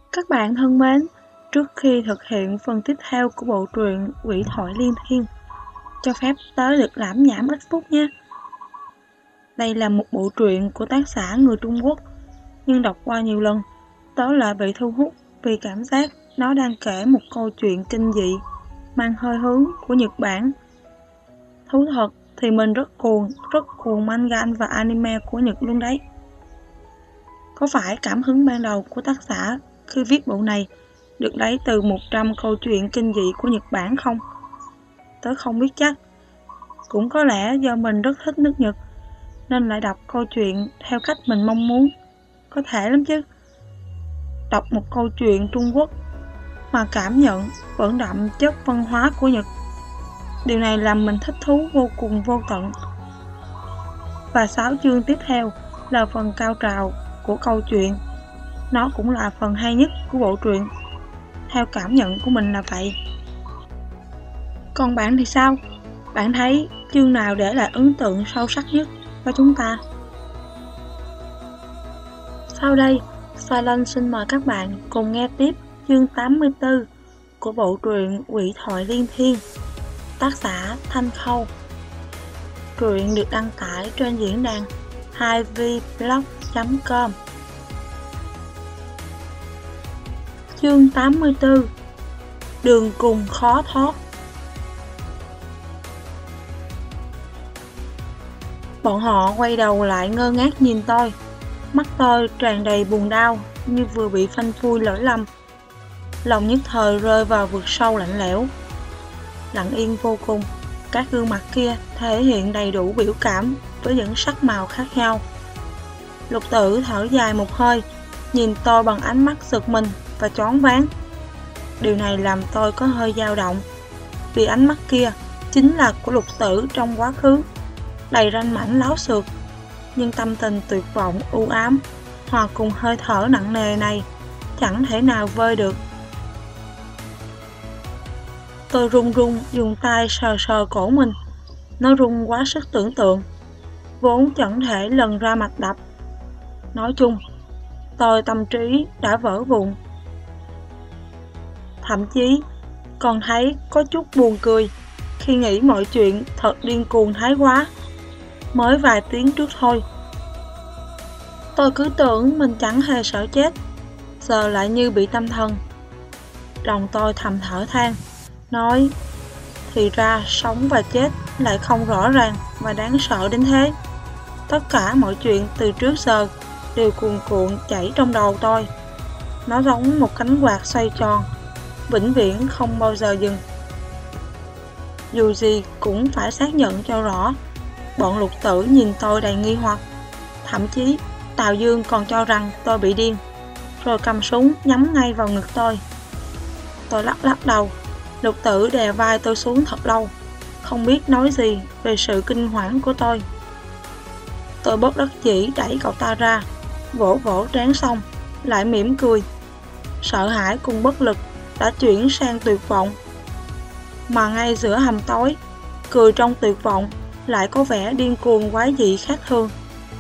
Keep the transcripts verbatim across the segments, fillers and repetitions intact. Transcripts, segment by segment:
Các bạn thân mến, trước khi thực hiện phần tiếp theo của bộ truyện Quỷ thoại liên thiên, cho phép tớ được lãm nhảm ít phút nhé. Đây là một bộ truyện của tác giả người Trung Quốc, nhưng đọc qua nhiều lần, tớ lại bị thu hút vì cảm giác nó đang kể một câu chuyện kinh dị, mang hơi hướng của Nhật Bản. Thú thật thì mình rất cuồng, rất cuồng manga và anime của Nhật luôn đấy. Có phải cảm hứng ban đầu của tác giả khi viết bộ này được lấy từ một trăm câu chuyện kinh dị của Nhật Bản không? Tớ không biết chắc. Cũng có lẽ do mình rất thích nước Nhật nên lại đọc câu chuyện theo cách mình mong muốn. Có thể lắm chứ. Đọc một câu chuyện Trung Quốc mà cảm nhận vẫn đậm chất văn hóa của Nhật. Điều này làm mình thích thú vô cùng vô tận. Và sáu chương tiếp theo là phần cao trào của câu chuyện. Nó cũng là phần hay nhất của bộ truyện. Theo cảm nhận của mình là vậy. Còn bạn thì sao? Bạn thấy chương nào để lại ấn tượng sâu sắc nhất với chúng ta? Sau đây, Silent xin mời các bạn cùng nghe tiếp chương tám mươi tư của bộ truyện Quỷ thoại liên thiên, tác giả Thanh Khâu. Truyện được đăng tải trên diễn đàn hai v blog chấm com. Chương tám mươi tư. Đường cùng khó thoát. Bọn họ quay đầu lại ngơ ngác nhìn tôi. Mắt tôi tràn đầy buồn đau như vừa bị phanh phui lỗi lầm. Lòng nhất thời rơi vào vực sâu lạnh lẽo. Lặng yên vô cùng. Các gương mặt kia thể hiện đầy đủ biểu cảm với những sắc màu khác nhau. Lục Tử thở dài một hơi, nhìn tôi bằng ánh mắt giật mình và choáng váng. Điều này làm tôi có hơi dao động, vì ánh mắt kia chính là của Lục Tử trong quá khứ, đầy ranh mãnh láo xược, nhưng tâm tình tuyệt vọng u ám hòa cùng hơi thở nặng nề này chẳng thể nào vơi được. Tôi run run dùng tay sờ sờ cổ mình, nó run quá sức tưởng tượng, vốn chẳng thể lần ra mạch đập. Nói chung, tôi tâm trí đã vỡ vụn. Thậm chí còn thấy có chút buồn cười khi nghĩ mọi chuyện thật điên cuồng thái quá. Mới vài tiếng trước thôi, tôi cứ tưởng mình chẳng hề sợ chết, giờ lại như bị tâm thần. Lòng tôi thầm thở than, nói thì ra sống và chết lại không rõ ràng và đáng sợ đến thế. Tất cả mọi chuyện từ trước giờ đều cuồn cuộn chảy trong đầu tôi. Nó giống một cánh quạt xoay tròn, vĩnh viễn không bao giờ dừng. Dù gì cũng phải xác nhận cho rõ. Bọn Lục Tử nhìn tôi đầy nghi hoặc. Thậm chí Tào Dương còn cho rằng tôi bị điên, rồi cầm súng nhắm ngay vào ngực tôi. Tôi lắc lắc đầu. Lục Tử đè vai tôi xuống thật lâu, không biết nói gì về sự kinh hoảng của tôi. Tôi bất đắc dĩ đẩy cậu ta ra, vỗ vỗ trán xong lại mỉm cười. Sợ hãi cùng bất lực đã chuyển sang tuyệt vọng. Mà ngay giữa hầm tối, cười trong tuyệt vọng lại có vẻ điên cuồng quái dị khác thường.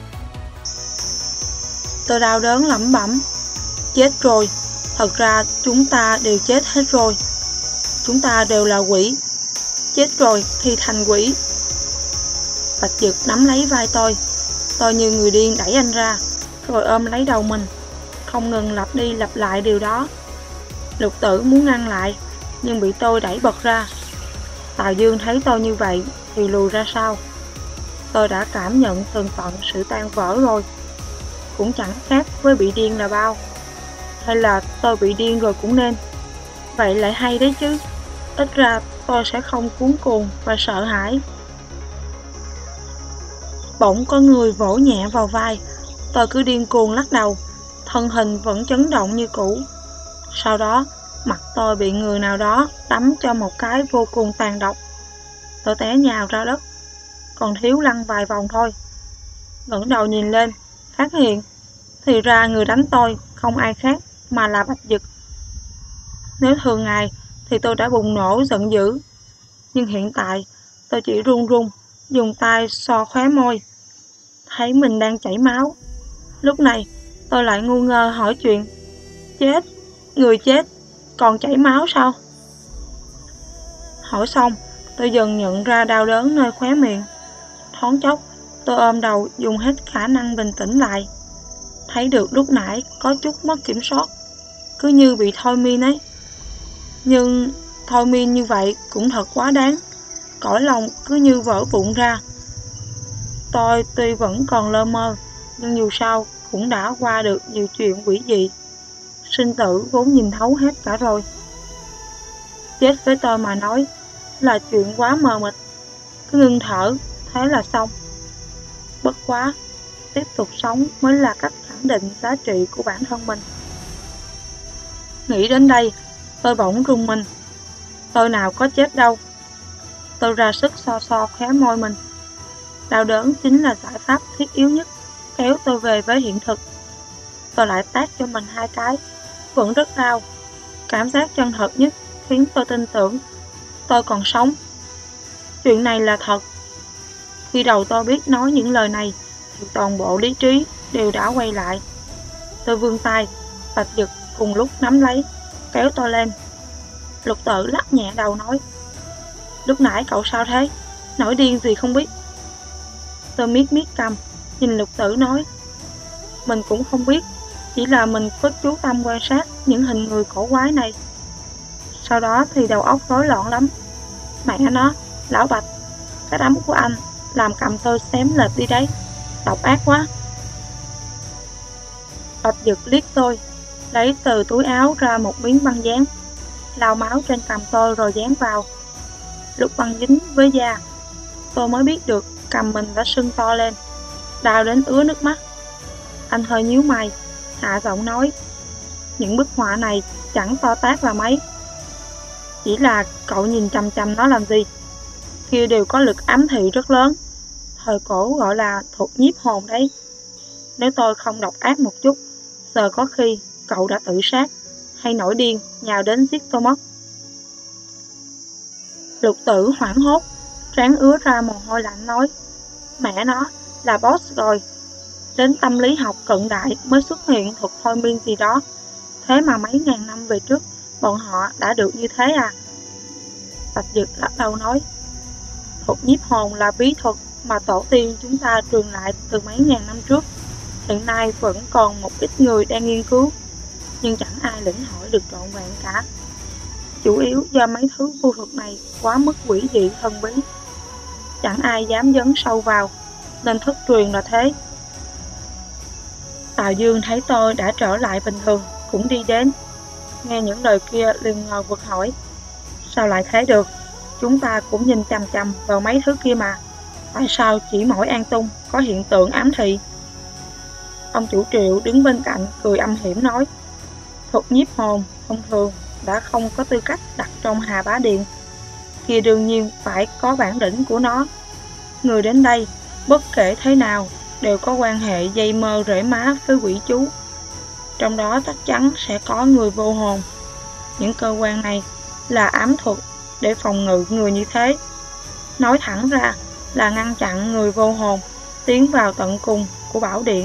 Tôi đau đớn lẩm bẩm, chết rồi, thật ra chúng ta đều chết hết rồi. Chúng ta đều là quỷ. Chết rồi thì thành quỷ. Bạch Dực nắm lấy vai tôi. Tôi như người điên đẩy anh ra, rồi ôm lấy đầu mình, không ngừng lặp đi lặp lại điều đó. Lục Tử muốn ngăn lại, nhưng bị tôi đẩy bật ra. Tào Dương thấy tôi như vậy thì lùi ra sau. Tôi đã cảm nhận từng tận sự tan vỡ rồi. Cũng chẳng khác với bị điên là bao. Hay là tôi bị điên rồi cũng nên. Vậy lại hay đấy chứ. Ít ra tôi sẽ không cuống cuồng và sợ hãi. Bỗng có người vỗ nhẹ vào vai. Tôi cứ điên cuồng lắc đầu, thân hình vẫn chấn động như cũ. Sau đó, mặt tôi bị người nào đó đấm cho một cái vô cùng tàn độc. Tôi té nhào ra đất, còn thiếu lăn vài vòng thôi. Ngẩng đầu nhìn lên, phát hiện thì ra người đánh tôi không ai khác mà là Bạch Dực. Nếu thường ngày thì tôi đã bùng nổ giận dữ, nhưng hiện tại tôi chỉ run run dùng tay xoa khóe môi, thấy mình đang chảy máu. Lúc này tôi lại ngu ngơ hỏi chuyện. Chết, Người chết còn chảy máu sao? Hỏi xong, tôi dần nhận ra đau đớn nơi khóe miệng. Thoáng chốc, tôi ôm đầu dùng hết khả năng bình tĩnh lại. Thấy được lúc nãy có chút mất kiểm soát, cứ như bị thôi miên ấy. Nhưng thôi miên như vậy cũng thật quá đáng. Cõi lòng cứ như vỡ vụn ra. Tôi tuy vẫn còn lơ mơ, nhưng dù sao cũng đã qua được nhiều chuyện quỷ dị. Sinh tử vốn nhìn thấu hết cả rồi. Chết với tôi mà nói là chuyện quá mờ mịt. Cứ ngưng thở, thế là xong. Bất quá, tiếp tục sống mới là cách khẳng định giá trị của bản thân mình. Nghĩ đến đây, tôi bỗng rùng mình. Tôi nào có chết đâu. Tôi ra sức so so khóe môi mình. Đau đớn chính là giải pháp thiết yếu nhất kéo tôi về với hiện thực. Tôi lại tát cho mình hai cái, vẫn rất đau. Cảm giác chân thật nhất khiến tôi tin tưởng tôi còn sống. Chuyện này là thật. Khi đầu tôi biết nói những lời này thì toàn bộ lý trí đều đã quay lại. Tôi vươn tay, Bạch Dực cùng lúc nắm lấy, kéo tôi lên. Lục Tử lắc nhẹ đầu nói: lúc nãy cậu sao thế? Nổi điên gì không biết. Tôi miết miết cầm, nhìn Lục Tử nói: mình cũng không biết, chỉ là mình có chú tâm quan sát những hình người cổ quái này. Sau đó thì đầu óc rối loạn lắm. Mẹ nó, lão Bạch, cái đấm của anh làm cầm tôi xém lệch đi đấy, độc ác quá. Bạch Dực liếc tôi, lấy từ túi áo ra một miếng băng dán, lau máu trên cầm tôi rồi dán vào. Lúc băng dính với da, tôi mới biết được cầm mình đã sưng to lên, đau đến ứa nước mắt. Anh hơi nhíu mày, hạ giọng nói: những bức họa này chẳng to tát là mấy. Chỉ là cậu nhìn chằm chằm nó làm gì? Kia đều có lực ám thị rất lớn, thời cổ gọi là thuật nhiếp hồn đấy. Nếu tôi không độc ác một chút, giờ có khi cậu đã tự sát hay nổi điên nhào đến giết tôi mất. Lục Tử hoảng hốt, trán ứa ra mồ hôi lạnh nói: mẹ nó, là boss rồi. Đến tâm lý học cận đại mới xuất hiện thuật thôi miên gì đó. Thế mà mấy ngàn năm về trước, bọn họ đã được như thế à? Bạch Dực lắc đầu nói: thuật nhiếp hồn là bí thuật mà tổ tiên chúng ta truyền lại từ mấy ngàn năm trước. Hiện nay vẫn còn một ít người đang nghiên cứu, nhưng chẳng ai lĩnh hội được trọn vẹn cả. Chủ yếu do mấy thứ vô thuật này quá mức quỷ dị thần bí, chẳng ai dám dấn sâu vào, nên thất truyền là thế. Tào Dương thấy tôi đã trở lại bình thường, cũng đi đến. Nghe những lời kia liền ngờ vực hỏi: sao lại thế được? Chúng ta cũng nhìn chằm chằm vào mấy thứ kia mà. Tại sao chỉ mỗi An Tung có hiện tượng ám thị? Ông chủ Triệu đứng bên cạnh cười âm hiểm nói: thuật nhiếp hồn thông thường đã không có tư cách đặt trong Hà Bá Điện, kia đương nhiên phải có bản lĩnh của nó. Người đến đây bất kể thế nào đều có quan hệ dây mơ rễ má với quỷ chú, trong đó chắc chắn sẽ có người vô hồn. Những cơ quan này là ám thuật để phòng ngự người như thế. Nói thẳng ra là ngăn chặn người vô hồn tiến vào tận cùng của bảo điện.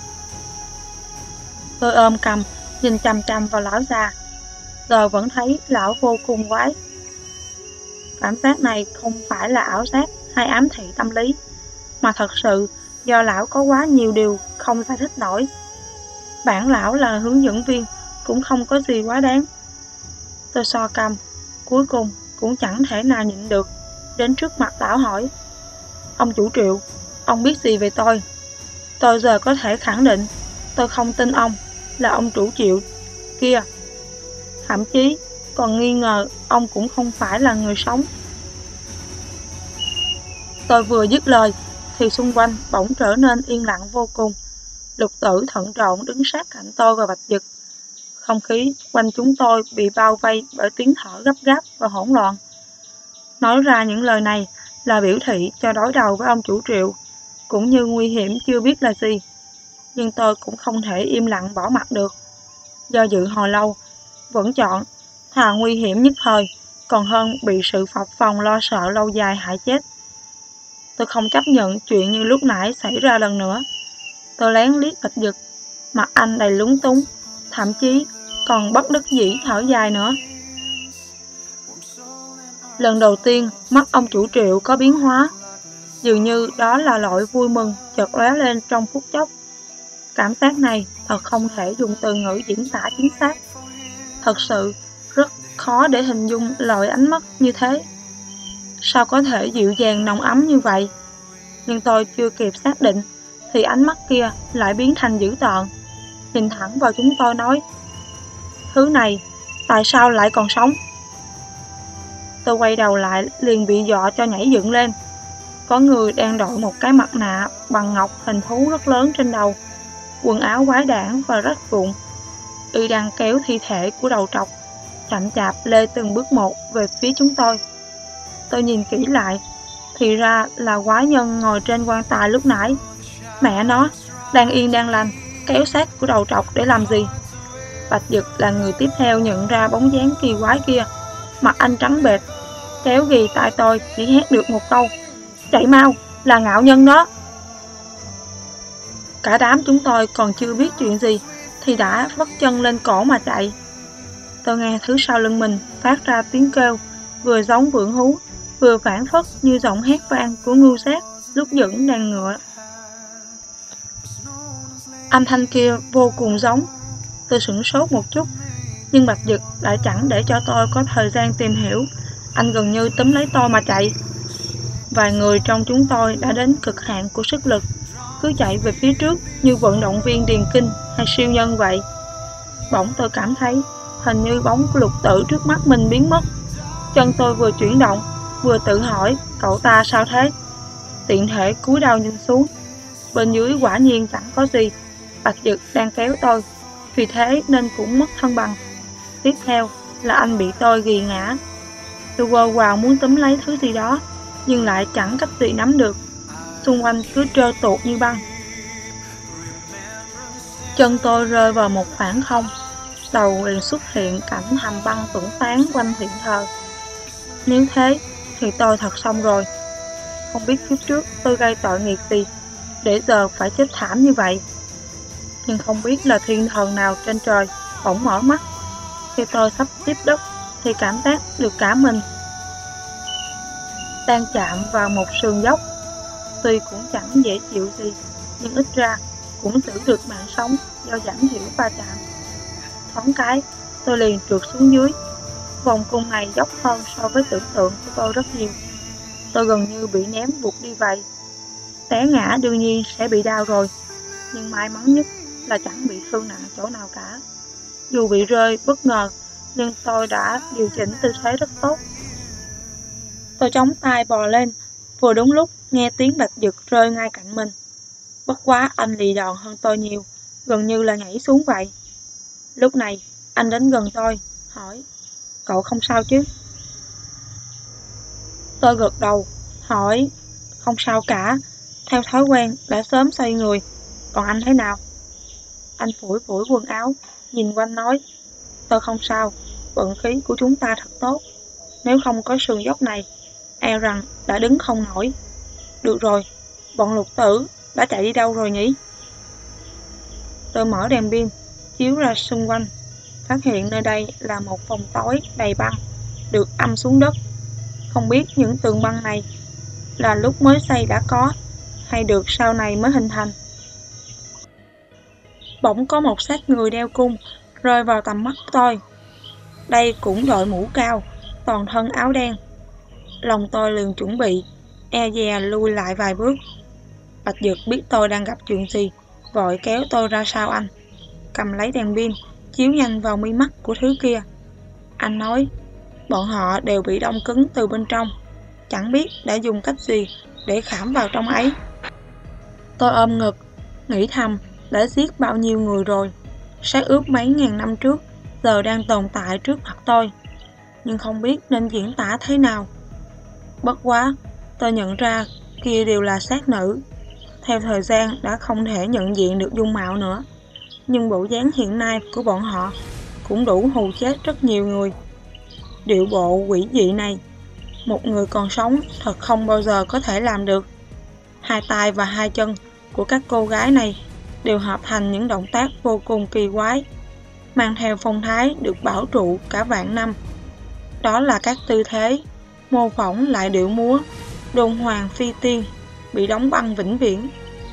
Tôi ôm cầm, nhìn chằm chằm vào lão già, giờ vẫn thấy lão vô cùng quái. Cảm giác này không phải là ảo giác hay ám thị tâm lý, mà thật sự do lão có quá nhiều điều không giải thích nổi. Bản lão là hướng dẫn viên, cũng không có gì quá đáng. Tôi so cầm, cuối cùng cũng chẳng thể nào nhịn được, đến trước mặt lão hỏi: ông chủ Triệu, ông biết gì về tôi? Tôi giờ có thể khẳng định, tôi không tin ông là ông chủ Triệu kia. Thậm chí còn nghi ngờ ông cũng không phải là người sống. Tôi vừa dứt lời thì xung quanh bỗng trở nên yên lặng vô cùng. Lục Tử thận trọng đứng sát cạnh tôi và Bạch Dực. Không khí quanh chúng tôi bị bao vây bởi tiếng thở gấp gáp và hỗn loạn. Nói ra những lời này là biểu thị cho đối đầu với ông chủ Triệu, cũng như nguy hiểm chưa biết là gì. Nhưng tôi cũng không thể im lặng bỏ mặc được. Do dự hồi lâu, vẫn chọn thà nguy hiểm nhất thời, còn hơn bị sự phập phồng lo sợ lâu dài hại chết. Tôi không chấp nhận chuyện như lúc nãy xảy ra lần nữa. Tôi lén liếc Bạch Dực, mặt anh đầy lúng túng, thậm chí còn bất đắc dĩ thở dài nữa. Lần đầu tiên, mắt ông chủ Triệu có biến hóa. Dường như đó là loại vui mừng chợt lóe lên trong phút chốc. Cảm giác này thật không thể dùng từ ngữ diễn tả chính xác. Thật sự rất khó để hình dung loại ánh mắt như thế. Sao có thể dịu dàng nồng ấm như vậy? Nhưng tôi chưa kịp xác định thì ánh mắt kia lại biến thành dữ tợn, nhìn thẳng vào chúng tôi nói: thứ này tại sao lại còn sống? Tôi quay đầu lại liền bị dọa cho nhảy dựng lên. Có người đang đội một cái mặt nạ bằng ngọc hình thú rất lớn trên đầu, quần áo quái đản và rách vụn. Y đang kéo thi thể của đầu trọc, chậm chạp lê từng bước một về phía chúng tôi. Tôi nhìn kỹ lại, thì ra là quái nhân ngồi trên quan tài lúc nãy. Mẹ nó, đang yên đang lành, kéo xác của đầu trọc để làm gì? Bạch Dực là người tiếp theo nhận ra bóng dáng kỳ quái kia. Mặt anh trắng bệch, kéo ghì tai tôi chỉ hét được một câu: chạy mau, là ngạo nhân đó. Cả đám chúng tôi còn chưa biết chuyện gì thì đã vắt chân lên cổ mà chạy. Tôi nghe thứ sau lưng mình phát ra tiếng kêu vừa giống vượn hú, vừa phảng phất như giọng hét vang của ngưu sát lúc dẫn đàn ngựa. Âm thanh kia vô cùng giống. Tôi sửng sốt một chút, nhưng Bạch Dực lại chẳng để cho tôi có thời gian tìm hiểu. Anh gần như túm lấy tôi mà chạy. Vài người trong chúng tôi đã đến cực hạn của sức lực, cứ chạy về phía trước như vận động viên điền kinh hay siêu nhân vậy. Bỗng tôi cảm thấy hình như bóng của Lục Tử trước mắt mình biến mất. Chân tôi vừa chuyển động, vừa tự hỏi cậu ta sao thế. Tiện thể cúi đầu nhìn xuống, bên dưới quả nhiên chẳng có gì. Bạch Dực đang kéo tôi, vì thế nên cũng mất thăng bằng. Tiếp theo là anh bị tôi ghi ngã. Tôi quơ quào muốn túm lấy thứ gì đó, nhưng lại chẳng cách gì nắm được. Xung quanh cứ trơ tuột như băng. Chân tôi rơi vào một khoảng không, đầu liền xuất hiện cảnh hầm băng tuẩn tán quanh hiện thờ. Nếu thế thì tôi thật xong rồi. Không biết kiếp trước tôi gây tội nghiệp gì để giờ phải chết thảm như vậy. Nhưng không biết là thiên thần nào trên trời bỗng mở mắt. Khi tôi sắp tiếp đất thì cảm giác được cả mình đang chạm vào một sườn dốc. Tuy cũng chẳng dễ chịu gì, nhưng ít ra cũng giữ được mạng sống do giảm thiểu va chạm. Thoáng cái, tôi liền trượt xuống dưới. Vòng cung này dốc hơn so với tưởng tượng của tôi rất nhiều. Tôi gần như bị ném vụt đi vậy. Té ngã đương nhiên sẽ bị đau rồi, nhưng may mắn nhất là chẳng bị thương nặng chỗ nào cả. Dù bị rơi bất ngờ, nhưng tôi đã điều chỉnh tư thế rất tốt. Tôi chống tay bò lên, vừa đúng lúc nghe tiếng Bạch Dực rơi ngay cạnh mình. Bất quá anh lì đòn hơn tôi nhiều, gần như là nhảy xuống vậy. Lúc này, anh đến gần tôi, hỏi: cậu không sao chứ? Tôi gật đầu, hỏi: không sao cả, theo thói quen đã sớm xoay người, còn anh thế nào? Anh phủi phủi quần áo, nhìn quanh nói: tôi không sao, vận khí của chúng ta thật tốt. Nếu không có sườn dốc này, e rằng đã đứng không nổi. Được rồi, bọn Lục Tử đã chạy đi đâu rồi nhỉ? Tôi mở đèn pin, chiếu ra xung quanh, phát hiện nơi đây là một phòng tối đầy băng, được âm xuống đất. Không biết những tường băng này là lúc mới xây đã có, hay được sau này mới hình thành. Bỗng có một xác người đeo cung rơi vào tầm mắt tôi. Đây cũng đội mũ cao, toàn thân áo đen. Lòng tôi liền chuẩn bị, e dè lui lại vài bước. Bạch Dực biết tôi đang gặp chuyện gì, vội kéo tôi ra sau anh, cầm lấy đèn pin, chiếu nhanh vào mi mắt của thứ kia. Anh nói: bọn họ đều bị đông cứng từ bên trong, chẳng biết đã dùng cách gì để khảm vào trong ấy. Tôi ôm ngực, nghĩ thầm đã giết bao nhiêu người rồi. Xác ướp mấy ngàn năm trước giờ đang tồn tại trước mặt tôi, nhưng không biết nên diễn tả thế nào. Bất quá, tôi nhận ra kia đều là xác nữ. Theo thời gian đã không thể nhận diện được dung mạo nữa, nhưng bộ dáng hiện nay của bọn họ cũng đủ hù chết rất nhiều người. Điệu bộ quỷ dị này, một người còn sống thật không bao giờ có thể làm được. Hai tay và hai chân của các cô gái này đều hợp thành những động tác vô cùng kỳ quái. mang theo phong thái được bảo trụ cả vạn năm. Đó là các tư thế mô phỏng lại điệu múa đôn hoàng phi tiên bị đóng băng vĩnh viễn.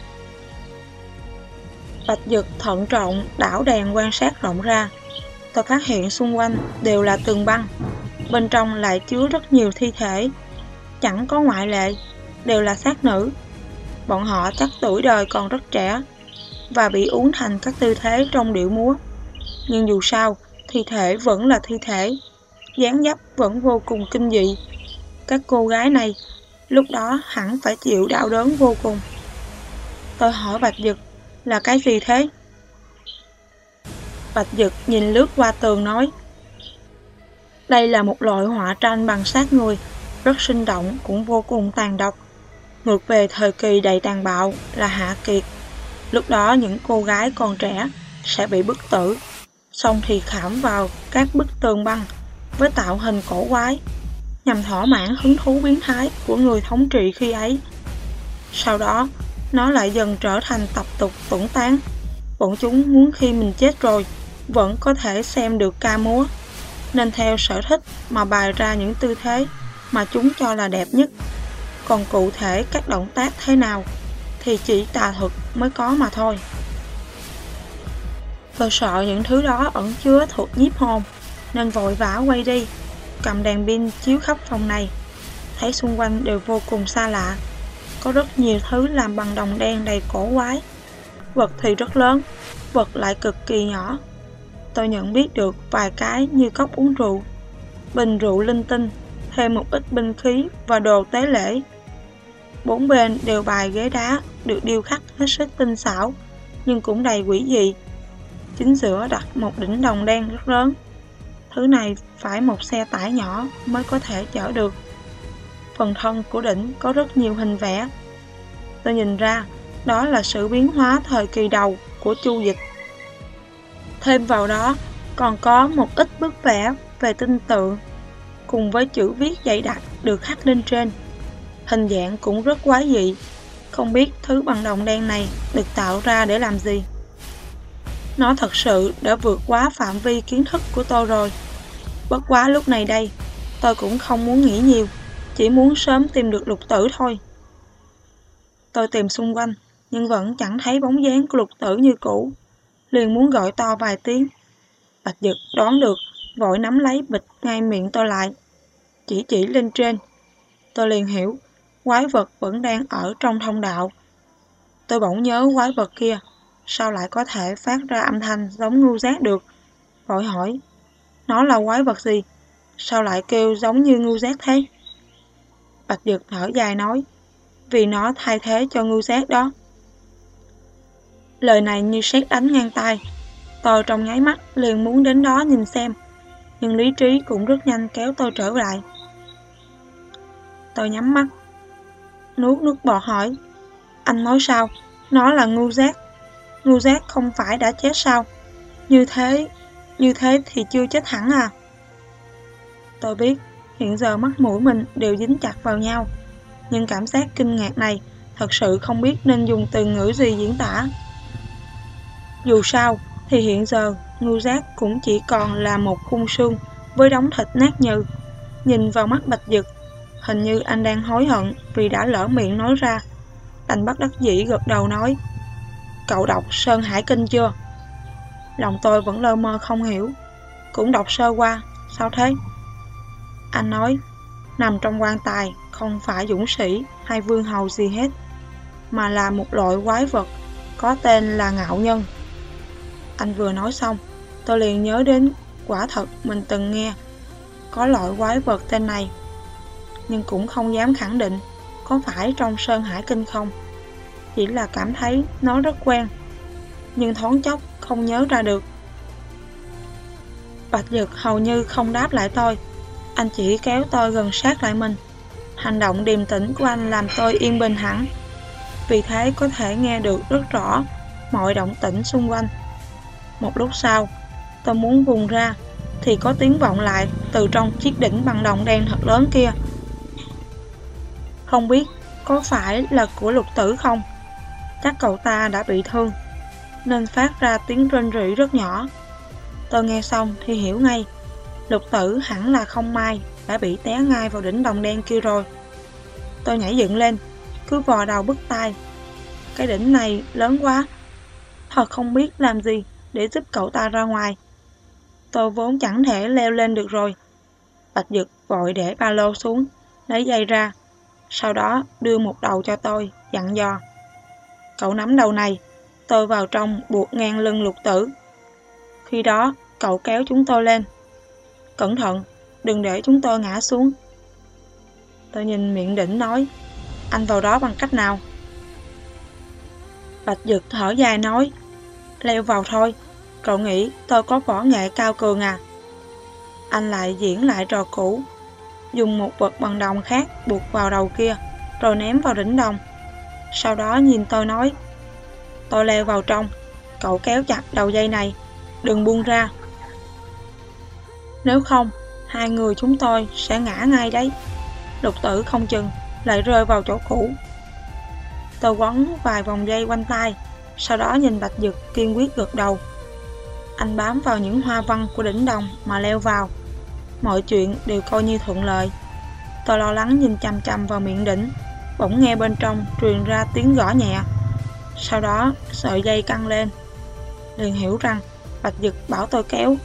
Bạch Dực thận trọng đảo đèn quan sát rộng ra. Tôi phát hiện xung quanh đều là tường băng, bên trong lại chứa rất nhiều thi thể, chẳng có ngoại lệ, đều là xác nữ. Bọn họ chắc tuổi đời còn rất trẻ và bị uốn thành các tư thế trong điệu múa. Nhưng dù sao, thi thể vẫn là thi thể, dáng dấp vẫn vô cùng kinh dị. Các cô gái này lúc đó hẳn phải chịu đau đớn vô cùng. Tôi hỏi Bạch Dực, là cái gì thế? Bạch Dực nhìn lướt qua tường nói, đây là một loại họa tranh bằng xác người, rất sinh động cũng vô cùng tàn độc. Ngược về thời kỳ đầy tàn bạo là Hạ Kiệt. Lúc đó những cô gái còn trẻ sẽ bị bức tử, xong thì khảm vào các bức tường băng với tạo hình cổ quái, nhằm thỏa mãn hứng thú biến thái của người thống trị khi ấy. Sau đó, nó lại dần trở thành tập tục tuẫn tán. Bọn chúng muốn khi mình chết rồi vẫn có thể xem được ca múa, nên theo sở thích mà bày ra những tư thế mà chúng cho là đẹp nhất. Còn cụ thể các động tác thế nào thì chỉ tà thuật mới có mà thôi. Tôi sợ những thứ đó ẩn chứa thuật nhiếp hồn, nên vội vã quay đi, cầm đèn pin chiếu khắp phòng này. Thấy xung quanh đều vô cùng xa lạ, có rất nhiều thứ làm bằng đồng đen đầy cổ quái. Vật thì rất lớn, vật lại cực kỳ nhỏ. Tôi nhận biết được vài cái như cốc uống rượu, bình rượu linh tinh, thêm một ít binh khí và đồ tế lễ. Bốn bên đều bài ghế đá được điêu khắc hết sức tinh xảo, nhưng cũng đầy quỷ dị. Chính giữa đặt một đỉnh đồng đen rất lớn. Thứ này phải một xe tải nhỏ mới có thể chở được. Phần thân của đỉnh có rất nhiều hình vẽ. Tôi nhìn ra đó là sự biến hóa thời kỳ đầu của Chu Dịch. Thêm vào đó còn có một ít bức vẽ về tinh tượng, cùng với chữ viết dày đặc được khắc lên trên. Hình dạng cũng rất quái dị, không biết thứ bằng đồng đen này được tạo ra để làm gì. Nó thật sự đã vượt quá phạm vi kiến thức của tôi rồi. Bất quá lúc này đây, tôi cũng không muốn nghĩ nhiều, chỉ muốn sớm tìm được Lục Tử thôi. Tôi tìm xung quanh, nhưng vẫn chẳng thấy bóng dáng của Lục Tử như cũ. Liền muốn gọi to vài tiếng. Bạch Dực đoán được, vội nắm lấy bịch ngay miệng tôi lại, chỉ chỉ lên trên. Tôi liền hiểu, quái vật vẫn đang ở trong thông đạo. Tôi bỗng nhớ quái vật kia sao lại có thể phát ra âm thanh giống ngưu giác được. Vội hỏi, nó là quái vật gì? Sao lại kêu giống như ngưu giác thế? Bạch Dực thở dài nói, vì nó thay thế cho ngưu giác đó. Lời này như sét đánh ngang tai. Tôi trong nháy mắt liền muốn đến đó nhìn xem, nhưng lý trí cũng rất nhanh kéo tôi trở lại. Tôi nhắm mắt, nuốt nước bọt hỏi, anh nói sao? Nó là ngưu giác. Ngưu giác không phải đã chết sao? Như thế, như thế thì chưa chết hẳn à? Tôi biết, hiện giờ mắt mũi mình đều dính chặt vào nhau, nhưng cảm giác kinh ngạc này thật sự không biết nên dùng từ ngữ gì diễn tả. Dù sao thì hiện giờ ngưu giác cũng chỉ còn là một khung xương với đống thịt nát nhừ. Nhìn vào mắt Bạch Dực, hình như anh đang hối hận vì đã lỡ miệng nói ra. Đành bất đắc dĩ gật đầu nói, cậu đọc Sơn Hải Kinh chưa? Lòng tôi vẫn lơ mơ không hiểu. Cũng đọc sơ qua, sao thế? Anh nói, nằm trong quan tài không phải dũng sĩ hay vương hầu gì hết, mà là một loại quái vật có tên là Ngạo Nhân. Anh vừa nói xong, tôi liền nhớ đến quả thật mình từng nghe có loại quái vật tên này, nhưng cũng không dám khẳng định có phải trong Sơn Hải Kinh không. Chỉ là cảm thấy nó rất quen, nhưng thoáng chốc không nhớ ra được. Bạch Dực hầu như không đáp lại tôi. Anh chỉ kéo tôi gần sát lại mình. Hành động điềm tĩnh của anh làm tôi yên bình hẳn, vì thế có thể nghe được rất rõ mọi động tĩnh xung quanh. Một lúc sau, tôi muốn vùng ra thì có tiếng vọng lại từ trong chiếc đỉnh bằng đồng đen thật lớn kia. Không biết có phải là của Lục Tử không? Chắc cậu ta đã bị thương nên phát ra tiếng rên rỉ rất nhỏ. Tôi nghe xong thì hiểu ngay, Lục Tử hẳn là không may đã bị té ngay vào đỉnh đồng đen kia rồi. Tôi nhảy dựng lên, cứ vò đầu bứt tai. Cái đỉnh này lớn quá, thật không biết làm gì để giúp cậu ta ra ngoài. Tôi vốn chẳng thể leo lên được rồi. Bạch Dực vội để ba lô xuống, lấy dây ra, sau đó đưa một đầu cho tôi, dặn dò. Cậu nắm đầu này, tôi vào trong buộc ngang lưng Lục Tử. Khi đó, cậu kéo chúng tôi lên. Cẩn thận, đừng để chúng tôi ngã xuống. Tôi nhìn miệng đỉnh nói, anh vào đó bằng cách nào? Bạch Dực thở dài nói, leo vào thôi, cậu nghĩ tôi có võ nghệ cao cường à? Anh lại diễn lại trò cũ, dùng một vật bằng đồng khác buộc vào đầu kia, rồi ném vào đỉnh đồng. Sau đó nhìn tôi nói, tôi leo vào trong, cậu kéo chặt đầu dây này, đừng buông ra. Nếu không, hai người chúng tôi sẽ ngã ngay đấy. Lục Tử không chừng lại rơi vào chỗ cũ. Tôi quấn vài vòng dây quanh tay, sau đó nhìn Bạch Dực kiên quyết gật đầu. Anh bám vào những hoa văn của đỉnh đồng mà leo vào. Mọi chuyện đều coi như thuận lợi. Tôi lo lắng nhìn chằm chằm vào miệng đỉnh, bỗng nghe bên trong truyền ra tiếng gõ nhẹ. Sau đó sợi dây căng lên. Liền hiểu rằng Bạch Dực bảo tôi kéo.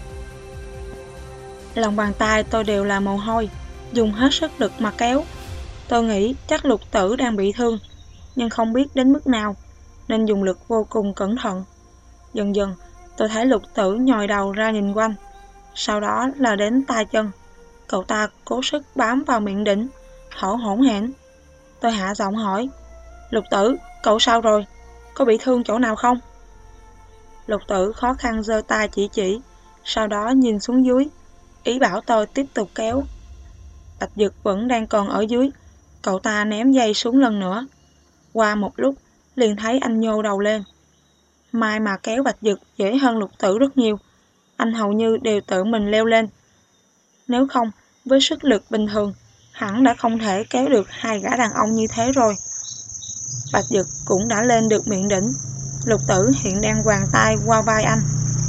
Lòng bàn tay tôi đều là mồ hôi, dùng hết sức lực mà kéo. Tôi nghĩ chắc Lục Tử đang bị thương, nhưng không biết đến mức nào, nên dùng lực vô cùng cẩn thận. Dần dần, tôi thấy Lục Tử nhòi đầu ra nhìn quanh. Sau đó là đến tay chân. Cậu ta cố sức bám vào miệng đỉnh, thở hổn hển. Tôi hạ giọng hỏi, Lục Tử, cậu sao rồi? Có bị thương chỗ nào không? Lục Tử khó khăn giơ tay chỉ chỉ, sau đó nhìn xuống dưới, ý bảo tôi tiếp tục kéo. Bạch Dực vẫn đang còn ở dưới. Cậu ta ném dây xuống lần nữa. Qua một lúc, liền thấy anh nhô đầu lên. May mà kéo Bạch Dực dễ hơn Lục Tử rất nhiều. Anh hầu như đều tự mình leo lên. Nếu không, với sức lực bình thường, hẳn đã không thể kéo được hai gã đàn ông như thế rồi. Bạch Dực cũng đã lên được miệng đỉnh. Lục Tử hiện đang quàng tay qua vai anh.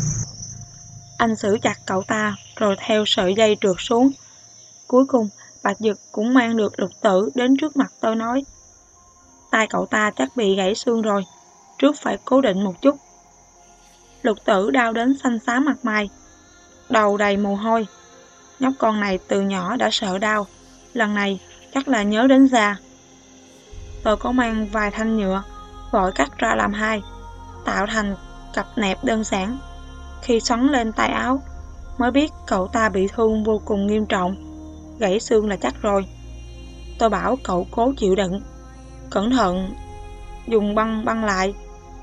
Anh giữ chặt cậu ta, rồi theo sợi dây trượt xuống. Cuối cùng, Bạch Dực cũng mang được Lục Tử đến trước mặt tôi nói, tay cậu ta chắc bị gãy xương rồi, trước phải cố định một chút. Lục Tử đau đến xanh xám mặt mày, đầu đầy mồ hôi. Nhóc con này từ nhỏ đã sợ đau, lần này chắc là nhớ đến già. Tôi có mang vài thanh nhựa, vội cắt ra làm hai, tạo thành cặp nẹp đơn giản. Khi xoắn lên tay áo, mới biết cậu ta bị thương vô cùng nghiêm trọng, gãy xương là chắc rồi. Tôi bảo cậu cố chịu đựng, cẩn thận, dùng băng băng lại.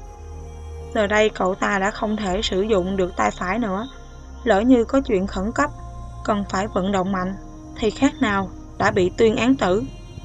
Giờ đây cậu ta đã không thể sử dụng được tay phải nữa. Lỡ như có chuyện khẩn cấp, cần phải vận động mạnh, thì khác nào đã bị tuyên án tử.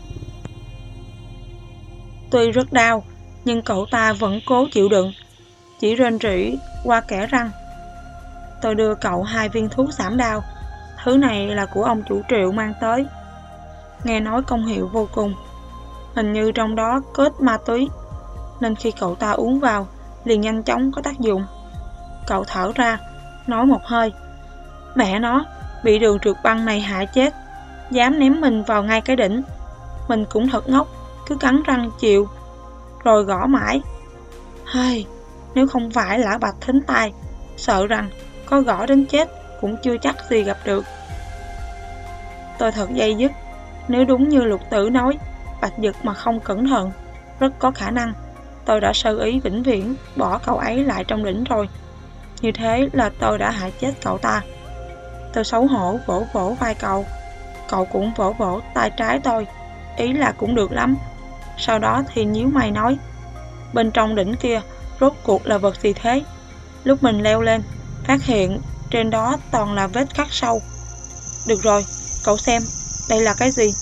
Tuy rất đau, nhưng cậu ta vẫn cố chịu đựng, chỉ rên rỉ qua kẽ răng. Tôi đưa cậu hai viên thuốc giảm đau. Thứ này là của ông chủ Triệu mang tới. Nghe nói công hiệu vô cùng. Hình như trong đó có ít ma túy, nên khi cậu ta uống vào, liền nhanh chóng có tác dụng. Cậu thở ra, nói một hơi, mẹ nó, bị đường trượt băng này hại chết, dám ném mình vào ngay cái đỉnh. Mình cũng thật ngốc, cứ cắn răng chịu, rồi gõ mãi. Hơi, nếu không phải lão Bạch thính tai, sợ rằng có gõ đến chết cũng chưa chắc gì gặp được. Tôi thật dây dứt. Nếu đúng như Lục Tử nói, Bạch Dực mà không cẩn thận, rất có khả năng tôi đã sơ ý vĩnh viễn bỏ cậu ấy lại trong đỉnh rồi. Như thế là tôi đã hại chết cậu ta. Tôi xấu hổ vỗ vỗ vai cậu. Cậu cũng vỗ vỗ tay trái tôi, ý là cũng được lắm. Sau đó thì nhíu mày nói, bên trong đỉnh kia rốt cuộc là vật gì thế? Lúc mình leo lên, phát hiện trên đó toàn là vết cắt sâu. Được rồi, cậu xem, đây là cái gì?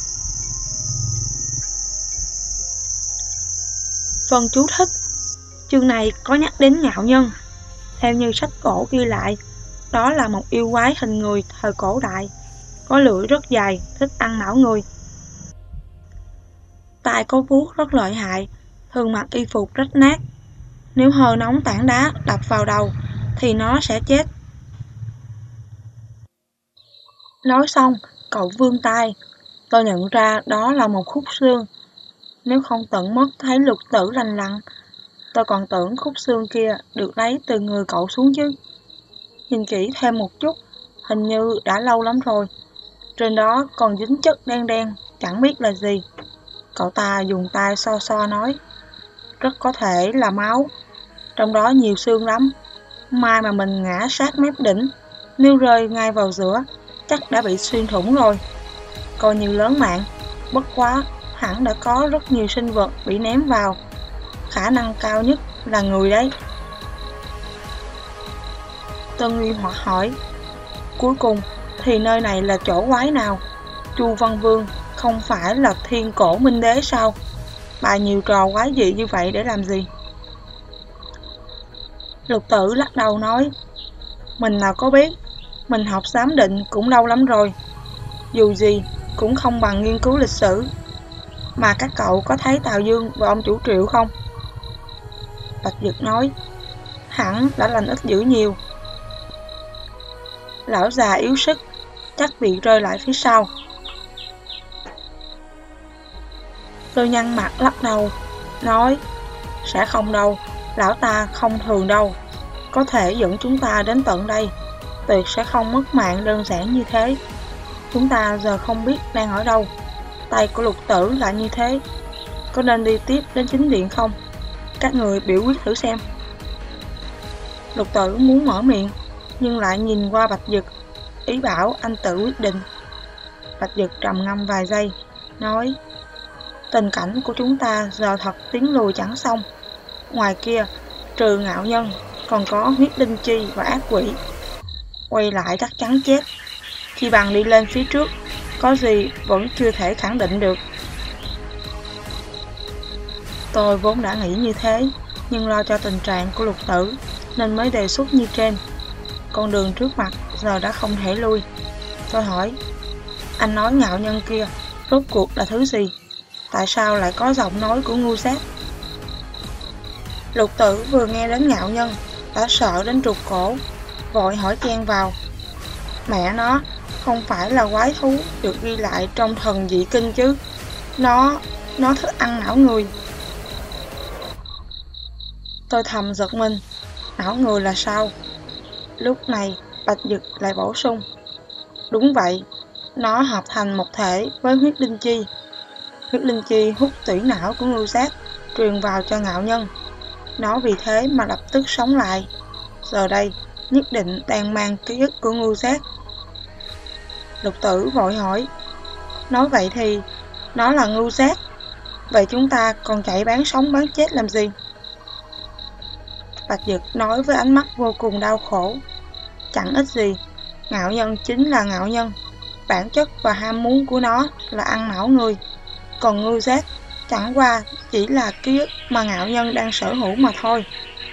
Phần chú thích. Chương này có nhắc đến ngạo nhân. Theo như sách cổ ghi lại, đó là một yêu quái hình người thời cổ đại, có lưỡi rất dài, thích ăn não người. Tai có vuốt rất lợi hại, thường mặc y phục rách nát. Nếu hơi nóng tảng đá đập vào đầu thì nó sẽ chết. Nói xong, cậu vươn tay. Tôi nhận ra đó là một khúc xương. Nếu không tận mắt thấy Lục Tử lành lặn, tôi còn tưởng khúc xương kia được lấy từ người cậu xuống chứ. Nhìn kỹ thêm một chút, hình như đã lâu lắm rồi. Trên đó còn dính chất đen đen, chẳng biết là gì. Cậu ta dùng tay so so nói, rất có thể là máu, trong đó nhiều xương lắm. May mà mình ngã sát mép đỉnh, nếu rơi ngay vào giữa, chắc đã bị xuyên thủng rồi. Coi như lớn mạng, bất quá hẳn đã có rất nhiều sinh vật bị ném vào. Khả năng cao nhất là người đấy. Tân Nguyên hoặc hỏi, cuối cùng thì nơi này là chỗ quái nào? Chu Văn Vương không phải là thiên cổ minh đế sao? Bài nhiều trò quái dị như vậy để làm gì? Lục Tử lắc đầu nói, mình nào có biết, mình học giám định cũng lâu lắm rồi. Dù gì cũng không bằng nghiên cứu lịch sử. Mà các cậu có thấy Tào Dương và ông chủ Triệu không? Bạch Dực nói, hẳn đã lành ít dữ nhiều. Lão già yếu sức, chắc bị rơi lại phía sau. Tôi nhăn mặt lắc đầu, nói, sẽ không đâu, lão ta không thường đâu. Có thể dẫn chúng ta đến tận đây, tuyệt sẽ không mất mạng đơn giản như thế. Chúng ta giờ không biết đang ở đâu. Tay của Lục Tử lại như thế, có nên đi tiếp đến chính điện không? Các người biểu quyết thử xem. Lục Tử muốn mở miệng, nhưng lại nhìn qua Bạch Dực, ý bảo anh tự quyết định. Bạch Dực trầm ngâm vài giây, nói, tình cảnh của chúng ta giờ thật tiến lùi chẳng xong. Ngoài kia, trừ Ngạo Nhân, còn có huyết linh chi và ác quỷ. Quay lại chắc chắn chết. Chi bằng đi lên phía trước, có gì vẫn chưa thể khẳng định được. Tôi vốn đã nghĩ như thế, nhưng lo cho tình trạng của Lục Tử nên mới đề xuất như trên. Con đường trước mặt giờ đã không thể lui. Tôi hỏi, anh nói Ngạo Nhân kia rốt cuộc là thứ gì? Tại sao lại có giọng nói của ngu sát? Lục Tử vừa nghe đến Ngạo Nhân đã sợ đến rụt cổ, vội hỏi chen vào, mẹ nó, không phải là quái thú được ghi lại trong thần dị kinh chứ? Nó, nó thích ăn não người. Tôi thầm giật mình, não người là sao? Lúc này Bạch Dực lại bổ sung, đúng vậy, nó hợp thành một thể với huyết linh chi. Huyết linh chi hút tủy não của ngưu sát, truyền vào cho Ngạo Nhân. Nó vì thế mà lập tức sống lại. Giờ đây nhất định đang mang ký ức của ngưu sát. Lục Tử vội hỏi, nói vậy thì nó là ngưu sát, vậy chúng ta còn chạy bán sống bán chết làm gì? Bạch Dực nói với ánh mắt vô cùng đau khổ, chẳng ít gì, Ngạo Nhân chính là Ngạo Nhân, bản chất và ham muốn của nó là ăn não người, còn ngưu sát chẳng qua chỉ là ký ức mà Ngạo Nhân đang sở hữu mà thôi.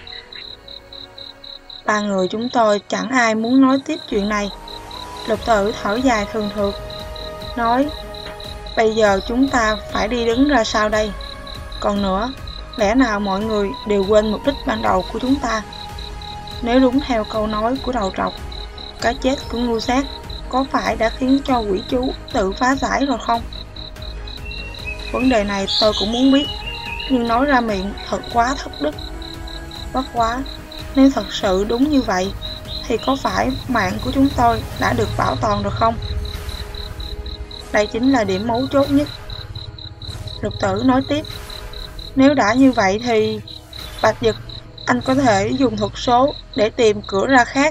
Ba người chúng tôi chẳng ai muốn nói tiếp chuyện này. Lục Tử thở dài thường thượt, nói, bây giờ chúng ta phải đi đứng ra sao đây? Còn nữa, lẽ nào mọi người đều quên mục đích ban đầu của chúng ta? Nếu đúng theo câu nói của đầu trọc, cái chết của ngưu sát có phải đã khiến cho quỷ chú tự phá giải rồi không? Vấn đề này tôi cũng muốn biết, nhưng nói ra miệng thật quá thất đức. Bất quá, nếu thật sự đúng như vậy, thì có phải mạng của chúng tôi đã được bảo toàn được không? Đây chính là điểm mấu chốt nhất. Lục Tử nói tiếp, nếu đã như vậy thì Bạch Dực, anh có thể dùng thuật số để tìm cửa ra khác.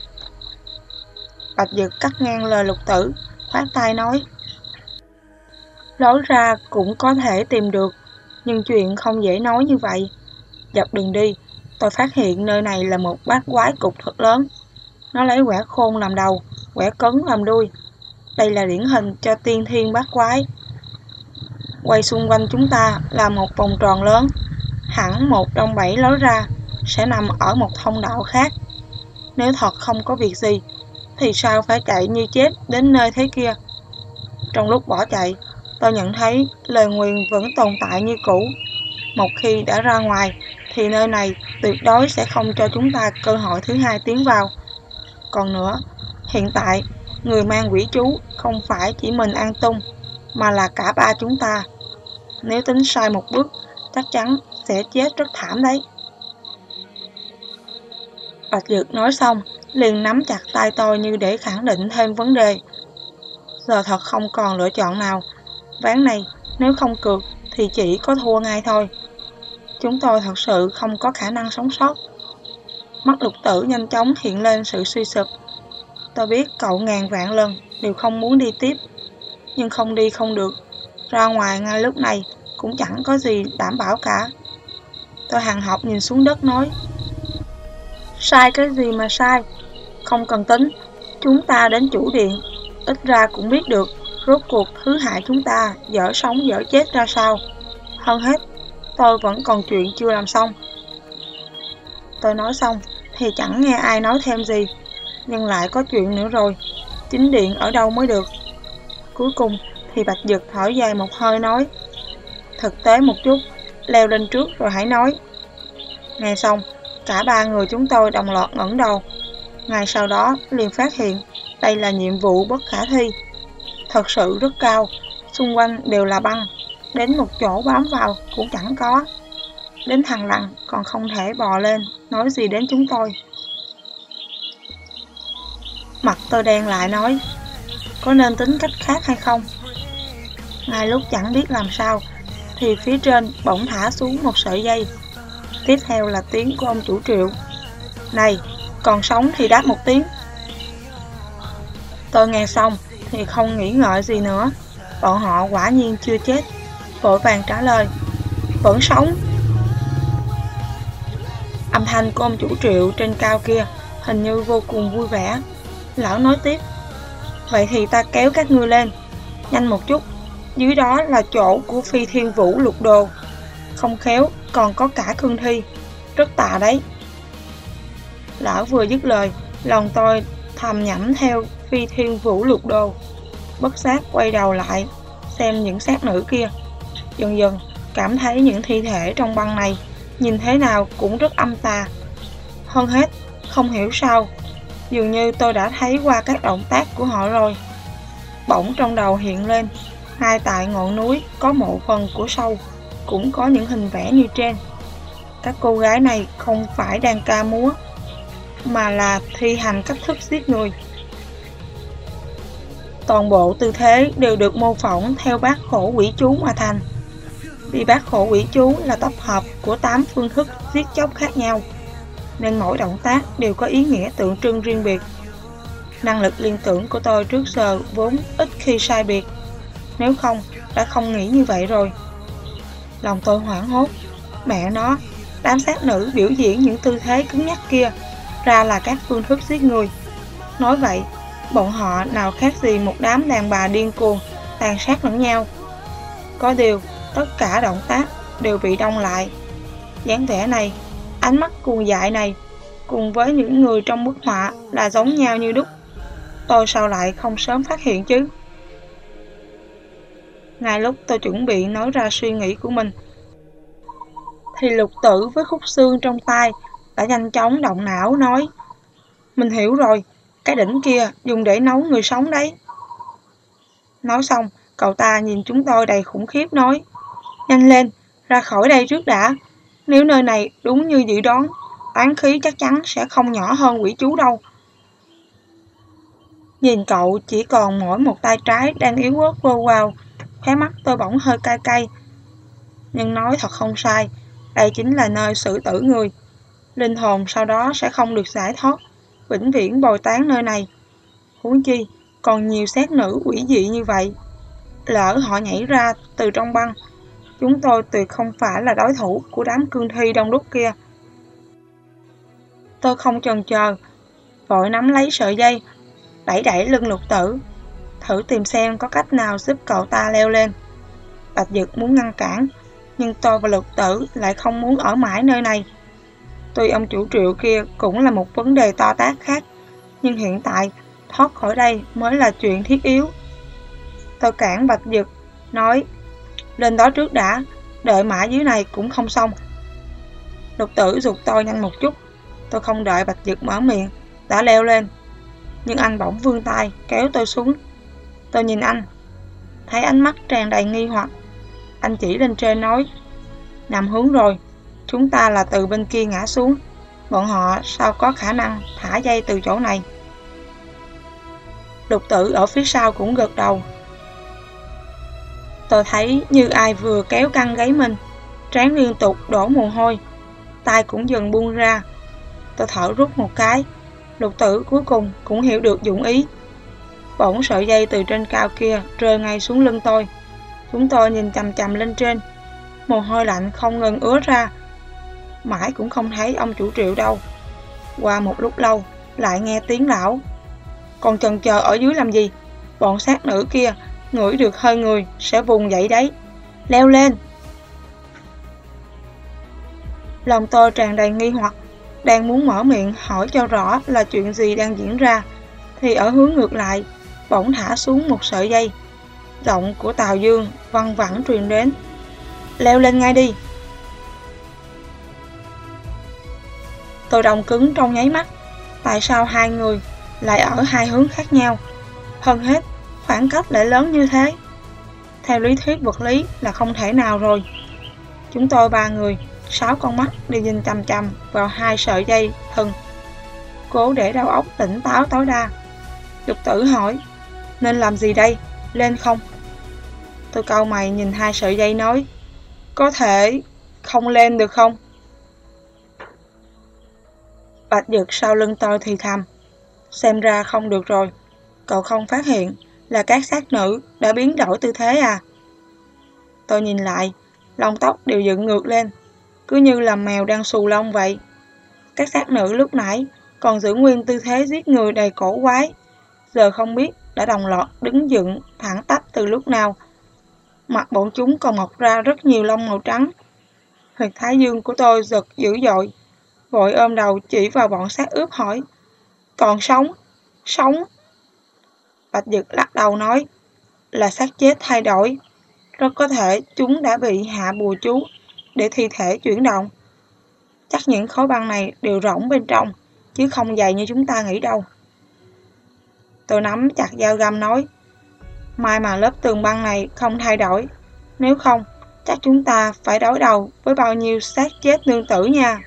Bạch Dực cắt ngang lời Lục Tử, khoát tay nói, lối ra cũng có thể tìm được, nhưng chuyện không dễ nói như vậy. Dọc đường đi, tôi phát hiện nơi này là một bát quái cục thật lớn. Nó lấy quẻ khôn làm đầu, quẻ cấn làm đuôi. Đây là điển hình cho tiên thiên bát quái. Quay xung quanh chúng ta là một vòng tròn lớn, hẳn một trong bảy lối ra sẽ nằm ở một thông đạo khác. Nếu thật không có việc gì, thì sao phải chạy như chết đến nơi thế kia? Trong lúc bỏ chạy, tôi nhận thấy lời nguyền vẫn tồn tại như cũ. Một khi đã ra ngoài, thì nơi này tuyệt đối sẽ không cho chúng ta cơ hội thứ hai tiến vào. Còn nữa, hiện tại Người mang quỷ chú không phải chỉ mình An Tung, mà là cả ba chúng ta. Nếu tính sai một bước, chắc chắn sẽ chết rất thảm đấy. Bạch Dược nói xong, liền nắm chặt tay tôi như để khẳng định thêm vấn đề. Giờ thật không còn lựa chọn nào. Ván này, nếu không cược thì chỉ có thua ngay thôi. Chúng tôi thật sự không có khả năng sống sót. Mắt Lục Tử nhanh chóng hiện lên sự suy sụp. Tôi biết cậu ngàn vạn lần đều không muốn đi tiếp, nhưng không đi không được. Ra ngoài ngay lúc này cũng chẳng có gì đảm bảo cả. Tôi hằn học nhìn xuống đất nói, sai cái gì mà sai, không cần tính. Chúng ta đến chủ điện, ít ra cũng biết được rốt cuộc thứ hại chúng ta dở sống dở chết ra sao. Hơn hết, tôi vẫn còn chuyện chưa làm xong. Tôi nói xong thì chẳng nghe ai nói thêm gì, nhưng lại có chuyện nữa rồi. Chính điện ở đâu mới được? Cuối cùng thì Bạch Dực thở dài một hơi nói, thực tế một chút, leo lên trước rồi hãy nói. Nghe xong, cả ba người chúng tôi đồng loạt ngẩng đầu. Ngay sau đó liền phát hiện đây là nhiệm vụ bất khả thi. Thật sự rất cao, xung quanh đều là băng, đến một chỗ bám vào cũng chẳng có. Đến thằng Lằn còn không thể bò lên, nói gì đến chúng tôi. Mặt tôi đen lại nói, có nên tính cách khác hay không? Ngay lúc chẳng biết làm sao, thì phía trên bỗng thả xuống một sợi dây. Tiếp theo là tiếng của ông chủ Triệu. Này, còn sống thì đáp một tiếng. Tôi nghe xong thì không nghĩ ngợi gì nữa. Bọn họ quả nhiên chưa chết. Vội vàng trả lời, vẫn sống. Âm thanh của ông chủ Triệu trên cao kia hình như vô cùng vui vẻ. Lão nói tiếp, vậy thì ta kéo các ngươi lên, nhanh một chút. Dưới đó là chỗ của Phi Thiên Vũ Lục Đồ. Không khéo còn có cả cương thi, rất tà đấy. Lão vừa dứt lời, lòng tôi thầm nhẩm theo Phi Thiên Vũ Lục Đồ. Bất giác quay đầu lại xem những xác nữ kia. Dần dần cảm thấy những thi thể trong băng này nhìn thế nào cũng rất âm tà. Hơn hết, không hiểu sao, dường như tôi đã thấy qua các động tác của họ rồi. Bỗng trong đầu hiện lên, ngay tại ngọn núi có mộ phần của sâu, cũng có những hình vẽ như trên. Các cô gái này không phải đang ca múa, mà là thi hành cách thức giết người. Toàn bộ tư thế đều được mô phỏng theo bát khổ quỷ chú mà thành. Vì bát khổ quỷ chú là tập hợp của tám phương thức giết chóc khác nhau, nên mỗi động tác đều có ý nghĩa tượng trưng riêng biệt. Năng lực liên tưởng của tôi trước giờ vốn ít khi sai biệt, nếu không đã không nghĩ như vậy rồi. Lòng tôi hoảng hốt, mẹ nó, đám sát nữ biểu diễn những tư thế cứng nhắc kia ra là các phương thức giết người. Nói vậy, bọn họ nào khác gì một đám đàn bà điên cuồng tàn sát lẫn nhau. Có điều, tất cả động tác đều bị đông lại. dáng vẻ này, ánh mắt cuồng dại này, cùng với những người trong bức họa là giống nhau như đúc. Tôi sao lại không sớm phát hiện chứ? Ngay lúc tôi chuẩn bị nói ra suy nghĩ của mình, thì Lục Tử với khúc xương trong tay đã nhanh chóng động não nói, mình hiểu rồi, cái đỉnh kia dùng để nấu người sống đấy. Nói xong, cậu ta nhìn chúng tôi đầy khủng khiếp nói, nhanh lên, ra khỏi đây trước đã. Nếu nơi này đúng như dự đoán, oán khí chắc chắn sẽ không nhỏ hơn quỷ chú đâu. Nhìn cậu chỉ còn mỗi một tay trái đang yếu ớt vô quào, khóe mắt tôi bỗng hơi cay cay. Nhưng nói thật không sai, đây chính là nơi xử tử người. Linh hồn sau đó sẽ không được giải thoát, vĩnh viễn bồi tán nơi này. Huống chi, còn nhiều xác nữ quỷ dị như vậy. Lỡ họ nhảy ra từ trong băng, chúng tôi tuyệt không phải là đối thủ của đám cương thi đông đúc kia. Tôi không chần chờ, vội nắm lấy sợi dây, đẩy đẩy lưng Lục Tử, thử tìm xem có cách nào giúp cậu ta leo lên. Bạch Dực muốn ngăn cản, nhưng tôi và Lục Tử lại không muốn ở mãi nơi này. Tuy ông chủ Triệu kia cũng là một vấn đề to tát khác, nhưng hiện tại thoát khỏi đây mới là chuyện thiết yếu. Tôi cản Bạch Dực, nói, lên đó trước đã, đợi mãi dưới này cũng không xong. Lục Tử giục tôi nhanh một chút, tôi không đợi Bạch Dực mở miệng, đã leo lên. Nhưng anh bỗng vươn tay kéo tôi xuống. Tôi nhìn anh, thấy ánh mắt tràn đầy nghi hoặc. Anh chỉ lên trên nói, nằm hướng rồi, chúng ta là từ bên kia ngã xuống. Bọn họ sao có khả năng thả dây từ chỗ này? Lục Tử ở phía sau cũng gật đầu. Tôi thấy như ai vừa kéo căng gáy mình, trán liên tục đổ mồ hôi, tay cũng dần buông ra. Tôi thở rút một cái. Lục Tử cuối cùng cũng hiểu được dụng ý. Bỗng sợi dây từ trên cao kia rơi ngay xuống lưng tôi. Chúng tôi nhìn chằm chằm lên trên, mồ hôi lạnh không ngừng ứa ra. Mãi cũng không thấy ông chủ Triệu đâu. Qua một lúc lâu lại nghe tiếng lão, còn chần chờ ở dưới làm gì? Bọn sát nữ kia ngửi được hơi người sẽ vùng dậy đấy, leo lên. Lòng tôi tràn đầy nghi hoặc, đang muốn mở miệng hỏi cho rõ là chuyện gì đang diễn ra, thì ở hướng ngược lại bỗng thả xuống một sợi dây. Giọng của Tào Dương văng vẳng truyền đến, leo lên ngay đi. Tôi đông cứng trong nháy mắt. Tại sao hai người lại ở hai hướng khác nhau? Hơn hết, khoảng cách lại lớn như thế. Theo lý thuyết vật lý là không thể nào rồi. Chúng tôi ba người, sáu con mắt đi nhìn chằm chằm vào hai sợi dây thừng, cố để đầu óc tỉnh táo tối đa. Lục Tử hỏi, nên làm gì đây, lên không? Tôi cau mày nhìn hai sợi dây nói, có thể không lên được không? Bạch Dực sau lưng tôi thì thầm, xem ra không được rồi. Cậu không phát hiện là các sát nữ đã biến đổi tư thế à? Tôi nhìn lại, lông tóc đều dựng ngược lên, cứ như là mèo đang xù lông vậy. Các sát nữ lúc nãy còn giữ nguyên tư thế giết người đầy cổ quái, giờ không biết đã đồng loạt đứng dựng thẳng tắp từ lúc nào. Mặt bọn chúng còn mọc ra rất nhiều lông màu trắng. Huyệt thái dương của tôi giật dữ dội, vội ôm đầu chỉ vào bọn xác ướp hỏi, còn sống, sống. Bạch Dực lắc đầu nói, là xác chết thay đổi, rất có thể chúng đã bị hạ bùa chú để thi thể chuyển động. Chắc những khối băng này đều rỗng bên trong, chứ không dày như chúng ta nghĩ đâu. Tôi nắm chặt dao găm nói, may mà lớp tường băng này không thay đổi, nếu không chắc chúng ta phải đối đầu với bao nhiêu xác chết nương tử nha.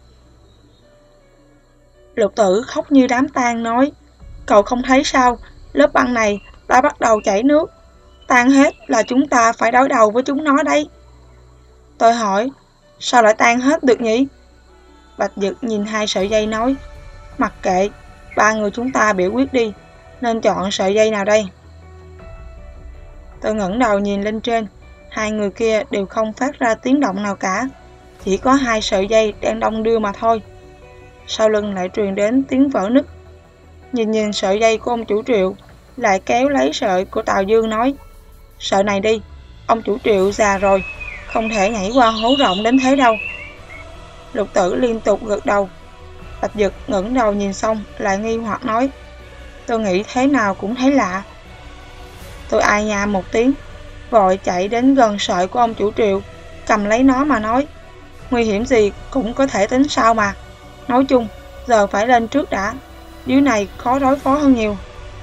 Lục Tử khóc như đám tang nói, cậu không thấy sao, lớp băng này đã bắt đầu chảy nước, tan hết là chúng ta phải đối đầu với chúng nó đấy. Tôi hỏi, sao lại tan hết được nhỉ? Bạch Dực nhìn hai sợi dây nói, mặc kệ, ba người chúng ta biểu quyết đi, nên chọn sợi dây nào đây? Tôi ngẩng đầu nhìn lên trên, hai người kia đều không phát ra tiếng động nào cả, chỉ có hai sợi dây đang đong đưa mà thôi. Sau lưng lại truyền đến tiếng vỡ nứt. Nhìn nhìn sợi dây của ông chủ Triệu, lại kéo lấy sợi của Tào Dương nói, sợi này đi, ông chủ Triệu già rồi, không thể nhảy qua hố rộng đến thế đâu. Lục Tử liên tục gật đầu. Bạch Dực ngẩng đầu nhìn xong lại nghi hoặc nói, tôi nghĩ thế nào cũng thấy lạ. Tôi ai nha một tiếng, vội chạy đến gần sợi của ông chủ Triệu, cầm lấy nó mà nói, nguy hiểm gì cũng có thể tính sau mà. Nói chung, giờ phải lên trước đã, dưới này khó đối phó hơn nhiều.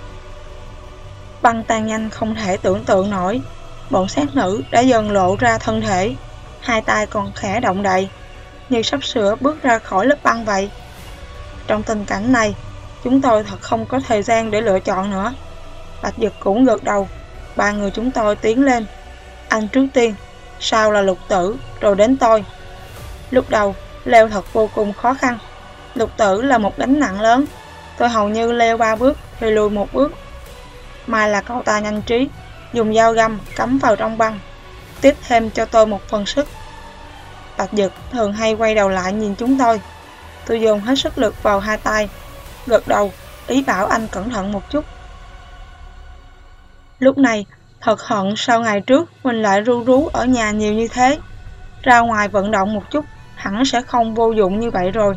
Băng tan nhanh không thể tưởng tượng nổi, bọn sát nữ đã dần lộ ra thân thể, hai tay còn khẽ động đậy, như sắp sửa bước ra khỏi lớp băng vậy. Trong tình cảnh này, chúng tôi thật không có thời gian để lựa chọn nữa. Bạch Dực cũng gật đầu, ba người chúng tôi tiến lên. Anh trước tiên, sau là Lục Tử, rồi đến tôi. Lúc đầu, leo thật vô cùng khó khăn. Lục Tử là một gánh nặng lớn, tôi hầu như leo ba bước rồi lùi một bước. May là cậu ta nhanh trí, dùng dao găm cắm vào trong băng, tiếp thêm cho tôi một phần sức. Bạch Dực thường hay quay đầu lại nhìn chúng tôi. Tôi dồn hết sức lực vào hai tay, gật đầu, ý bảo anh cẩn thận một chút. Lúc này, thật hận sau ngày trước mình lại ru rú ở nhà nhiều như thế. Ra ngoài vận động một chút, hẳn sẽ không vô dụng như vậy rồi.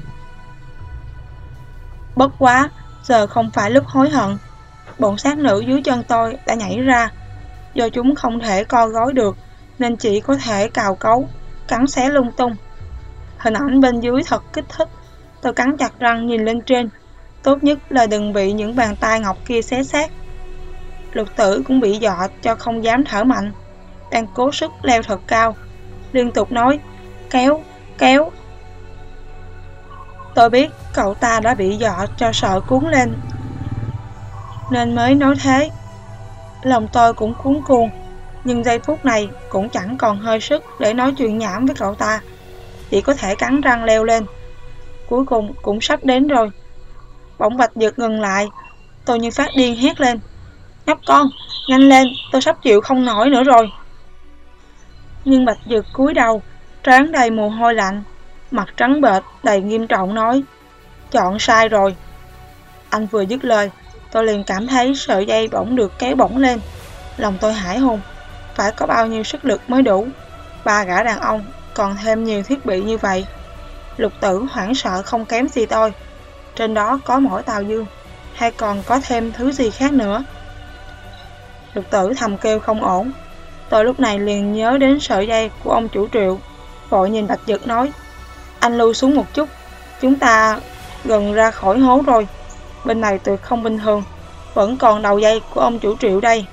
Bất quá, giờ không phải lúc hối hận. Bọn sát nữ dưới chân tôi đã nhảy ra. Do chúng không thể co gối được, nên chỉ có thể cào cấu, cắn xé lung tung. Hình ảnh bên dưới thật kích thích. Tôi cắn chặt răng nhìn lên trên. Tốt nhất là đừng bị những bàn tay ngọc kia xé xác. Lục Tử cũng bị dọa cho không dám thở mạnh, đang cố sức leo thật cao, liên tục nói kéo, kéo. Tôi biết cậu ta đã bị dọa cho sợ cuốn lên nên mới nói thế. Lòng tôi cũng cuống cuồng, nhưng giây phút này cũng chẳng còn hơi sức để nói chuyện nhảm với cậu ta, chỉ có thể cắn răng leo lên. Cuối cùng cũng sắp đến rồi. Bỗng Bạch Dực ngừng lại, tôi như phát điên hét lên: nhóc con, nhanh lên, tôi sắp chịu không nổi nữa rồi. Nhưng Bạch Dực cúi đầu, trán đầy mồ hôi lạnh, mặt trắng bệch đầy nghiêm trọng nói: chọn sai rồi. Anh vừa dứt lời, tôi liền cảm thấy sợi dây bỗng được kéo bổng lên. Lòng tôi hãi hùng, phải có bao nhiêu sức lực mới đủ. Ba gã đàn ông còn thêm nhiều thiết bị như vậy. Lục Tử hoảng sợ không kém gì tôi. Trên đó có mỗi Tào Dương, hay còn có thêm thứ gì khác nữa? Lục Tử thầm kêu không ổn. Tôi lúc này liền nhớ đến sợi dây của ông chủ Triệu, vội nhìn Bạch Dực nói: anh lui xuống một chút, chúng ta gần ra khỏi hố rồi. Bên này tuyệt không bình thường, vẫn còn đầu dây của ông chủ Triệu đây.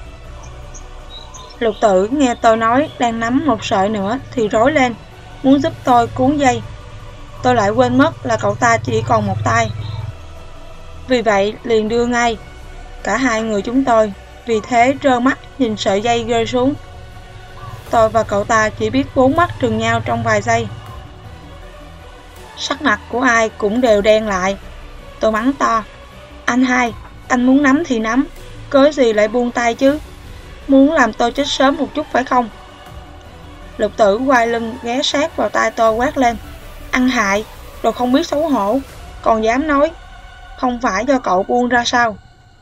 Lục Tử nghe tôi nói đang nắm một sợi nữa thì rối lên, muốn giúp tôi cuốn dây. Tôi lại quên mất là cậu ta chỉ còn một tay, vì vậy liền đưa ngay. Cả hai người chúng tôi vì thế trơ mắt nhìn sợi dây rơi xuống. Tôi và cậu ta chỉ biết bốn mắt trừng nhau trong vài giây. Sắc mặt của ai cũng đều đen lại. Tôi mắng to: anh hai, anh muốn nắm thì nắm, cớ gì lại buông tay chứ? Muốn làm tôi chết sớm một chút phải không? Lục Tử quay lưng ghé sát vào tai tôi quát lên: ăn hại, đồ không biết xấu hổ, còn dám nói không phải do cậu buông ra sao?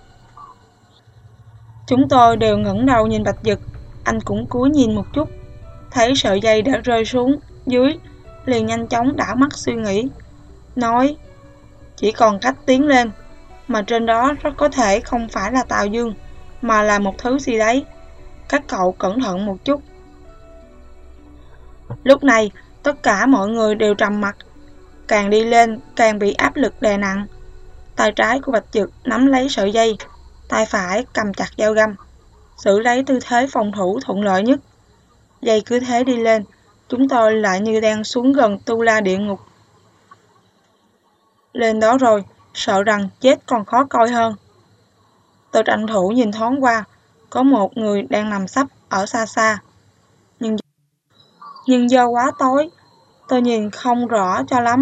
Chúng tôi đều ngẩng đầu nhìn Bạch Dực. Anh cũng cúi nhìn một chút, thấy sợi dây đã rơi xuống dưới, liền nhanh chóng đảo mắt suy nghĩ, nói: chỉ còn cách tiến lên, mà trên đó rất có thể không phải là Tào Dương, mà là một thứ gì đấy. Các cậu cẩn thận một chút. Lúc này tất cả mọi người đều trầm mặc, càng đi lên càng bị áp lực đè nặng. Tay trái của Bạch Dực nắm lấy sợi dây, tay phải cầm chặt dao găm, giữ lấy tư thế phòng thủ thuận lợi nhất. Dây cứ thế đi lên, chúng tôi lại như đang xuống gần tu la địa ngục. Lên đó rồi, sợ rằng chết còn khó coi hơn. Tôi tranh thủ nhìn thoáng qua, có một người đang nằm sấp ở xa xa, nhưng nhưng do quá tối, tôi nhìn không rõ cho lắm.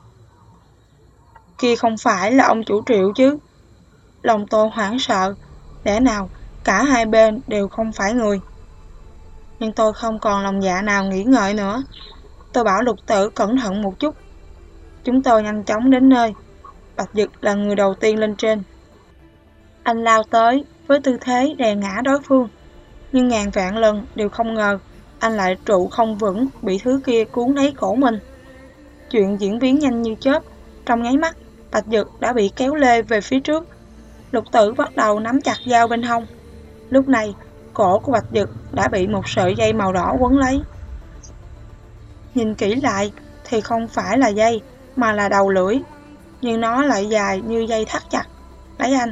Kia không phải là ông chủ Triệu chứ? Lòng tôi hoảng sợ, lẽ nào cả hai bên đều không phải người? Nhưng tôi không còn lòng dạ nào nghĩ ngợi nữa. Tôi bảo Lục Tử cẩn thận một chút. Chúng tôi nhanh chóng đến nơi. Bạch Dực là người đầu tiên lên trên. Anh lao tới với tư thế đè ngã đối phương, nhưng ngàn vạn lần đều không ngờ anh lại trụ không vững, bị thứ kia cuốn lấy cổ mình. Chuyện diễn biến nhanh như chớp, trong nháy mắt Bạch Dực đã bị kéo lê về phía trước. Lục Tử bắt đầu nắm chặt dao bên hông. Lúc này cổ của Bạch Dực đã bị một sợi dây màu đỏ quấn lấy. Nhìn kỹ lại thì không phải là dây, mà là đầu lưỡi, nhưng nó lại dài như dây thắt chặt lấy anh.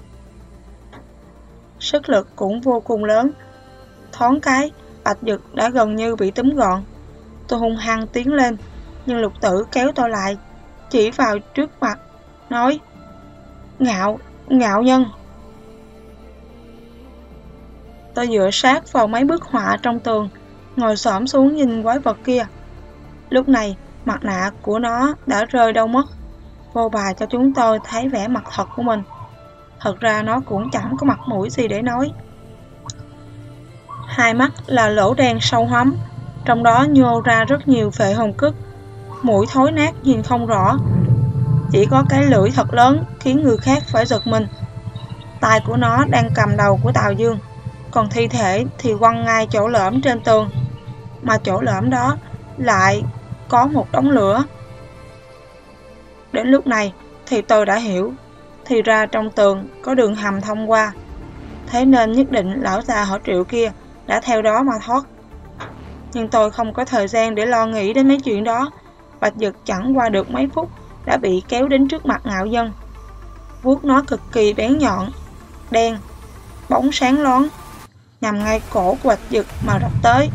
Sức lực cũng vô cùng lớn. Thoáng cái, Bạch Dực đã gần như bị túm gọn. Tôi hung hăng tiến lên, nhưng Lục Tử kéo tôi lại, chỉ vào trước mặt, nói: Ngạo, ngạo nhân. Tôi dựa sát vào mấy bức họa trong tường, ngồi xổm xuống nhìn quái vật kia. Lúc này, mặt nạ của nó đã rơi đâu mất, vô bà cho chúng tôi thấy vẻ mặt thật của mình. Thật ra nó cũng chẳng có mặt mũi gì để nói. Hai mắt là lỗ đen sâu hoắm, trong đó nhô ra rất nhiều phệ hồn cức. Mũi thối nát nhìn không rõ, chỉ có cái lưỡi thật lớn khiến người khác phải giật mình. Tay của nó đang cầm đầu của Tào Dương, còn thi thể thì quăng ngay chỗ lõm trên tường, mà chỗ lõm đó lại có một đống lửa. Đến lúc này thì tôi đã hiểu, thì ra trong tường có đường hầm thông qua, thế nên nhất định lão già họ Triệu kia đã theo đó mà thoát. Nhưng tôi không có thời gian để lo nghĩ đến mấy chuyện đó. Bạch Dực chẳng qua được mấy phút đã bị kéo đến trước mặt Ngạo Nhân, vuốt nó cực kỳ bén nhọn, đen, bóng sáng loáng, nhằm ngay cổ của Bạch Dực mà rạch tới.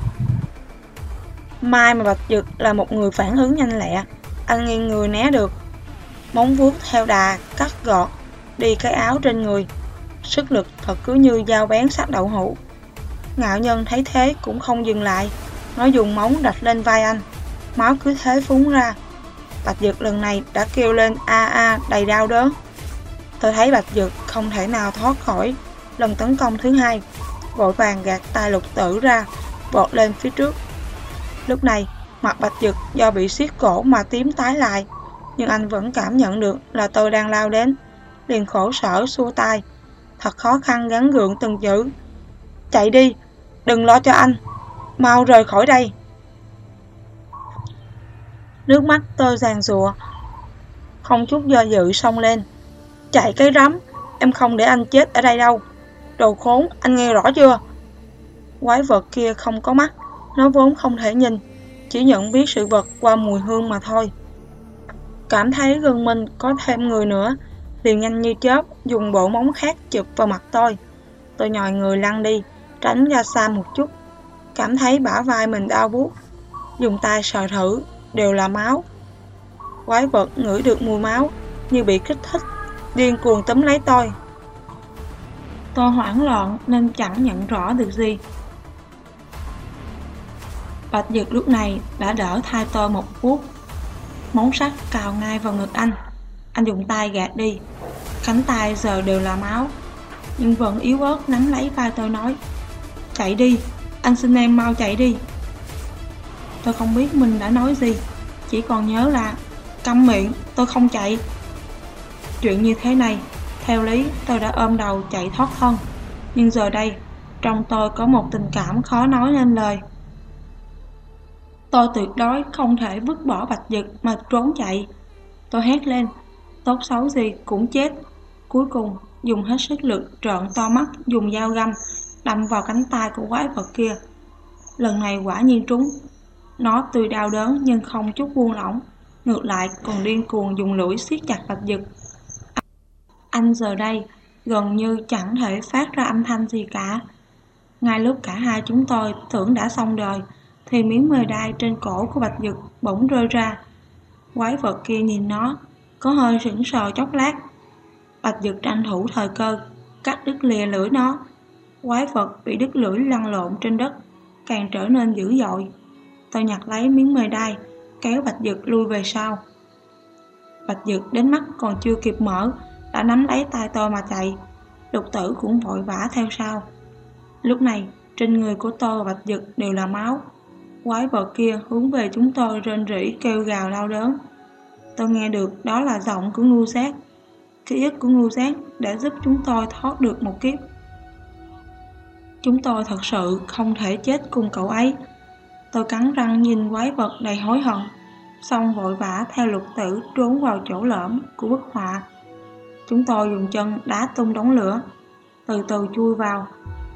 May mà Bạch Dực là một người phản ứng nhanh lẹ, anh nghiêng người né được, móng vuốt theo đà cắt gọt đi cái áo trên người, sức lực thật cứ như dao bén sắc đậu hũ. Ngạo Nhân thấy thế cũng không dừng lại, nó dùng móng đập lên vai anh, máu cứ thế phúng ra. Bạch Dực lần này đã kêu lên a a đầy đau đớn. Tôi thấy Bạch Dực không thể nào thoát khỏi lần tấn công thứ hai, vội vàng gạt tay Lục Tử ra, vọt lên phía trước. Lúc này mặt Bạch Dực do bị siết cổ mà tím tái lại, nhưng anh vẫn cảm nhận được là tôi đang lao đến, liền khổ sở xua tay, thật khó khăn gắng gượng từng chữ: chạy đi, đừng lo cho anh, mau rời khỏi đây. Nước mắt tôi giàn giụa, không chút do dự xông lên: chạy cái rắm, em không để anh chết ở đây đâu, đồ khốn, anh nghe rõ chưa? Quái vật kia không có mắt, nó vốn không thể nhìn, chỉ nhận biết sự vật qua mùi hương mà thôi. Cảm thấy gần mình có thêm người nữa, liền nhanh như chớp dùng bộ móng khác chụp vào mặt tôi. Tôi nhòi người lăn đi, tránh ra xa một chút, cảm thấy bả vai mình đau buốt, dùng tay sờ thử, đều là máu. Quái vật ngửi được mùi máu, như bị kích thích, điên cuồng túm lấy tôi. Tôi hoảng loạn nên chẳng nhận rõ được gì. Bạch Dực lúc này đã đỡ thay tôi một vuốt, móng sắt cào ngay vào ngực anh. Anh dùng tay gạt đi, cánh tay giờ đều là máu, nhưng vẫn yếu ớt nắm lấy vai tôi nói: chạy đi, anh xin em mau chạy đi. Tôi không biết mình đã nói gì, chỉ còn nhớ là câm miệng, tôi không chạy. Chuyện như thế này, theo lý tôi đã ôm đầu chạy thoát thân, nhưng giờ đây trong tôi có một tình cảm khó nói nên lời. Tôi tuyệt đối không thể vứt bỏ Bạch Dực mà trốn chạy. Tôi hét lên, tốt xấu gì cũng chết. Cuối cùng dùng hết sức lực trợn to mắt, dùng dao găm đâm vào cánh tay của quái vật kia. Lần này quả nhiên trúng. Nó tuy đau đớn nhưng không chút buông lỏng, ngược lại còn điên cuồng dùng lưỡi siết chặt Bạch Dực. Anh giờ đây gần như chẳng thể phát ra âm thanh gì cả. Ngay lúc cả hai chúng tôi tưởng đã xong đời, thì miếng mề đai trên cổ của Bạch Dực bỗng rơi ra. Quái vật kia nhìn nó, có hơi sững sờ chốc lát. Bạch Dực tranh thủ thời cơ, cắt đứt lìa lưỡi nó. Quái vật bị đứt lưỡi lăn lộn trên đất, càng trở nên dữ dội. Tôi nhặt lấy miếng mề đai, kéo Bạch Dực lui về sau. Bạch Dực đến mắt còn chưa kịp mở, đã nắm lấy tay tôi mà chạy. Lục Tử cũng vội vã theo sau. Lúc này trên người của tôi và Bạch Dực đều là máu. Quái vật kia hướng về chúng tôi rên rỉ kêu gào đau đớn. Tôi nghe được đó là giọng của Ngưu Giác. Ký ức của Ngưu Giác đã giúp chúng tôi thoát được một kiếp. Chúng tôi thật sự không thể chết cùng cậu ấy. Tôi cắn răng nhìn quái vật đầy hối hận, xong vội vã theo Lục Tử trốn vào chỗ lõm của bức họa. Chúng tôi dùng chân đá tung đống lửa, từ từ chui vào.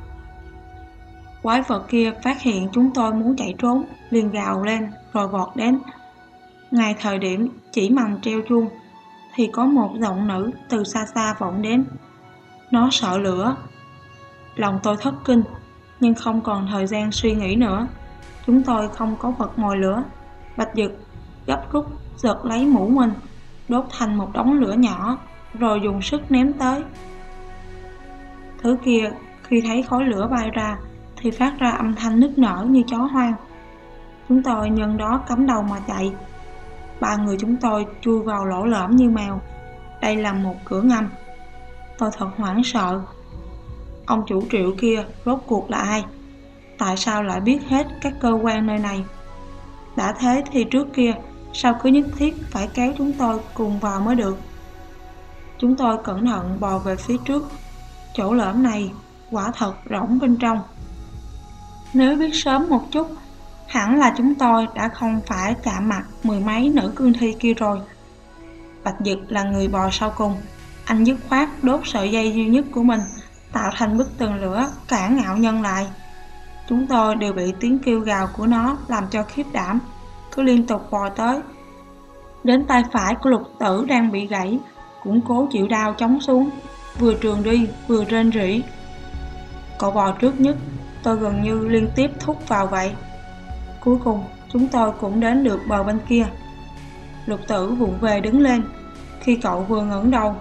Quái vật kia phát hiện chúng tôi muốn chạy trốn, liền gào lên rồi vọt đến. Ngay thời điểm chỉ mầm treo chuông, thì có một giọng nữ từ xa xa vọng đến. Nó sợ lửa. Lòng tôi thất kinh, nhưng không còn thời gian suy nghĩ nữa. Chúng tôi không có vật mồi lửa. Bạch Dực gấp rút giật lấy mũ mình, đốt thành một đống lửa nhỏ, rồi dùng sức ném tới. Thứ kia khi thấy khói lửa bay ra thì phát ra âm thanh nức nở như chó hoang. Chúng tôi nhân đó cắm đầu mà chạy. Ba người chúng tôi chui vào lỗ lõm như mèo. Đây là một cửa ngầm. Tôi thật hoảng sợ. Ông chủ Triệu kia rốt cuộc là ai? Tại sao lại biết hết các cơ quan nơi này? Đã thế thì trước kia sao cứ nhất thiết phải kéo chúng tôi cùng vào mới được? Chúng tôi cẩn thận bò về phía trước. Chỗ lõm này quả thật rỗng bên trong. Nếu biết sớm một chút, hẳn là chúng tôi đã không phải chạm mặt mười mấy nữ cương thi kia rồi. Bạch Dực là người bò sau cùng. Anh dứt khoát đốt sợi dây duy nhất của mình, tạo thành bức tường lửa cản Ngạo Nhân lại. Chúng tôi đều bị tiếng kêu gào của nó làm cho khiếp đảm, cứ liên tục bò tới. Đến tay phải của Lục Tử đang bị gãy, cũng cố chịu đau chống xuống, vừa trường đi vừa rên rỉ. Cậu bò trước nhất, tôi gần như liên tiếp thúc vào vậy. Cuối cùng chúng tôi cũng đến được bờ bên kia. Lục Tử vụng về đứng lên. Khi cậu vừa ngẩng đầu,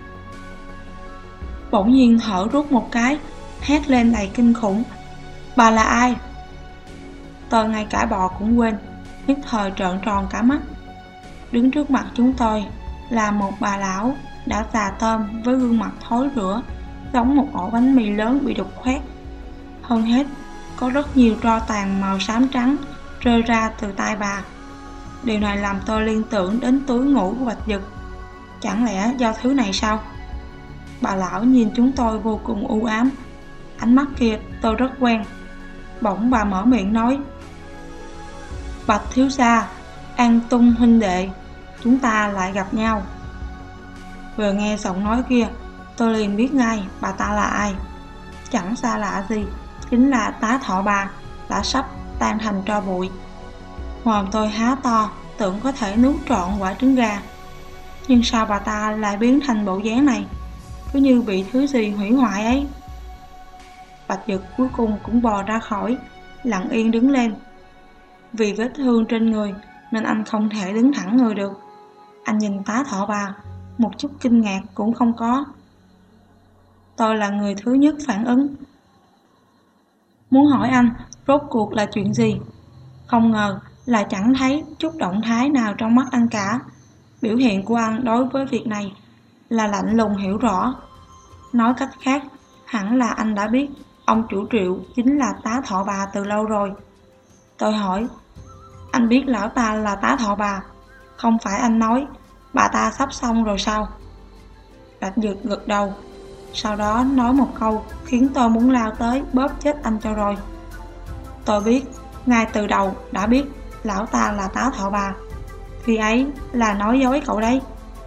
bỗng nhiên thở rút một cái, hét lên đầy kinh khủng: "Bà là ai?" Tôi ngay cả bò cũng quên, nhất thời trợn tròn cả mắt. Đứng trước mặt chúng tôi là một bà lão đã già tôm với gương mặt thối rữa, giống một ổ bánh mì lớn bị đục khoét. Hơn hết, có rất nhiều tro tàn màu xám trắng rơi ra từ tay bà. Điều này làm tôi liên tưởng đến túi ngủ của Bạch Dực. Chẳng lẽ do thứ này sao? Bà lão nhìn chúng tôi vô cùng u ám. Ánh mắt kia tôi rất quen. Bỗng bà mở miệng nói: "Bạch thiếu gia, An Tung huynh đệ, chúng ta lại gặp nhau." Vừa nghe giọng nói kia, tôi liền biết ngay bà ta là ai. Chẳng xa lạ gì, chính là Tá Thọ Bà đã sắp tan thành tro bụi. Mồm tôi há to, tưởng có thể nuốt trọn quả trứng gà. Nhưng sao bà ta lại biến thành bộ dáng này, cứ như bị thứ gì hủy hoại ấy. Bạch Dực cuối cùng cũng bò ra khỏi, lặng yên đứng lên. Vì vết thương trên người nên anh không thể đứng thẳng người được. Anh nhìn Tá Thọ Bà, một chút kinh ngạc cũng không có. Tôi là người thứ nhất phản ứng, muốn hỏi anh rốt cuộc là chuyện gì. Không ngờ là chẳng thấy chút động thái nào trong mắt anh cả. Biểu hiện của anh đối với việc này là lạnh lùng hiểu rõ. Nói cách khác, hẳn là anh đã biết ông chủ Triệu chính là Tá Thọ Bà từ lâu rồi. Tôi hỏi: "Anh biết lão ta là Tá Thọ Bà, không phải anh nói bà ta sắp xong rồi sao?" Bạch Dực gật đầu, sau đó nói một câu khiến tôi muốn lao tới bóp chết anh cho rồi. Tôi biết, ngay từ đầu đã biết lão ta là Tá Thọ Bà. Khi ấy là nói dối cậu đấy.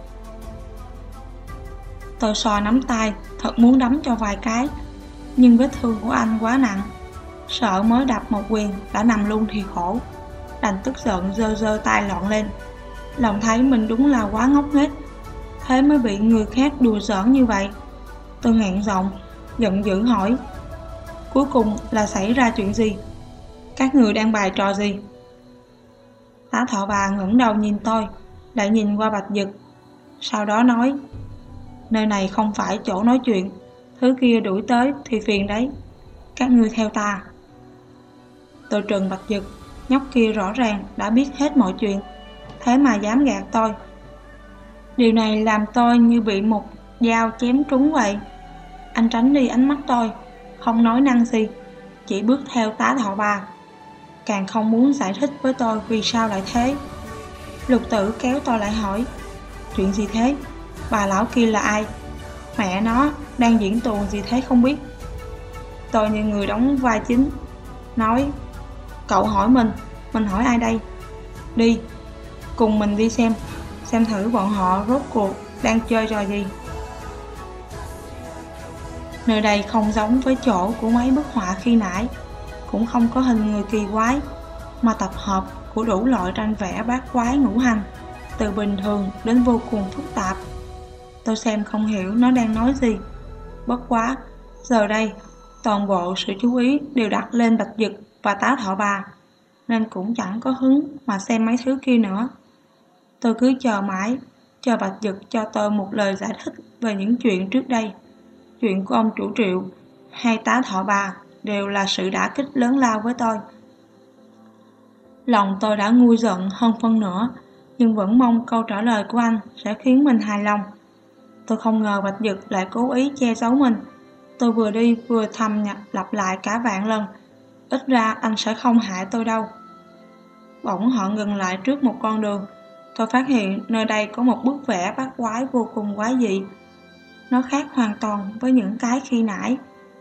Tôi xoa nắm tay, thật muốn đấm cho vài cái, nhưng vết thương của anh quá nặng, sợ mới đập một quyền đã nằm luôn thì khổ, đành tức giận giơ giơ tay loạn lên. Lòng thấy mình đúng là quá ngốc nghếch, thế mới bị người khác đùa giỡn như vậy. Tôi nghẹn giọng, giận dữ hỏi: "Cuối cùng là xảy ra chuyện gì? Các người đang bày trò gì?" Tá Thọ Bà ngẩng đầu nhìn tôi, lại nhìn qua Bạch Dực, sau đó nói: "Nơi này không phải chỗ nói chuyện, thứ kia đuổi tới thì phiền đấy, các ngươi theo ta." Tôi trừng Bạch Dực, nhóc kia rõ ràng đã biết hết mọi chuyện, thế mà dám gạt tôi. Điều này làm tôi như bị một dao chém trúng vậy. Anh tránh đi ánh mắt tôi, không nói năng gì, chỉ bước theo Tá Thọ Bà, càng không muốn giải thích với tôi vì sao lại thế. Lục Tử kéo tôi lại hỏi: "Chuyện gì thế? Bà lão kia là ai? Mẹ nó, đang diễn tuồng gì thế không biết?" Tôi như người đóng vai chính, nói: "Cậu hỏi mình, mình hỏi ai đây? Đi, cùng mình đi xem, xem thử bọn họ rốt cuộc đang chơi trò gì." Nơi đây không giống với chỗ của mấy bức họa khi nãy, cũng không có hình người kỳ quái, mà tập hợp của đủ loại tranh vẽ bát quái ngũ hành, từ bình thường đến vô cùng phức tạp. Tôi xem không hiểu nó đang nói gì. Bất quá, giờ đây, toàn bộ sự chú ý đều đặt lên Bạch Dực và Tá Thọ Bà, nên cũng chẳng có hứng mà xem mấy thứ kia nữa. Tôi cứ chờ mãi, chờ Bạch Dực cho tôi một lời giải thích về những chuyện trước đây. Chuyện của ông chủ Triệu hay Tá Thọ Bà đều là sự đả kích lớn lao với tôi. Lòng tôi đã nguôi giận hơn phân nửa, nhưng vẫn mong câu trả lời của anh sẽ khiến mình hài lòng. Tôi không ngờ Bạch Dực lại cố ý che giấu mình. Tôi vừa đi vừa thầm nhặt lặp lại cả vạn lần: ít ra anh sẽ không hại tôi đâu. Bỗng họ ngừng lại trước một con đường. Tôi phát hiện nơi đây có một bức vẽ bát quái vô cùng quái dị. Nó khác hoàn toàn với những cái khi nãy.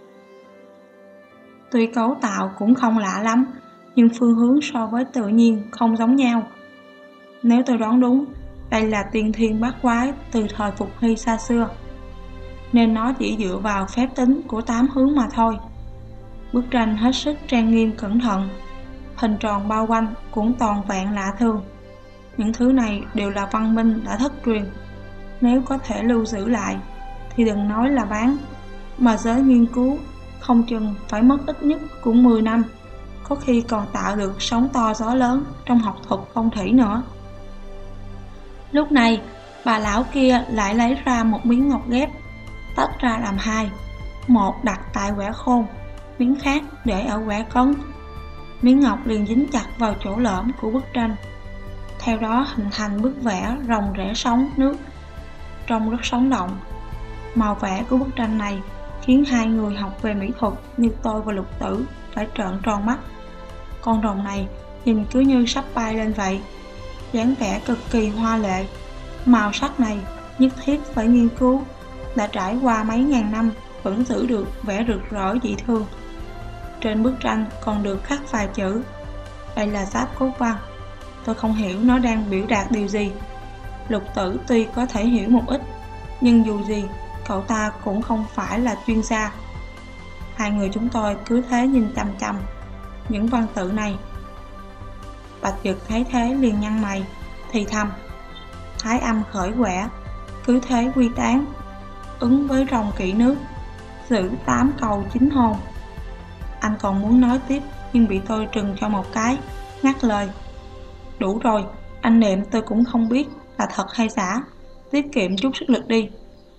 Tuy cấu tạo cũng không lạ lắm, nhưng phương hướng so với tự nhiên không giống nhau. Nếu tôi đoán đúng, đây là tiên thiên bát quái từ thời Phục Hy xa xưa, nên nó chỉ dựa vào phép tính của tám hướng mà thôi. Bức tranh hết sức trang nghiêm cẩn thận, hình tròn bao quanh cũng toàn vẹn lạ thường. Những thứ này đều là văn minh đã thất truyền. Nếu có thể lưu giữ lại thì đừng nói là bán, mà giới nghiên cứu không chừng phải mất ít nhất cũng mười năm, có khi còn tạo được sóng to gió lớn trong học thuật phong thủy nữa. Lúc này bà lão kia lại lấy ra một miếng ngọc ghép, tách ra làm hai, một đặt tại quẻ khôn, miếng khác để ở quẻ cấn. Miếng ngọc liền dính chặt vào chỗ lõm của bức tranh, theo đó hình thành bức vẽ rồng rẽ sóng nước, trông rất sống động. Màu vẽ của bức tranh này khiến hai người học về mỹ thuật như tôi và Lục Tử phải trợn tròn mắt. Con rồng này nhìn cứ như sắp bay lên vậy, dáng vẻ cực kỳ hoa lệ. Màu sắc này nhất thiết phải nghiên cứu, đã trải qua mấy ngàn năm vẫn giữ được vẻ rực rỡ dị thường. Trên bức tranh còn được khắc vài chữ, đây là giáp cốt văn. Tôi không hiểu nó đang biểu đạt điều gì. Lục Tử tuy có thể hiểu một ít, nhưng dù gì cậu ta cũng không phải là chuyên gia. Hai người chúng tôi cứ thế nhìn chằm chằm những văn tự này. Bạch Dực thấy thế liền nhăn mày, thì thầm: Thái âm khởi quẻ, cứ thế quy tán, ứng với rồng kỵ nước, giữ tám cầu chín hôn. Anh còn muốn nói tiếp nhưng bị tôi trừng cho một cái, ngắt lời: Đủ rồi, anh niệm tôi cũng không biết là thật hay giả, tiết kiệm chút sức lực đi.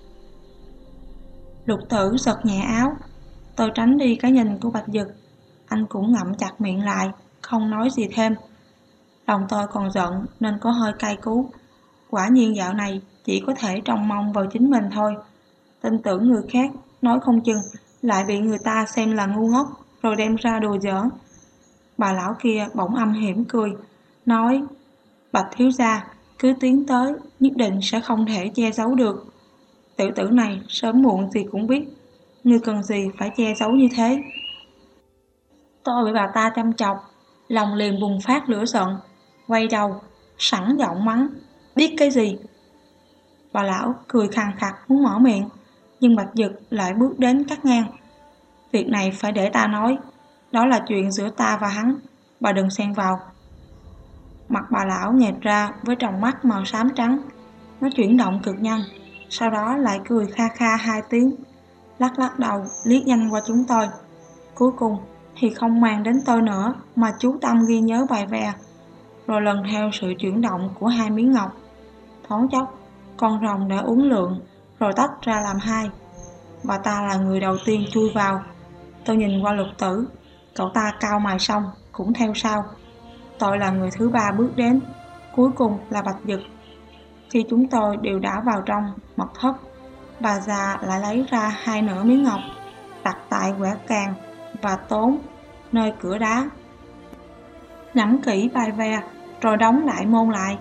Lục Tử giật nhẹ áo, tôi tránh đi cái nhìn của Bạch Dực. Anh cũng ngậm chặt miệng lại, không nói gì thêm. Lòng tôi còn giận nên có hơi cay cú. Quả nhiên dạo này chỉ có thể trông mong vào chính mình thôi. Tin tưởng người khác, nói không chừng lại bị người ta xem là ngu ngốc rồi đem ra đùa giỡn. Bà lão kia bỗng âm hiểm cười, nói: Bạch thiếu gia, cứ tiến tới, nhất định sẽ không thể che giấu được. Tiểu tử này sớm muộn gì cũng biết, ngươi cần gì phải che giấu như thế. Tôi bị bà ta chăm chọc, lòng liền bùng phát lửa giận, quay đầu, sẵn giọng mắng: Biết cái gì? Bà lão cười khàn khặt muốn mở miệng, nhưng Bạch Dực lại bước đến cắt ngang. Việc này phải để ta nói, đó là chuyện giữa ta và hắn, bà đừng xen vào. Mặt bà lão nghệt ra với tròng mắt màu xám trắng, nó chuyển động cực nhanh, sau đó lại cười kha kha hai tiếng, lắc lắc đầu liếc nhanh qua chúng tôi. Cuối cùng thì không màng đến tôi nữa mà chú tâm ghi nhớ bài vẽ, rồi lần theo sự chuyển động của hai miếng ngọc. Thoáng chốc, con rồng đã uốn lượn rồi tách ra làm hai. Bà ta là người đầu tiên chui vào. Tôi nhìn qua Lục Tử, cậu ta cau mày xong cũng theo sau. Tôi là người thứ ba bước đến, cuối cùng là Bạch Dực. Khi chúng tôi đều đã vào trong mật thất, bà già lại lấy ra hai nửa miếng ngọc, đặt tại quẻ càng và tốn nơi cửa đá. Ngẫm kỹ bài vẽ rồi đóng lại môn lại.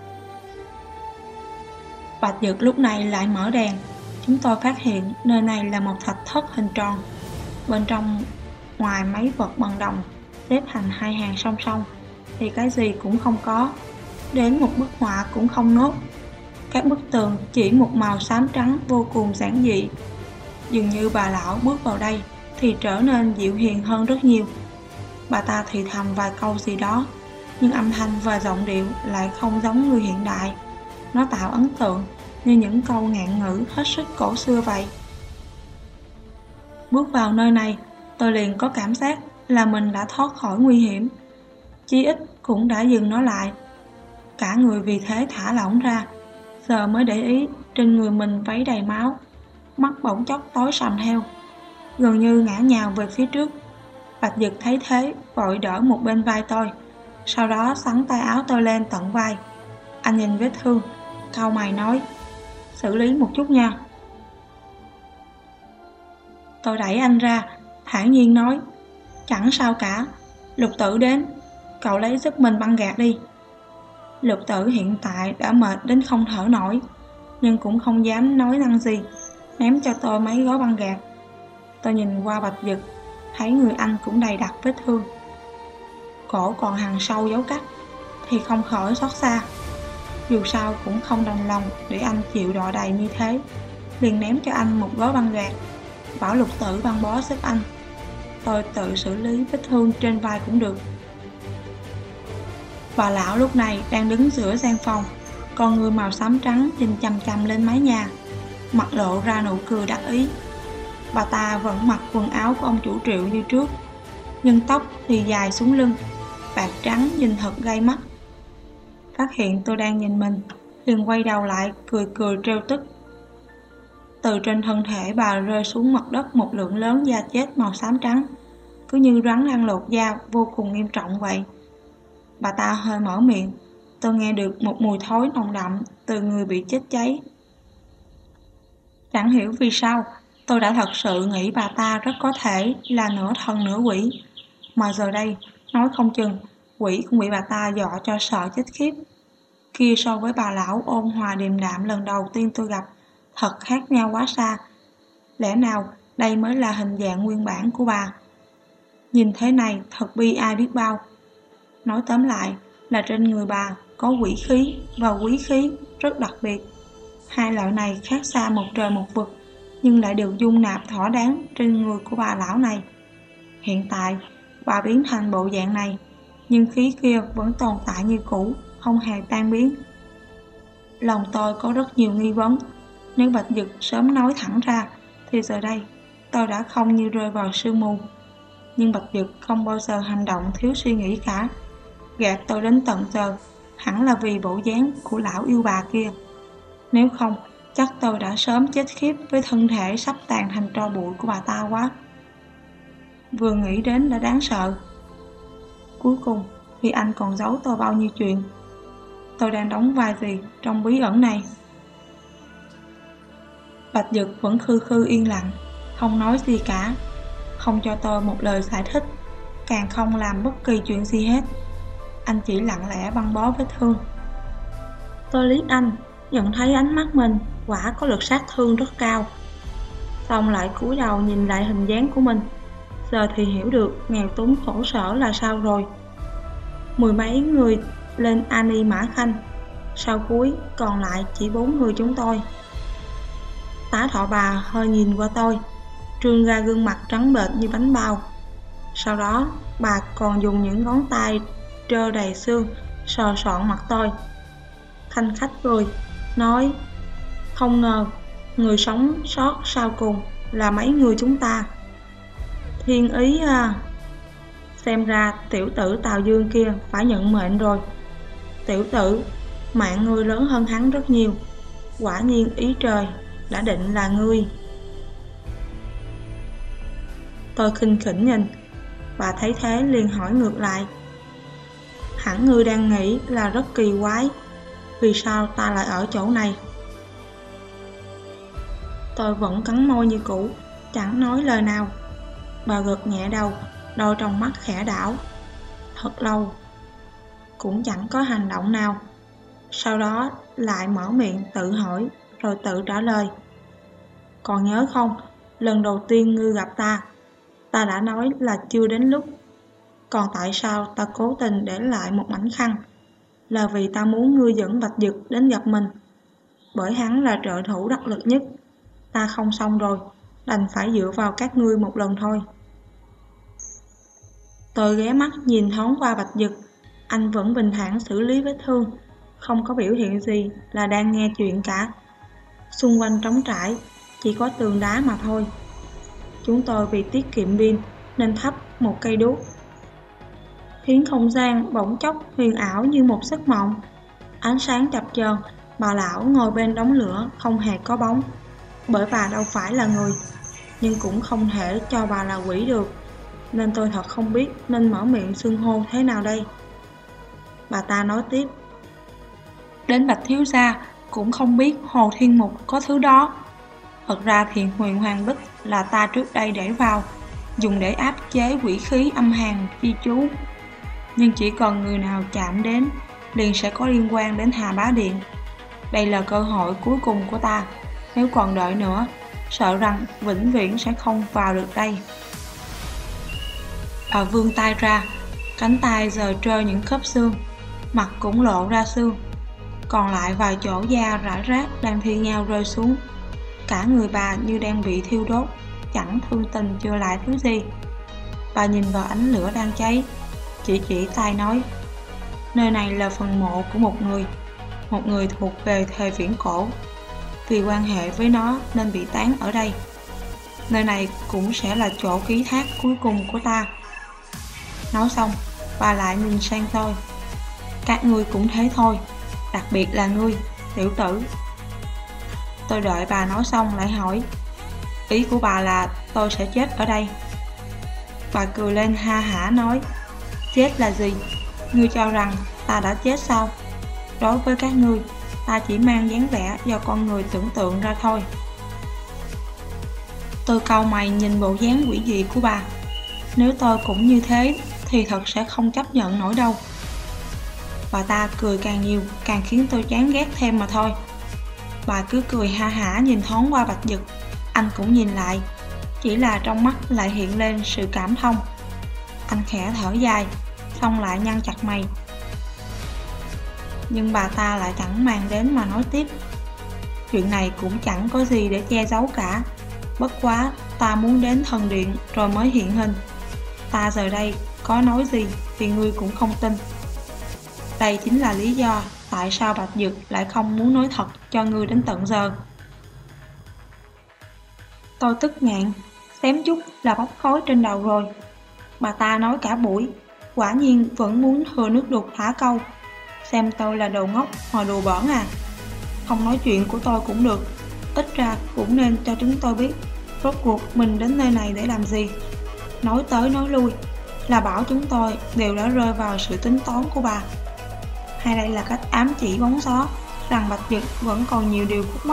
Bạch Dực lúc này lại mở đèn. Chúng tôi phát hiện nơi này là một thạch thất hình tròn. Bên trong, ngoài mấy vật bằng đồng xếp thành hai hàng song song, thì cái gì cũng không có. Đến một bức họa cũng không nốt. Các bức tường chỉ một màu xám trắng vô cùng giản dị. Dường như bà lão bước vào đây thì trở nên dịu hiền hơn rất nhiều. Bà ta thì thầm vài câu gì đó, nhưng âm thanh và giọng điệu lại không giống người hiện đại. Nó tạo ấn tượng như những câu ngạn ngữ hết sức cổ xưa vậy. Bước vào nơi này, tôi liền có cảm giác là mình đã thoát khỏi nguy hiểm, chí ít cũng đã dừng nó lại. Cả người vì thế thả lỏng ra, giờ mới để ý trên người mình vấy đầy máu, mắt bỗng chốc tối sầm theo, gần như ngã nhào về phía trước. Bạch Dực thấy thế vội đỡ một bên vai tôi, sau đó xắn tay áo tôi lên tận vai. Anh nhìn vết thương, cau mày nói: Xử lý một chút nha. Tôi đẩy anh ra, thản nhiên nói: Chẳng sao cả, Lục Tử đến, cậu lấy giúp mình băng gạc đi. Lục Tử hiện tại đã mệt đến không thở nổi, nhưng cũng không dám nói năng gì, ném cho tôi mấy gói băng gạc. Tôi nhìn qua Bạch Dực, thấy người anh cũng đầy đặn vết thương, cổ còn hằn sâu dấu cắt, thì không khỏi xót xa. Dù sao cũng không đồng lòng để anh chịu đọ đầy như thế, liền ném cho anh một gói băng gạc, bảo Lục Tử băng bó giúp anh. Tôi tự xử lý vết thương trên vai cũng được. Bà lão lúc này đang đứng giữa gian phòng, con người màu xám trắng nhìn chằm chằm lên mái nhà, mặt lộ ra nụ cười đắc ý. Bà ta vẫn mặc quần áo của ông chủ Triệu như trước, nhưng tóc thì dài xuống lưng, bạc trắng nhìn thật gay mắt. Phát hiện tôi đang nhìn mình, liền quay đầu lại cười cười trêu tức. Từ trên thân thể bà rơi xuống mặt đất một lượng lớn da chết màu xám trắng, cứ như rắn đang lột da, vô cùng nghiêm trọng vậy. Bà ta hơi mở miệng, tôi nghe được một mùi thối nồng đậm từ người bị chết cháy. Chẳng hiểu vì sao, tôi đã thật sự nghĩ bà ta rất có thể là nửa thần nửa quỷ, mà giờ đây, nói không chừng, quỷ cũng bị bà ta dọa cho sợ chết khiếp. Kia so với bà lão ôn hòa điềm đạm lần đầu tiên tôi gặp, thật khác nhau quá xa. Lẽ nào đây mới là hình dạng nguyên bản của bà? Nhìn thế này thật bi ai biết bao. Nói tóm lại là trên người bà có quỷ khí và quý khí rất đặc biệt. Hai loại này khác xa một trời một vực, nhưng lại được dung nạp thỏa đáng trên người của bà lão này. Hiện tại bà biến thành bộ dạng này, nhưng khí kia vẫn tồn tại như cũ, không hề tan biến. Lòng tôi có rất nhiều nghi vấn. Nếu Bạch Dực sớm nói thẳng ra thì giờ đây tôi đã không như rơi vào sương mù. Nhưng Bạch Dực không bao giờ hành động thiếu suy nghĩ cả. Gạt tôi đến tận giờ hẳn là vì bộ dáng của lão yêu bà kia. Nếu không chắc tôi đã sớm chết khiếp với thân thể sắp tàn thành tro bụi của bà ta quá. Vừa nghĩ đến đã đáng sợ. Cuối cùng thì anh còn giấu tôi bao nhiêu chuyện. Tôi đang đóng vai gì trong bí ẩn này? Bạch Dực vẫn khư khư yên lặng, không nói gì cả, không cho tôi một lời giải thích, càng không làm bất kỳ chuyện gì hết. Anh chỉ lặng lẽ băng bó vết thương. Tôi liếc anh, nhận thấy ánh mắt mình quả có lực sát thương rất cao. Xong lại cúi đầu nhìn lại hình dáng của mình. Giờ thì hiểu được nghèo túng khổ sở là sao rồi. Mười mấy người lên Ani Mã Khanh, sau cuối còn lại chỉ bốn người chúng tôi. Tá Thọ bà hơi nhìn qua tôi, trương ra gương mặt trắng bệch như bánh bao. Sau đó bà còn dùng những ngón tay trơ đầy xương sờ soạn mặt tôi. Khanh khách cười, nói: không ngờ người sống sót sau cùng là mấy người chúng ta. Thiên ý à. Xem ra tiểu tử Tào Dương kia phải nhận mệnh rồi. Tiểu tử, mạng ngươi lớn hơn hắn rất nhiều. Quả nhiên ý trời đã định là ngươi. Tôi khinh khỉnh nhìn. Bà thấy thế liền hỏi ngược lại: hẳn ngươi đang nghĩ là rất kỳ quái, vì sao ta lại ở chỗ này? Tôi vẫn cắn môi như cũ, chẳng nói lời nào. Bà gật nhẹ đầu, đôi trong mắt khẽ đảo. Thật lâu cũng chẳng có hành động nào. Sau đó lại mở miệng tự hỏi, rồi tự trả lời: còn nhớ không, lần đầu tiên ngươi gặp ta, ta đã nói là chưa đến lúc. Còn tại sao ta cố tình để lại một mảnh khăn? Là vì ta muốn ngươi dẫn Bạch Dực đến gặp mình. Bởi hắn là trợ thủ đắc lực nhất. Ta không xong rồi, đành phải dựa vào các ngươi một lần thôi. Tôi ghé mắt nhìn thoáng qua Bạch Dực. Anh vẫn bình thản xử lý vết thương, không có biểu hiện gì là đang nghe chuyện cả. Xung quanh trống trải, chỉ có tường đá mà thôi. Chúng tôi vì tiết kiệm pin nên thắp một cây đuốc, khiến không gian bỗng chốc huyền ảo như một giấc mộng. Ánh sáng chập chờn, bà lão ngồi bên đống lửa không hề có bóng, bởi bà đâu phải là người, nhưng cũng không thể cho bà là quỷ được, nên tôi thật không biết nên mở miệng xưng hô thế nào đây. Bà ta nói tiếp: đến Bạch thiếu gia cũng không biết Hồ Thiên Mục có thứ đó. Thật ra Thiền Huyền Hoàng Bích là ta trước đây để vào, dùng để áp chế quỷ khí âm hàn chi chú. Nhưng chỉ cần người nào chạm đến liền sẽ có liên quan đến Hà Bá Điện. Đây là cơ hội cuối cùng của ta, nếu còn đợi nữa, sợ rằng vĩnh viễn sẽ không vào được đây. Bà vươn tay ra, cánh tay giờ trơ những khớp xương, mặt cũng lộ ra xương, còn lại vài chỗ da rải rác đang thi nhau rơi xuống. Cả người bà như đang bị thiêu đốt, chẳng thương tình chừa lại thứ gì. Bà nhìn vào ánh lửa đang cháy, chỉ chỉ tay nói: nơi này là phần mộ của một người. một người thuộc về thời viễn cổ. Vì quan hệ với nó nên bị táng ở đây. Nơi này cũng sẽ là chỗ ký thác cuối cùng của ta. Nói xong, bà lại nhìn sang tôi. Các ngươi cũng thế thôi, đặc biệt là ngươi, tiểu tử. Tôi đợi bà nói xong lại hỏi, ý của bà là tôi sẽ chết ở đây? Bà cười lên ha hả nói, chết là gì? Ngươi cho rằng ta đã chết sao? Đối với các ngươi, ta chỉ mang dáng vẻ do con người tưởng tượng ra thôi. Tôi cau mày nhìn bộ dáng quỷ dị của bà. Nếu tôi cũng như thế thì thật sẽ không chấp nhận nổi đâu. Bà ta cười càng nhiều càng khiến tôi chán ghét thêm mà thôi. Bà cứ cười ha hả nhìn thoáng qua Bạch Dực. Anh cũng nhìn lại, chỉ là trong mắt lại hiện lên sự cảm thông. Anh khẽ thở dài, xong lại nhăn chặt mày. Nhưng bà ta lại chẳng màng đến mà nói tiếp, chuyện này cũng chẳng có gì để che giấu cả. Bất quá ta muốn đến thần điện rồi mới hiện hình. Ta giờ đây có nói gì thì ngươi cũng không tin. Đây chính là lý do tại sao Bạch Dực lại không muốn nói thật cho ngươi đến tận giờ. Tôi tức ngạn, xém chút là bốc khói trên đầu rồi. Bà ta nói cả buổi, quả nhiên vẫn muốn thừa nước đục thả câu. Xem tôi là đồ ngốc hoặc đồ bỡn à? Không nói chuyện của tôi cũng được, ít ra cũng nên cho chúng tôi biết rốt cuộc mình đến nơi này để làm gì. Nói tới nói lui là bảo chúng tôi đều đã rơi vào sự tính toán của bà. Hay đây là cách ám chỉ bóng gió rằng Bạch Dực vẫn còn nhiều điều khúc mắc?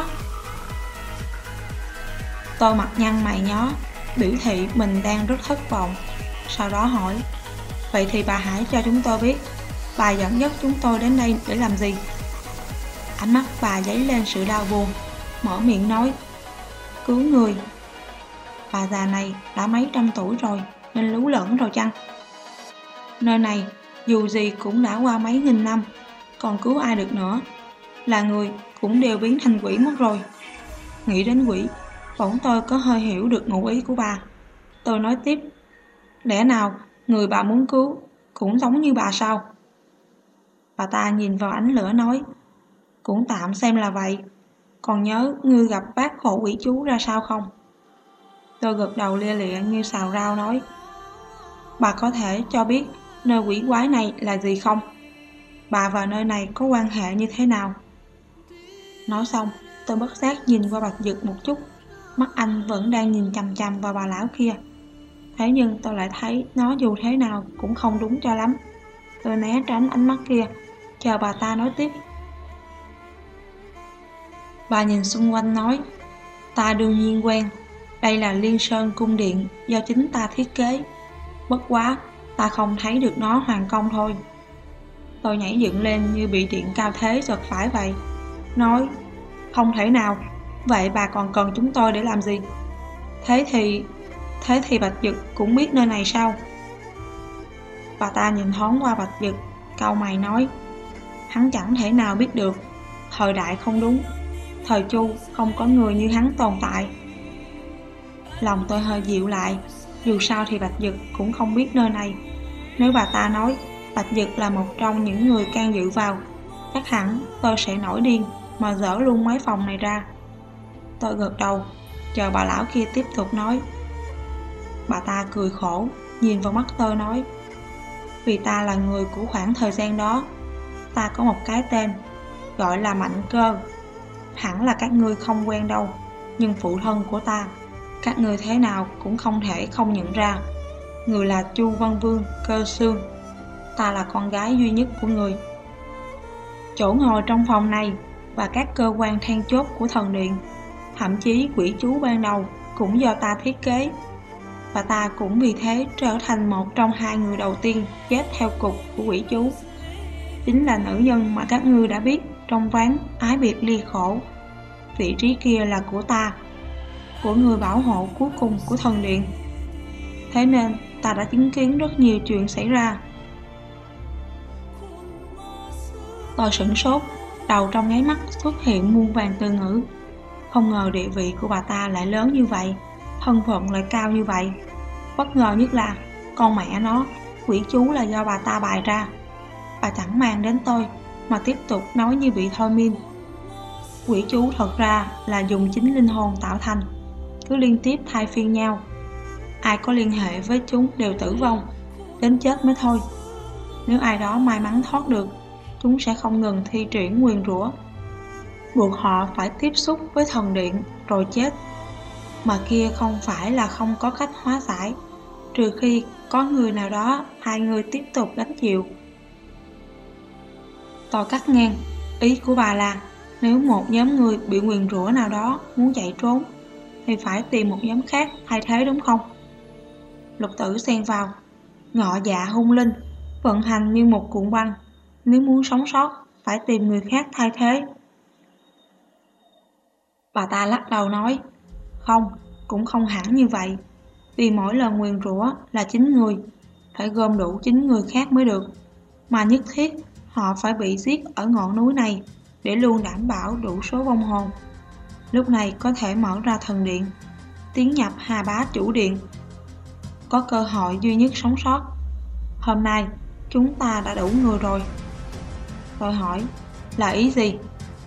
Tôi mặt nhăn mày nhó, biểu thị mình đang rất thất vọng. Sau đó hỏi, vậy thì bà hãy cho chúng tôi biết, bà dẫn dắt chúng tôi đến đây để làm gì? Ánh mắt bà dấy lên sự đau buồn, mở miệng nói, cứu người. Bà già này đã mấy trăm tuổi rồi nên lú lẫn rồi chăng? Nơi này dù gì cũng đã qua mấy nghìn năm, còn cứu ai được nữa? Là người cũng đều biến thành quỷ mất rồi. Nghĩ đến quỷ, bỗng tôi có hơi hiểu được ngụ ý của bà. Tôi nói tiếp, lẽ nào người bà muốn cứu cũng giống như bà sao? Bà ta nhìn vào ánh lửa nói, cũng tạm xem là vậy. Còn nhớ ngươi gặp bác hộ quỷ chú ra sao không? Tôi gật đầu lia lịa như xào rau nói, bà có thể cho biết nơi quỷ quái này là gì không? Bà và nơi này có quan hệ như thế nào? Nói xong, tôi bất giác nhìn qua Bạch Dực một chút. Mắt anh vẫn đang nhìn chằm chằm vào bà lão kia. Thế nhưng tôi lại thấy nó dù thế nào cũng không đúng cho lắm. Tôi né tránh ánh mắt kia, chờ bà ta nói tiếp. Bà nhìn xung quanh nói, ta đương nhiên quen. Đây là Liên Sơn cung điện do chính ta thiết kế. Bất quá, ta không thấy được nó hoàn công thôi. Tôi nhảy dựng lên như bị điện cao thế giật phải vậy. Nói, không thể nào, vậy bà còn cần chúng tôi để làm gì? Thế thì, thế thì Bạch Dực cũng biết nơi này sao? Bà ta nhìn thoáng qua Bạch Dực, cau mày nói, hắn chẳng thể nào biết được. Thời đại không đúng, thời Chu không có người như hắn tồn tại. Lòng tôi hơi dịu lại, dù sao thì Bạch Dực cũng không biết nơi này. Nếu bà ta nói Bạch Dực là một trong những người can dự vào, chắc hẳn tôi sẽ nổi điên mà dỡ luôn mấy phòng này ra. Tôi gật đầu, chờ bà lão kia tiếp tục nói. Bà ta cười khổ, nhìn vào mắt tôi nói, vì ta là người của khoảng thời gian đó. Ta có một cái tên, gọi là Mạnh Cơ. Hẳn là các ngươi không quen đâu, nhưng phụ thân của ta, các ngươi thế nào cũng không thể không nhận ra. Người là Chu Văn Vương Cơ Xương. Ta là con gái duy nhất của người. Chỗ ngồi trong phòng này và các cơ quan then chốt của thần điện, thậm chí quỷ chú ban đầu cũng do ta thiết kế. Và ta cũng vì thế trở thành một trong hai người đầu tiên chết theo cục của quỷ chú. Chính là nữ nhân mà các ngươi đã biết trong ván ái biệt ly khổ. Vị trí kia là của ta, của người bảo hộ cuối cùng của thần điện. Thế nên ta đã chứng kiến rất nhiều chuyện xảy ra. Tôi sửng sốt, đầu trong nháy mắt xuất hiện muôn vàn từ ngữ. Không ngờ địa vị của bà ta lại lớn như vậy, thân phận lại cao như vậy. Bất ngờ nhất là, con mẹ nó, quỷ chú là do bà ta bày ra. Bà chẳng màng đến tôi, mà tiếp tục nói như bị thôi miên. Quỷ chú thật ra là dùng chính linh hồn tạo thành, cứ liên tiếp thay phiên nhau. Ai có liên hệ với chúng đều tử vong, đến chết mới thôi. Nếu ai đó may mắn thoát được, chúng sẽ không ngừng thi triển nguyền rủa, buộc họ phải tiếp xúc với thần điện rồi chết. Mà kia không phải là không có cách hóa giải, trừ khi có người nào đó hai người tiếp tục gánh chịu. Tôi cắt ngang, ý của bà là nếu một nhóm người bị nguyền rủa nào đó muốn chạy trốn thì phải tìm một nhóm khác thay thế đúng không? Lục Tử xen vào, ngọ dạ hung linh, vận hành như một cuộn băng, nếu muốn sống sót phải tìm người khác thay thế. Bà ta lắc đầu nói, không, cũng không hẳn như vậy, vì mỗi lần nguyền rủa là chín người, phải gom đủ chín người khác mới được, mà nhất thiết họ phải bị giết ở ngọn núi này để luôn đảm bảo đủ số vong hồn. Lúc này có thể mở ra thần điện, tiến nhập Hà Bá chủ điện, có cơ hội duy nhất sống sót. Hôm nay chúng ta đã đủ người rồi. Tôi hỏi, là ý gì?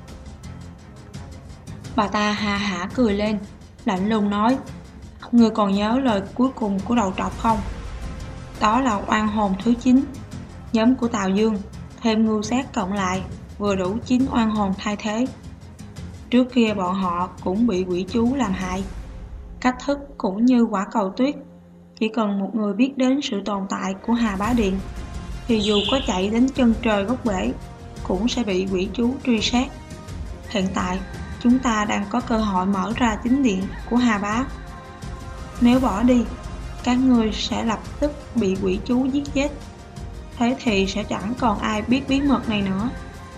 Bà ta hà hả cười lên, lạnh lùng nói, ngươi còn nhớ lời cuối cùng của đầu trọc không? Đó là oan hồn thứ chín. Nhóm của Tào Dương thêm ngưu sát cộng lại vừa đủ chín oan hồn thay thế. Trước kia bọn họ cũng bị quỷ chú làm hại. Cách thức cũng như quả cầu tuyết, chỉ cần một người biết đến sự tồn tại của Hà Bá Điện thì dù có chạy đến chân trời góc bể cũng sẽ bị quỷ chú truy sát. Hiện tại chúng ta đang có cơ hội mở ra chính điện của Hà Bá. Nếu bỏ đi, các ngươi sẽ lập tức bị quỷ chú giết chết. Thế thì sẽ chẳng còn ai biết bí mật này nữa.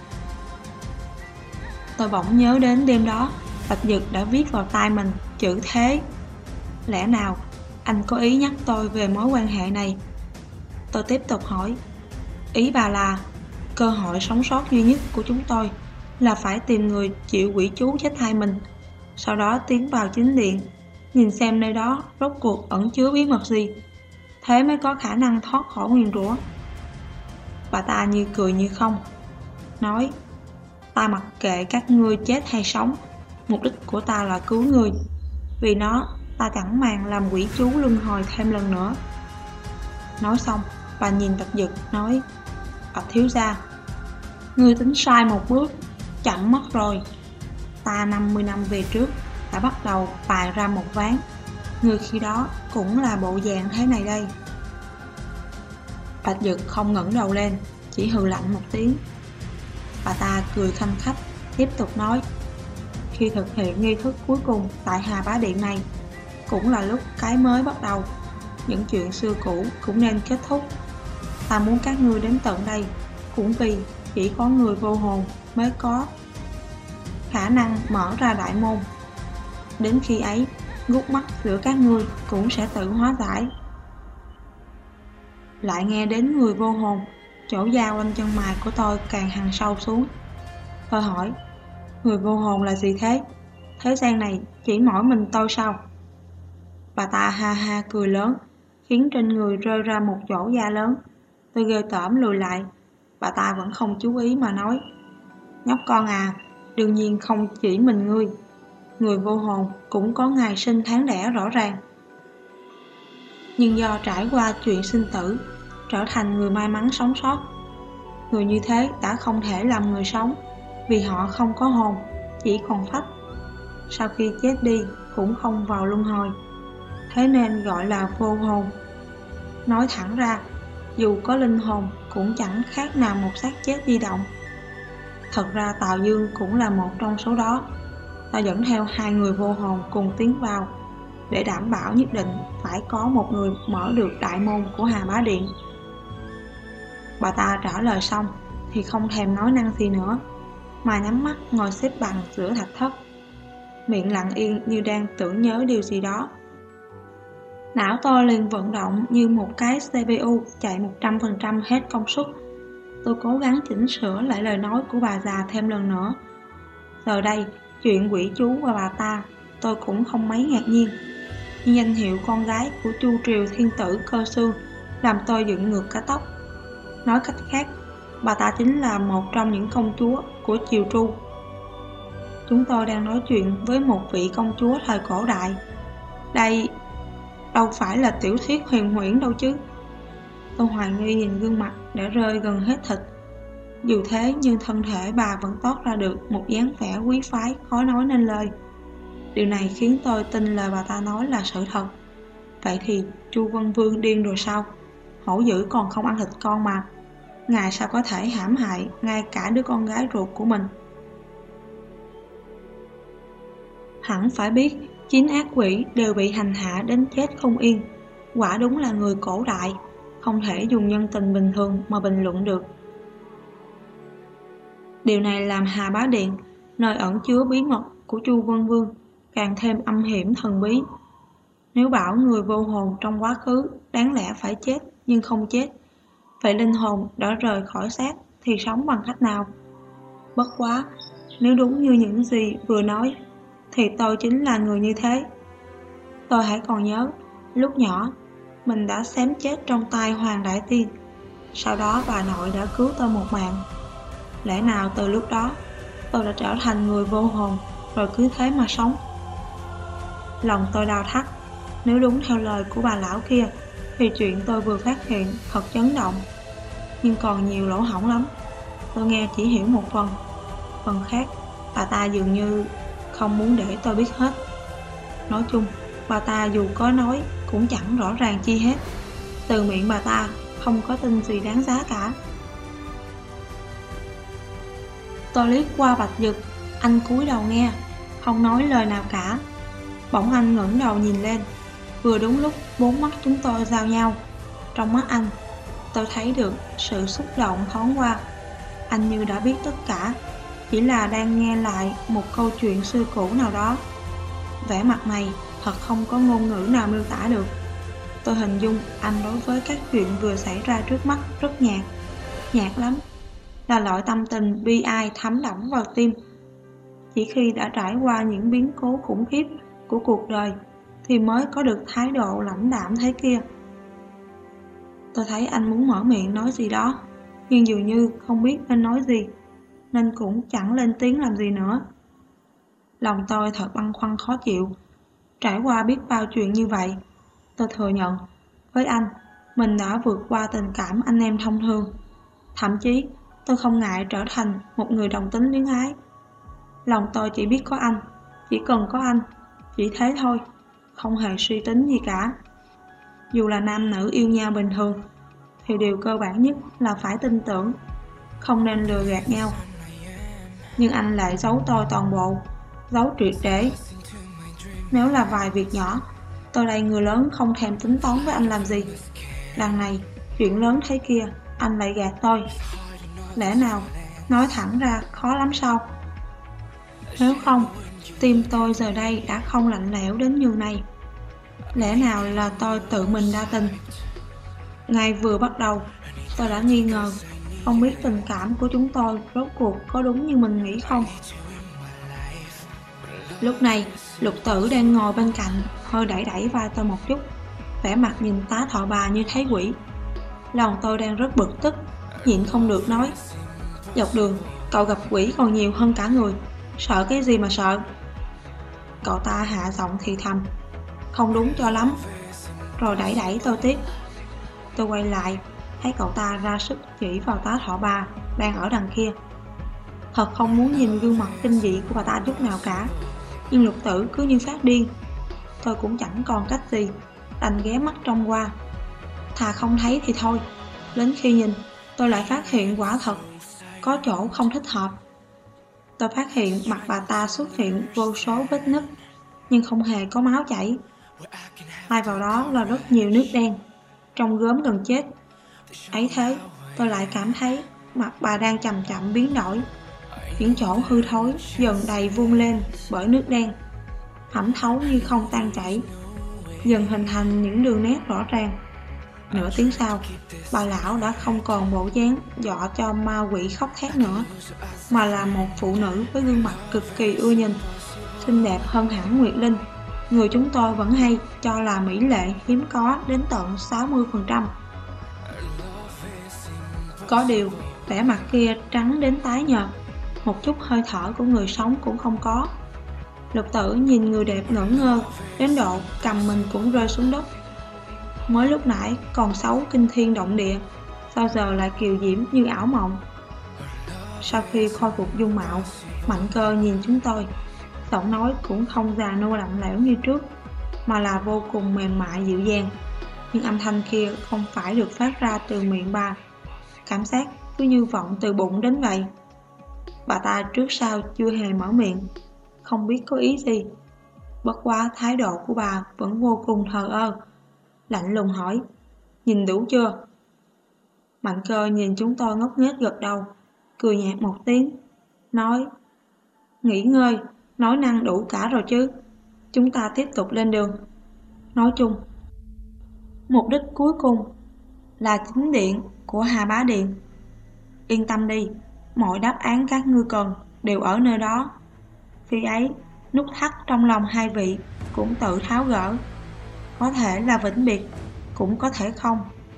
Tôi bỗng nhớ đến đêm đó Bạch Dực đã viết vào tai mình chữ thế. Lẽ nào anh có ý nhắc tôi về mối quan hệ này? Tôi tiếp tục hỏi, ý bà là cơ hội sống sót duy nhất của chúng tôi là phải tìm người chịu quỷ chú chết thay mình, sau đó tiến vào chính điện, nhìn xem nơi đó rốt cuộc ẩn chứa bí mật gì, thế mới có khả năng thoát khỏi nguyền rủa. Bà ta như cười như không, nói, ta mặc kệ các ngươi chết hay sống, mục đích của ta là cứu người, vì nó ta chẳng màng làm quỷ chú luân hồi thêm lần nữa. Nói xong, bà nhìn Bạch Dực nói, Bạch thiếu gia, ngươi tính sai một bước, chậm mất rồi. Ta năm mươi năm về trước đã bắt đầu bài ra một ván, ngươi khi đó cũng là bộ dạng thế này đây. Bạch Dực không ngẩng đầu lên, chỉ hừ lạnh một tiếng. Bà ta cười khanh khách, tiếp tục nói, khi thực hiện nghi thức cuối cùng tại Hà Bá Điện này, cũng là lúc cái mới bắt đầu, những chuyện xưa cũ cũng nên kết thúc. Ta muốn các ngươi đến tận đây, cũng vì chỉ có người vô hồn mới có khả năng mở ra đại môn. Đến khi ấy, gút mắt giữa các ngươi cũng sẽ tự hóa giải. Lại nghe đến người vô hồn, chỗ da quanh chân mày của tôi càng hằn sâu xuống. Tôi hỏi, người vô hồn là gì thế? Thế gian này chỉ mỗi mình tôi sao? Bà ta ha ha cười lớn, khiến trên người rơi ra một chỗ da lớn. Tôi ghê tởm lùi lại. Bà ta vẫn không chú ý mà nói, nhóc con à, đương nhiên không chỉ mình ngươi, người vô hồn cũng có ngày sinh tháng đẻ rõ ràng. Nhưng do trải qua chuyện sinh tử, trở thành người may mắn sống sót. Người như thế đã không thể làm người sống, vì họ không có hồn, chỉ còn phách. Sau khi chết đi cũng không vào luân hồi, thế nên gọi là vô hồn. Nói thẳng ra, dù có linh hồn cũng chẳng khác nào một xác chết di động. Thật ra Tào Dương cũng là một trong số đó. Ta dẫn theo hai người vô hồn cùng tiến vào, để đảm bảo nhất định phải có một người mở được đại môn của Hà Bá Điện. Bà ta trả lời xong thì không thèm nói năng gì nữa, mà nhắm mắt ngồi xếp bằng giữa thạch thất, miệng lặng yên như đang tưởng nhớ điều gì đó. Não tôi liền vận động như một cái xê pê u chạy một trăm phần trăm hết công suất. Tôi cố gắng chỉnh sửa lại lời nói của bà già thêm lần nữa. Giờ đây, chuyện quỷ chú và bà ta tôi cũng không mấy ngạc nhiên, nhưng danh hiệu con gái của Chu Triều Thiên Tử Cơ Xương làm tôi dựng ngược cả tóc. Nói cách khác, bà ta chính là một trong những công chúa của triều Tru. Chúng tôi đang nói chuyện với một vị công chúa thời cổ đại. Đây đâu phải là tiểu thuyết huyền huyễn đâu chứ. Tôi hoài nghi nhìn gương mặt đã rơi gần hết thịt. Dù thế nhưng thân thể bà vẫn toát ra được một dáng vẻ quý phái khó nói nên lời. Điều này khiến tôi tin lời bà ta nói là sự thật. Vậy thì Chu Văn Vương điên rồi sao? Hổ dữ còn không ăn thịt con mà. Ngài sao có thể hãm hại ngay cả đứa con gái ruột của mình? Hẳn phải biết chín ác quỷ đều bị hành hạ đến chết không yên. Quả đúng là người cổ đại, không thể dùng nhân tình bình thường mà bình luận được. Điều này làm Hà Bá Điện, nơi ẩn chứa bí mật của Chu Văn Vương, càng thêm âm hiểm thần bí. Nếu bảo người vô hồn trong quá khứ đáng lẽ phải chết nhưng không chết, vậy linh hồn đã rời khỏi xác thì sống bằng cách nào? Bất quá, nếu đúng như những gì vừa nói, thì tôi chính là người như thế. Tôi hãy còn nhớ, lúc nhỏ, mình đã xém chết trong tay Hoàng Đại Tiên. Sau đó bà nội đã cứu tôi một mạng. Lẽ nào từ lúc đó, tôi đã trở thành người vô hồn, rồi cứ thế mà sống? Lòng tôi đau thắt. Nếu đúng theo lời của bà lão kia, thì chuyện tôi vừa phát hiện thật chấn động. Nhưng còn nhiều lỗ hổng lắm. Tôi nghe chỉ hiểu một phần. Phần khác, bà ta dường như không muốn để tôi biết hết. Nói chung, bà ta dù có nói cũng chẳng rõ ràng chi hết. Từ miệng bà ta không có tin gì đáng giá cả. Tôi liếc qua Bạch Dực. Anh cúi đầu nghe, không nói lời nào cả. Bỗng anh ngẩng đầu nhìn lên. Vừa đúng lúc bốn mắt chúng tôi giao nhau. Trong mắt anh, tôi thấy được sự xúc động thoáng qua. Anh như đã biết tất cả, chỉ là đang nghe lại một câu chuyện xưa cũ nào đó. Vẻ mặt này thật không có ngôn ngữ nào miêu tả được. Tôi hình dung anh đối với các chuyện vừa xảy ra trước mắt rất nhạt. Nhạt lắm, là loại tâm tình bi ai thấm đẫm vào tim. Chỉ khi đã trải qua những biến cố khủng khiếp của cuộc đời thì mới có được thái độ lãnh đạm thế kia. Tôi thấy anh muốn mở miệng nói gì đó, nhưng dường như không biết nên nói gì, nên cũng chẳng lên tiếng làm gì nữa. Lòng tôi thật băn khoăn khó chịu. Trải qua biết bao chuyện như vậy, tôi thừa nhận với anh mình đã vượt qua tình cảm anh em thông thường. Thậm chí tôi không ngại trở thành một người đồng tính luyến ái. Lòng tôi chỉ biết có anh, chỉ cần có anh, chỉ thế thôi, không hề suy tính gì cả. Dù là nam nữ yêu nhau bình thường, thì điều cơ bản nhất là phải tin tưởng, không nên lừa gạt nhau. Nhưng anh lại giấu tôi toàn bộ, giấu triệt để. Nếu là vài việc nhỏ, tôi đây người lớn không thèm tính toán với anh làm gì. Đằng này, chuyện lớn thế kia, anh lại gạt tôi. Lẽ nào, nói thẳng ra khó lắm sao? Nếu không, tim tôi giờ đây đã không lạnh lẽo đến nhường này. Lẽ nào là tôi tự mình đa tình? Ngay vừa bắt đầu, tôi đã nghi ngờ, không biết tình cảm của chúng tôi rốt cuộc có đúng như mình nghĩ không. Lúc này, Lục Tử đang ngồi bên cạnh, hơi đẩy đẩy vai tôi một chút, vẻ mặt nhìn tá thọ bà như thấy quỷ. Lòng tôi đang rất bực tức, nhịn không được nói: dọc đường, cậu gặp quỷ còn nhiều hơn cả người, sợ cái gì mà sợ? Cậu ta hạ giọng thì thầm: không đúng cho lắm. Rồi đẩy đẩy tôi tiếp. Tôi quay lại, thấy cậu ta ra sức chỉ vào tá thọ bà đang ở đằng kia. Thật không muốn nhìn gương mặt kinh dị của bà ta chút nào cả, nhưng Lục Tử cứ như phát điên. Tôi cũng chẳng còn cách gì, đành ghé mắt trông qua. Thà không thấy thì thôi. Đến khi nhìn, tôi lại phát hiện quả thật có chỗ không thích hợp. Tôi phát hiện mặt bà ta xuất hiện vô số vết nứt, nhưng không hề có máu chảy. Thay vào đó là rất nhiều nước đen, trông gớm gần chết. Ấy thế, tôi lại cảm thấy mặt bà đang chậm chậm biến đổi. Những chỗ hư thối dần đầy vuông lên bởi nước đen, thẩm thấu như không tan chảy, dần hình thành những đường nét rõ ràng. Nửa tiếng sau, bà lão đã không còn bộ dáng dọa cho ma quỷ khóc thét nữa, mà là một phụ nữ với gương mặt cực kỳ ưa nhìn, xinh đẹp hơn hẳn Nguyệt Linh, người chúng tôi vẫn hay cho là mỹ lệ hiếm có đến tận sáu mươi phần trăm. Có điều, vẻ mặt kia trắng đến tái nhợt, một chút hơi thở của người sống cũng không có. Lục Tử nhìn người đẹp ngẩn ngơ, đến độ cầm mình cũng rơi xuống đất. Mới lúc nãy còn xấu kinh thiên động địa, sao giờ lại kiều diễm như ảo mộng. Sau khi khôi phục dung mạo, Mạnh Cơ nhìn chúng tôi, giọng nói cũng không già nua lạnh lẽo như trước, mà là vô cùng mềm mại dịu dàng. Nhưng âm thanh kia không phải được phát ra từ miệng bà, cảm giác cứ như vọng từ bụng đến vậy. Bà ta trước sau chưa hề mở miệng, không biết có ý gì. Bất quá thái độ của bà vẫn vô cùng thờ ơ, lạnh lùng hỏi: nhìn đủ chưa? Mạnh Cơ nhìn chúng tôi ngốc nghếch gật đầu, cười nhạt một tiếng, nói: nghỉ ngơi, nói năng đủ cả rồi chứ, chúng ta tiếp tục lên đường. Nói chung, mục đích cuối cùng là chính điện của Hà Bá Điện. Yên tâm đi, mọi đáp án các ngươi cần đều ở nơi đó. Khi ấy, nút thắt trong lòng hai vị cũng tự tháo gỡ, có thể là vĩnh biệt, cũng có thể không.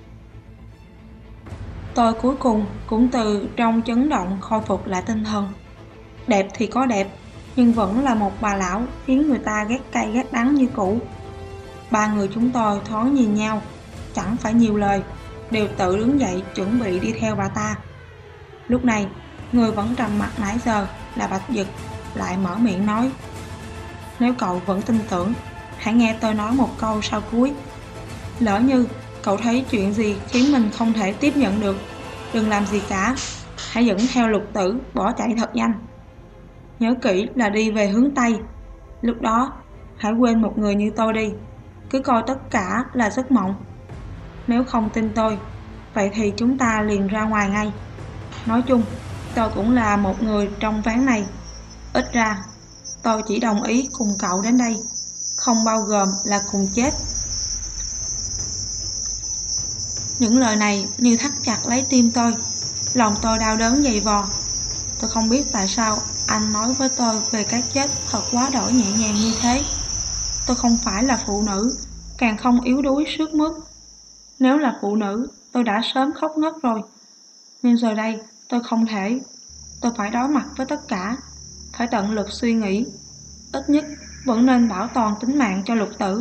Tôi cuối cùng cũng từ trong chấn động khôi phục lại tinh thần. Đẹp thì có đẹp, nhưng vẫn là một bà lão khiến người ta ghét cay ghét đắng như cũ. Ba người chúng tôi thoáng nhìn nhau, chẳng phải nhiều lời, đều tự đứng dậy chuẩn bị đi theo bà ta. Lúc này, người vẫn trầm mặt nãy giờ là Bạch Dực lại mở miệng nói: nếu cậu vẫn tin tưởng, hãy nghe tôi nói một câu sau cuối. Lỡ như cậu thấy chuyện gì khiến mình không thể tiếp nhận được, đừng làm gì cả, hãy dẫn theo Lục Tử bỏ chạy thật nhanh. Nhớ kỹ là đi về hướng Tây. Lúc đó hãy quên một người như tôi đi, cứ coi tất cả là giấc mộng. Nếu không tin tôi, vậy thì chúng ta liền ra ngoài ngay. Nói chung, tôi cũng là một người trong ván này. Ít ra, tôi chỉ đồng ý cùng cậu đến đây, không bao gồm là cùng chết. Những lời này như thắt chặt lấy tim tôi, lòng tôi đau đớn dày vò. Tôi không biết tại sao anh nói với tôi về cái chết thật quá đổi nhẹ nhàng như thế. Tôi không phải là phụ nữ, càng không yếu đuối sức mướt. Nếu là phụ nữ, tôi đã sớm khóc ngất rồi. Nhưng giờ đây, tôi không thể. Tôi phải đối mặt với tất cả, phải tận lực suy nghĩ. Ít nhất, vẫn nên bảo toàn tính mạng cho Lục Tử.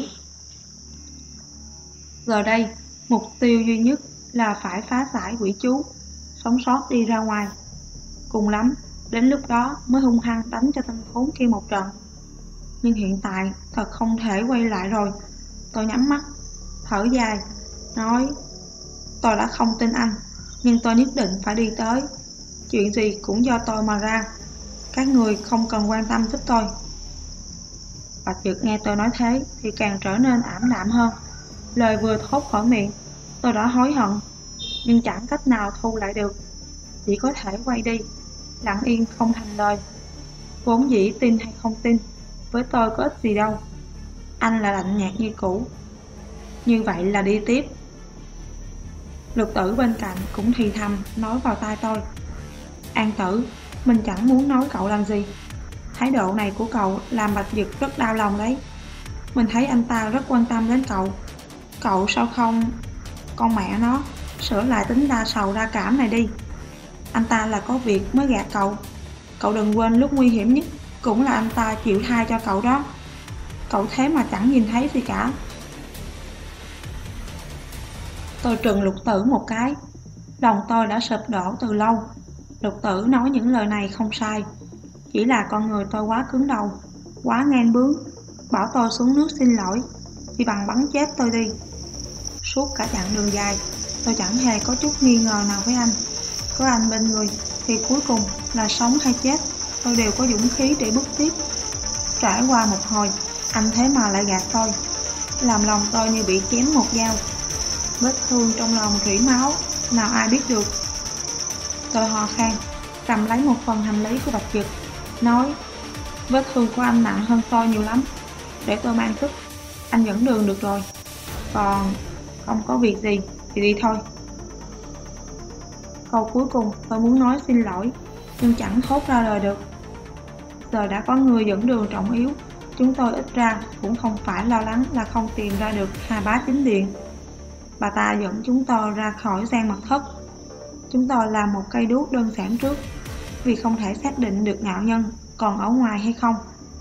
Giờ đây, mục tiêu duy nhất là phải phá giải quỷ chú, sống sót đi ra ngoài. Cùng lắm, đến lúc đó mới hung hăng đánh cho tên khốn kia một trận. Nhưng hiện tại thật không thể quay lại rồi. Tôi nhắm mắt, thở dài, nói: tôi đã không tin anh, nhưng tôi nhất định phải đi tới. Chuyện gì cũng do tôi mà ra, các người không cần quan tâm giúp tôi. Bạch Dực nghe tôi nói thế thì càng trở nên ảm đạm hơn. Lời vừa thốt khỏi miệng, tôi đã hối hận, nhưng chẳng cách nào thu lại được, chỉ có thể quay đi, lặng yên không thành lời. Vốn dĩ tin hay không tin, với tôi có ích gì đâu. Anh là lạnh nhạt như cũ. Như vậy là đi tiếp. Lục Tử bên cạnh cũng thì thầm nói vào tai tôi: An Tử, mình chẳng muốn nói cậu làm gì. Thái độ này của cậu làm Bạch Dực rất đau lòng đấy. Mình thấy anh ta rất quan tâm đến cậu. Cậu sao không... Con mẹ nó, sửa lại tính đa sầu đa cảm này đi. Anh ta là có việc mới gạt cậu. Cậu đừng quên lúc nguy hiểm nhất cũng là anh ta chịu tha cho cậu đó. Cậu thế mà chẳng nhìn thấy gì cả. Tôi trừng Lục Tử một cái. Lòng tôi đã sụp đổ từ lâu. Lục Tử nói những lời này không sai, chỉ là con người tôi quá cứng đầu, quá ngang bướng. Bảo tôi xuống nước xin lỗi, chỉ bằng bắn chết tôi đi. Suốt cả chặng đường dài, tôi chẳng hề có chút nghi ngờ nào với anh. Có anh bên người thì cuối cùng là sống hay chết, tôi đều có dũng khí để bước tiếp. Trải qua một hồi, anh thế mà lại gạt tôi, làm lòng tôi như bị chém một dao. Vết thương trong lòng rỉ máu, nào ai biết được. Tôi ho khan, cầm lấy một phần hành lý của Bạch Dực, nói: vết thương của anh nặng hơn tôi nhiều lắm, để tôi mang thức, anh dẫn đường được rồi. Còn không có việc gì thì đi thôi. Câu cuối cùng tôi muốn nói xin lỗi, nhưng chẳng thốt ra lời được. Giờ đã có người dẫn đường trọng yếu, chúng tôi ít ra cũng không phải lo lắng là không tìm ra được Hà Bá Chính Điện. Bà ta dẫn chúng tôi ra khỏi gian mật thất. chúng tôi làm một cây đuốc đơn giản trước, vì không thể xác định được ngạo nhân còn ở ngoài hay không.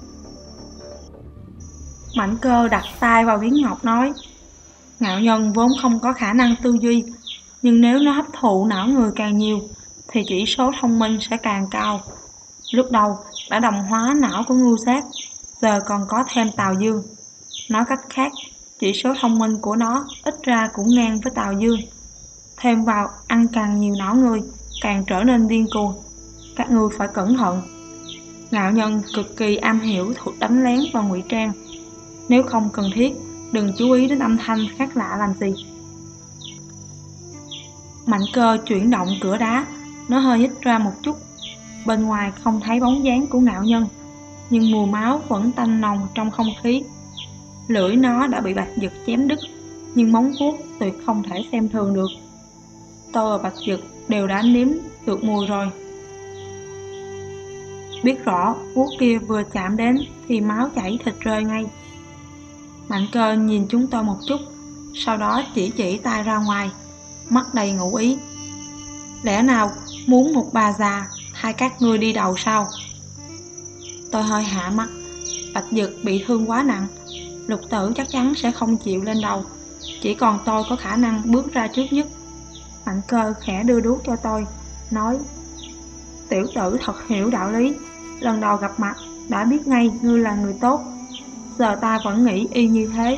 Mạnh Cơ đặt tay vào miếng ngọc nói, ngạo nhân vốn không có khả năng tư duy, nhưng nếu nó hấp thụ não người càng nhiều, thì chỉ số thông minh sẽ càng cao. Lúc đầu đã đồng hóa não của Ngưu Sát, giờ còn có thêm Tào Dương. Nói cách khác, chỉ số thông minh của nó ít ra cũng ngang với Tào Dương. Thêm vào ăn càng nhiều não người, càng trở nên điên cuồng. Các ngươi phải cẩn thận. Ngạo nhân cực kỳ am hiểu thuật đánh lén và ngụy trang. Nếu không cần thiết, đừng chú ý đến âm thanh khác lạ làm gì. Mạnh Cơ chuyển động cửa đá, nó hơi nhích ra một chút. Bên ngoài không thấy bóng dáng của ngạo nhân, nhưng mùi máu vẫn tanh nồng trong không khí. Lưỡi nó đã bị Bạch Dực chém đứt, nhưng móng vuốt tuyệt không thể xem thường được. Tôi và Bạch Dực đều đã nếm được mùi rồi. Biết rõ vuốt kia vừa chạm đến thì máu chảy thịt rơi ngay. Mạnh Cơ nhìn chúng tôi một chút, sau đó chỉ chỉ tay ra ngoài, mắt đầy ngụ ý. Lẽ nào muốn một bà già thay các ngươi đi đầu sao? Tôi hơi hạ mắt. Bạch Dực bị thương quá nặng, Lục Tử chắc chắn sẽ không chịu lên đầu, chỉ còn tôi có khả năng bước ra trước nhất. Mạnh Cơ khẽ đưa đuốc cho tôi, nói, tiểu tử thật hiểu đạo lý, lần đầu gặp mặt đã biết ngay ngươi là người tốt, giờ ta vẫn nghĩ y như thế.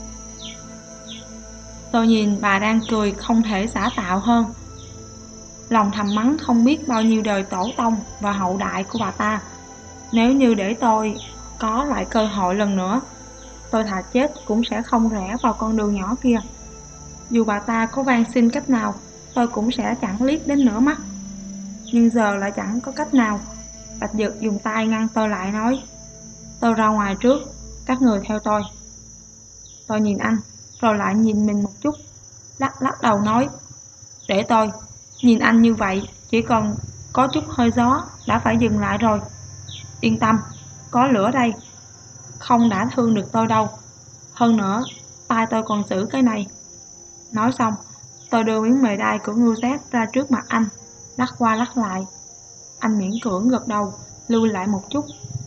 Tôi nhìn bà đang cười không thể giả tạo hơn, lòng thầm mắng không biết bao nhiêu đời tổ tông và hậu đại của bà ta. Nếu như để tôi có lại cơ hội lần nữa, tôi thà chết cũng sẽ không rẽ vào con đường nhỏ kia. Dù bà ta có van xin cách nào, tôi cũng sẽ chẳng liếc đến nửa mắt. Nhưng giờ lại chẳng có cách nào. Bạch Dực dùng tay ngăn tôi lại, nói, tôi ra ngoài trước, các người theo tôi. Tôi nhìn anh, rồi lại nhìn mình một chút, lắc lắc đầu nói, để tôi. Nhìn anh như vậy, chỉ cần có chút hơi gió đã phải dừng lại rồi. Yên tâm, có lửa đây, không đã thương được tôi đâu. Hơn nữa, tay tôi còn giữ cái này. Nói xong, tôi đưa miếng mề đai của Ngưu Sát ra trước mặt anh, lắc qua lắc lại. Anh miễn cưỡng gật đầu, lui lại một chút.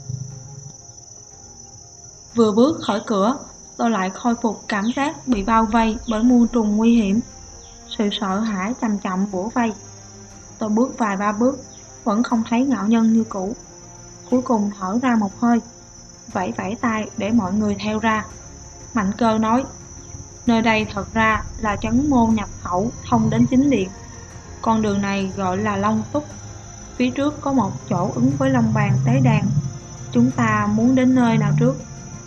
Vừa bước khỏi cửa, tôi lại khôi phục cảm giác bị bao vây bởi muôn trùng nguy hiểm. Sự sợ hãi chậm chậm bủa vây. Tôi bước vài ba bước, vẫn không thấy ngạo nhân như cũ. Cuối cùng thở ra một hơi, vẫy vẫy tay để mọi người theo ra. Mạnh Cơ nói, nơi đây thật ra là trấn môn nhập khẩu thông đến chính điện. Con đường này gọi là Long Túc. Phía trước có một chỗ ứng với Long Bàn tế đàn. Chúng ta muốn đến nơi nào trước?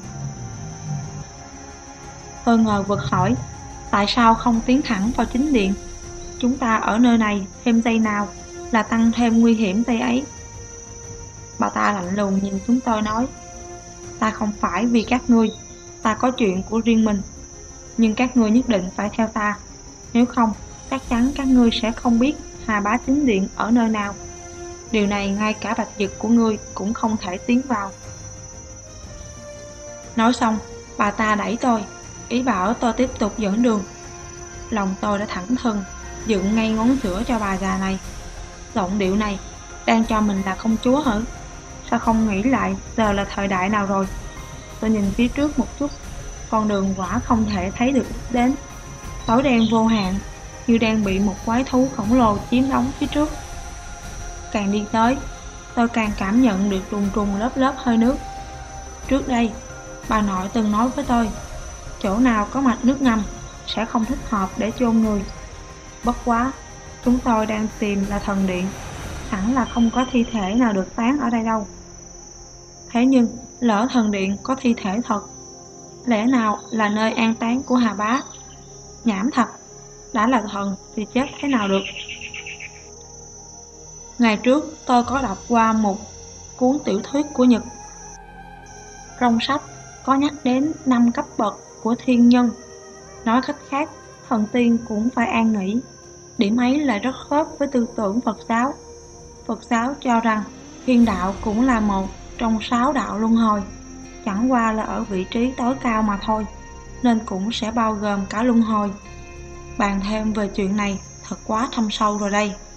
Tôi ngờ vực hỏi, tại sao không tiến thẳng vào chính điện? Chúng ta ở nơi này thêm giây nào là tăng thêm nguy hiểm giây ấy. Bà ta lạnh lùng nhìn chúng tôi nói, ta không phải vì các ngươi, ta có chuyện của riêng mình. Nhưng các ngươi nhất định phải theo ta, nếu không chắc chắn các ngươi sẽ không biết Hà Bá chính điện ở nơi nào. Điều này ngay cả Bạch Dực của ngươi cũng không thể tiến vào. Nói xong, bà ta đẩy tôi, ý bảo tôi tiếp tục dẫn đường. Lòng tôi đã thẳng thừng, dựng ngay ngón giữa cho bà già này. Giọng điệu này, đang cho mình là công chúa hả? Sao không nghĩ lại giờ là thời đại nào rồi? Tôi nhìn phía trước một chút, con đường quả không thể thấy được đích đến. Tối đen vô hạn, như đang bị một quái thú khổng lồ chiếm đóng phía trước. Càng đi tới, tôi càng cảm nhận được trùng trùng lớp lớp hơi nước. Trước đây, bà nội từng nói với tôi, chỗ nào có mạch nước ngầm sẽ không thích hợp để chôn người. Bất quá, chúng tôi đang tìm là thần điện, hẳn là không có thi thể nào được tán ở đây đâu. Thế nhưng, lỡ thần điện có thi thể thật, lẽ nào là nơi an táng của Hà Bá? Nhảm thật, đã là thần thì chết thế nào được? Ngày trước tôi có đọc qua một cuốn tiểu thuyết của Nhật. Trong sách có nhắc đến năm cấp bậc của thiên nhân. Nói cách khác, thần tiên cũng phải an nghỉ. Điểm ấy lại rất khớp với tư tưởng Phật giáo. Phật giáo cho rằng thiên đạo cũng là một trong sáu đạo luân hồi, chẳng qua là ở vị trí tối cao mà thôi, nên cũng sẽ bao gồm cả luân hồi. Bàn thêm về chuyện này thật quá thâm sâu rồi đây.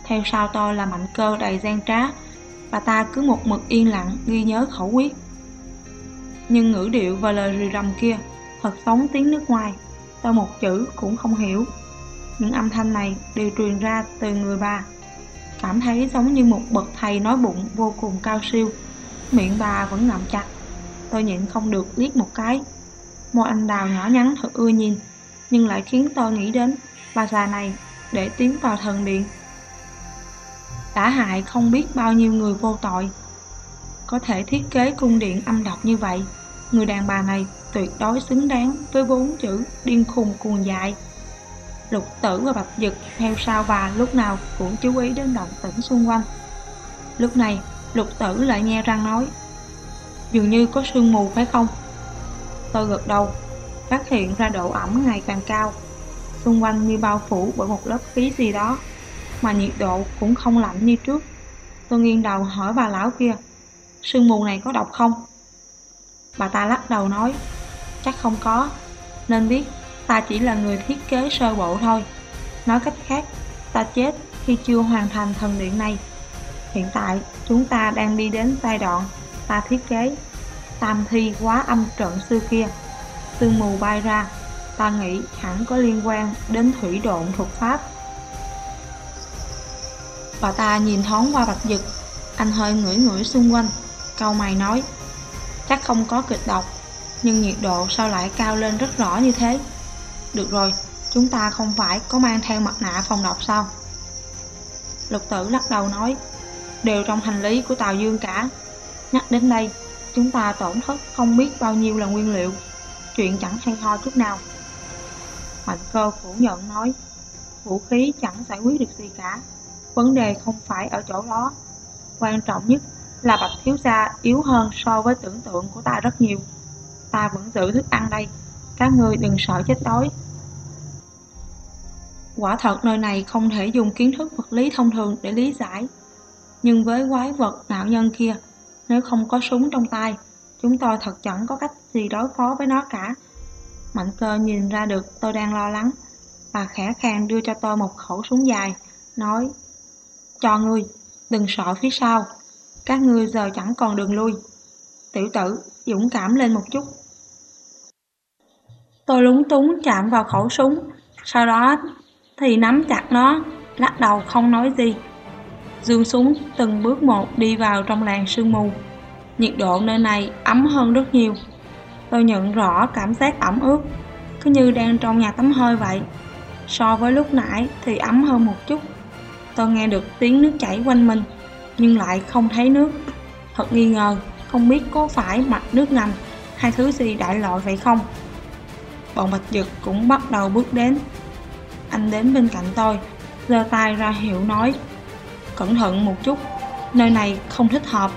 theo sau tôi là Mạnh Cơ đầy gian trá. Bà ta cứ một mực yên lặng ghi nhớ khẩu quyết. Nhưng ngữ điệu và lời rì rầm kia thật giống tiếng nước ngoài, tôi một chữ cũng không hiểu. Những âm thanh này đều truyền ra từ người bà, cảm thấy giống như một bậc thầy nói bụng vô cùng cao siêu. Miệng bà vẫn ngậm chặt, tôi nhịn không được liếc một cái. Môi anh đào nhỏ nhắn thật ưa nhìn, nhưng lại khiến tôi nghĩ đến bà già này để tiến vào thần điện, đã hại không biết bao nhiêu người vô tội. Có thể thiết kế cung điện âm độc như vậy, người đàn bà này tuyệt đối xứng đáng với bốn chữ điên khùng cuồng dại. Lục Tử và Bạch Dực theo sau bà lúc nào cũng chú ý đến động tĩnh xung quanh. Lúc này Lục Tử lại nhe răng nói: "Dường như có sương mù phải không?" Tôi gật đầu, phát hiện ra độ ẩm ngày càng cao, xung quanh như bao phủ bởi một lớp khí gì đó, mà nhiệt độ cũng không lạnh như trước. Tôi nghiêng đầu hỏi bà lão kia: "Sương mù này có độc không?" Bà ta lắc đầu nói: "Chắc không có, nên biết ta chỉ là người thiết kế sơ bộ thôi. Nói cách khác, ta chết khi chưa hoàn thành thần điện này. Hiện tại chúng ta đang đi đến giai đoạn ta thiết kế tam thi quá âm trận xưa kia. Sương mù bay ra, ta nghĩ hẳn có liên quan đến thủy độn thuật pháp." Bà ta nhìn thoáng qua Bạch Dực, anh hơi ngửi ngửi xung quanh, cau mày nói: "Chắc không có kịch độc, nhưng nhiệt độ sao lại cao lên rất rõ như thế? Được rồi, chúng ta không phải có mang theo mặt nạ phòng độc sao?" Lục Tử lắc đầu nói: "Đều trong hành lý của Tào Dương cả. Nhắc đến đây, chúng ta tổn thất không biết bao nhiêu là nguyên liệu, chuyện chẳng hay ho chút nào." Mạnh Cơ phủ nhận nói: "Vũ khí chẳng giải quyết được gì cả, vấn đề không phải ở chỗ đó. Quan trọng nhất là Bạch thiếu gia yếu hơn so với tưởng tượng của ta rất nhiều. Ta vẫn giữ thức ăn đây, các ngươi đừng sợ chết đói." Quả thật nơi này không thể dùng kiến thức vật lý thông thường để lý giải, nhưng với quái vật ngạo nhân kia, nếu không có súng trong tay, chúng tôi thật chẳng có cách gì đối phó với nó cả. Mạnh Cơ nhìn ra được tôi đang lo lắng, bà khẽ khàng đưa cho tôi một khẩu súng dài, nói: "Cho ngươi, đừng sợ phía sau, các ngươi giờ chẳng còn đường lui. Tiểu tử, dũng cảm lên một chút." Tôi lúng túng chạm vào khẩu súng, sau đó thì nắm chặt nó, lắc đầu không nói gì. Giương súng từng bước một đi vào trong làn sương mù. Nhiệt độ nơi này ấm hơn rất nhiều. Tôi nhận rõ cảm giác ẩm ướt, cứ như đang trong nhà tắm hơi vậy. So với lúc nãy thì ấm hơn một chút. Tôi nghe được tiếng nước chảy quanh mình, nhưng lại không thấy nước. Thật nghi ngờ, không biết có phải mặt nước ngầm hay thứ gì đại loại vậy không. Bọn Bạch Dực cũng bắt đầu bước đến. Anh đến bên cạnh tôi, giơ tay ra hiệu nói: "Cẩn thận một chút, nơi này không thích hợp."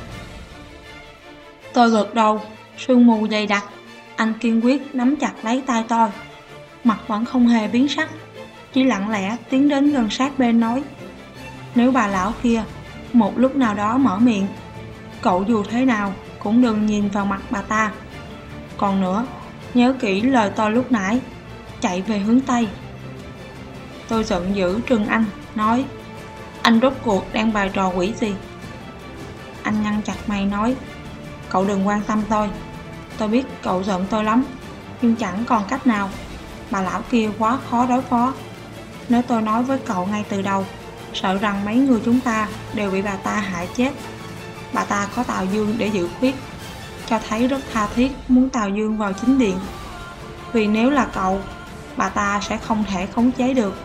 Tôi gật đầu, sương mù dày đặc. Anh kiên quyết nắm chặt lấy tay tôi, mặt vẫn không hề biến sắc, chỉ lặng lẽ tiến đến gần sát bên nói: "Nếu bà lão kia một lúc nào đó mở miệng, cậu dù thế nào cũng đừng nhìn vào mặt bà ta. Còn nữa, nhớ kỹ lời tôi lúc nãy, chạy về hướng Tây." Tôi giận dữ trừng anh, nói: "Anh rốt cuộc đang bày trò quỷ gì?" Anh nhăn chặt mày nói: "Cậu đừng quan tâm tôi. Tôi biết cậu giận tôi lắm, nhưng chẳng còn cách nào. Bà lão kia quá khó đối phó. Nếu tôi nói với cậu ngay từ đầu, sợ rằng mấy người chúng ta đều bị bà ta hại chết. Bà ta có Tào Dương để giữ khuyết, cho thấy rất tha thiết muốn Tào Dương vào chính điện. Vì nếu là cậu, bà ta sẽ không thể khống chế được."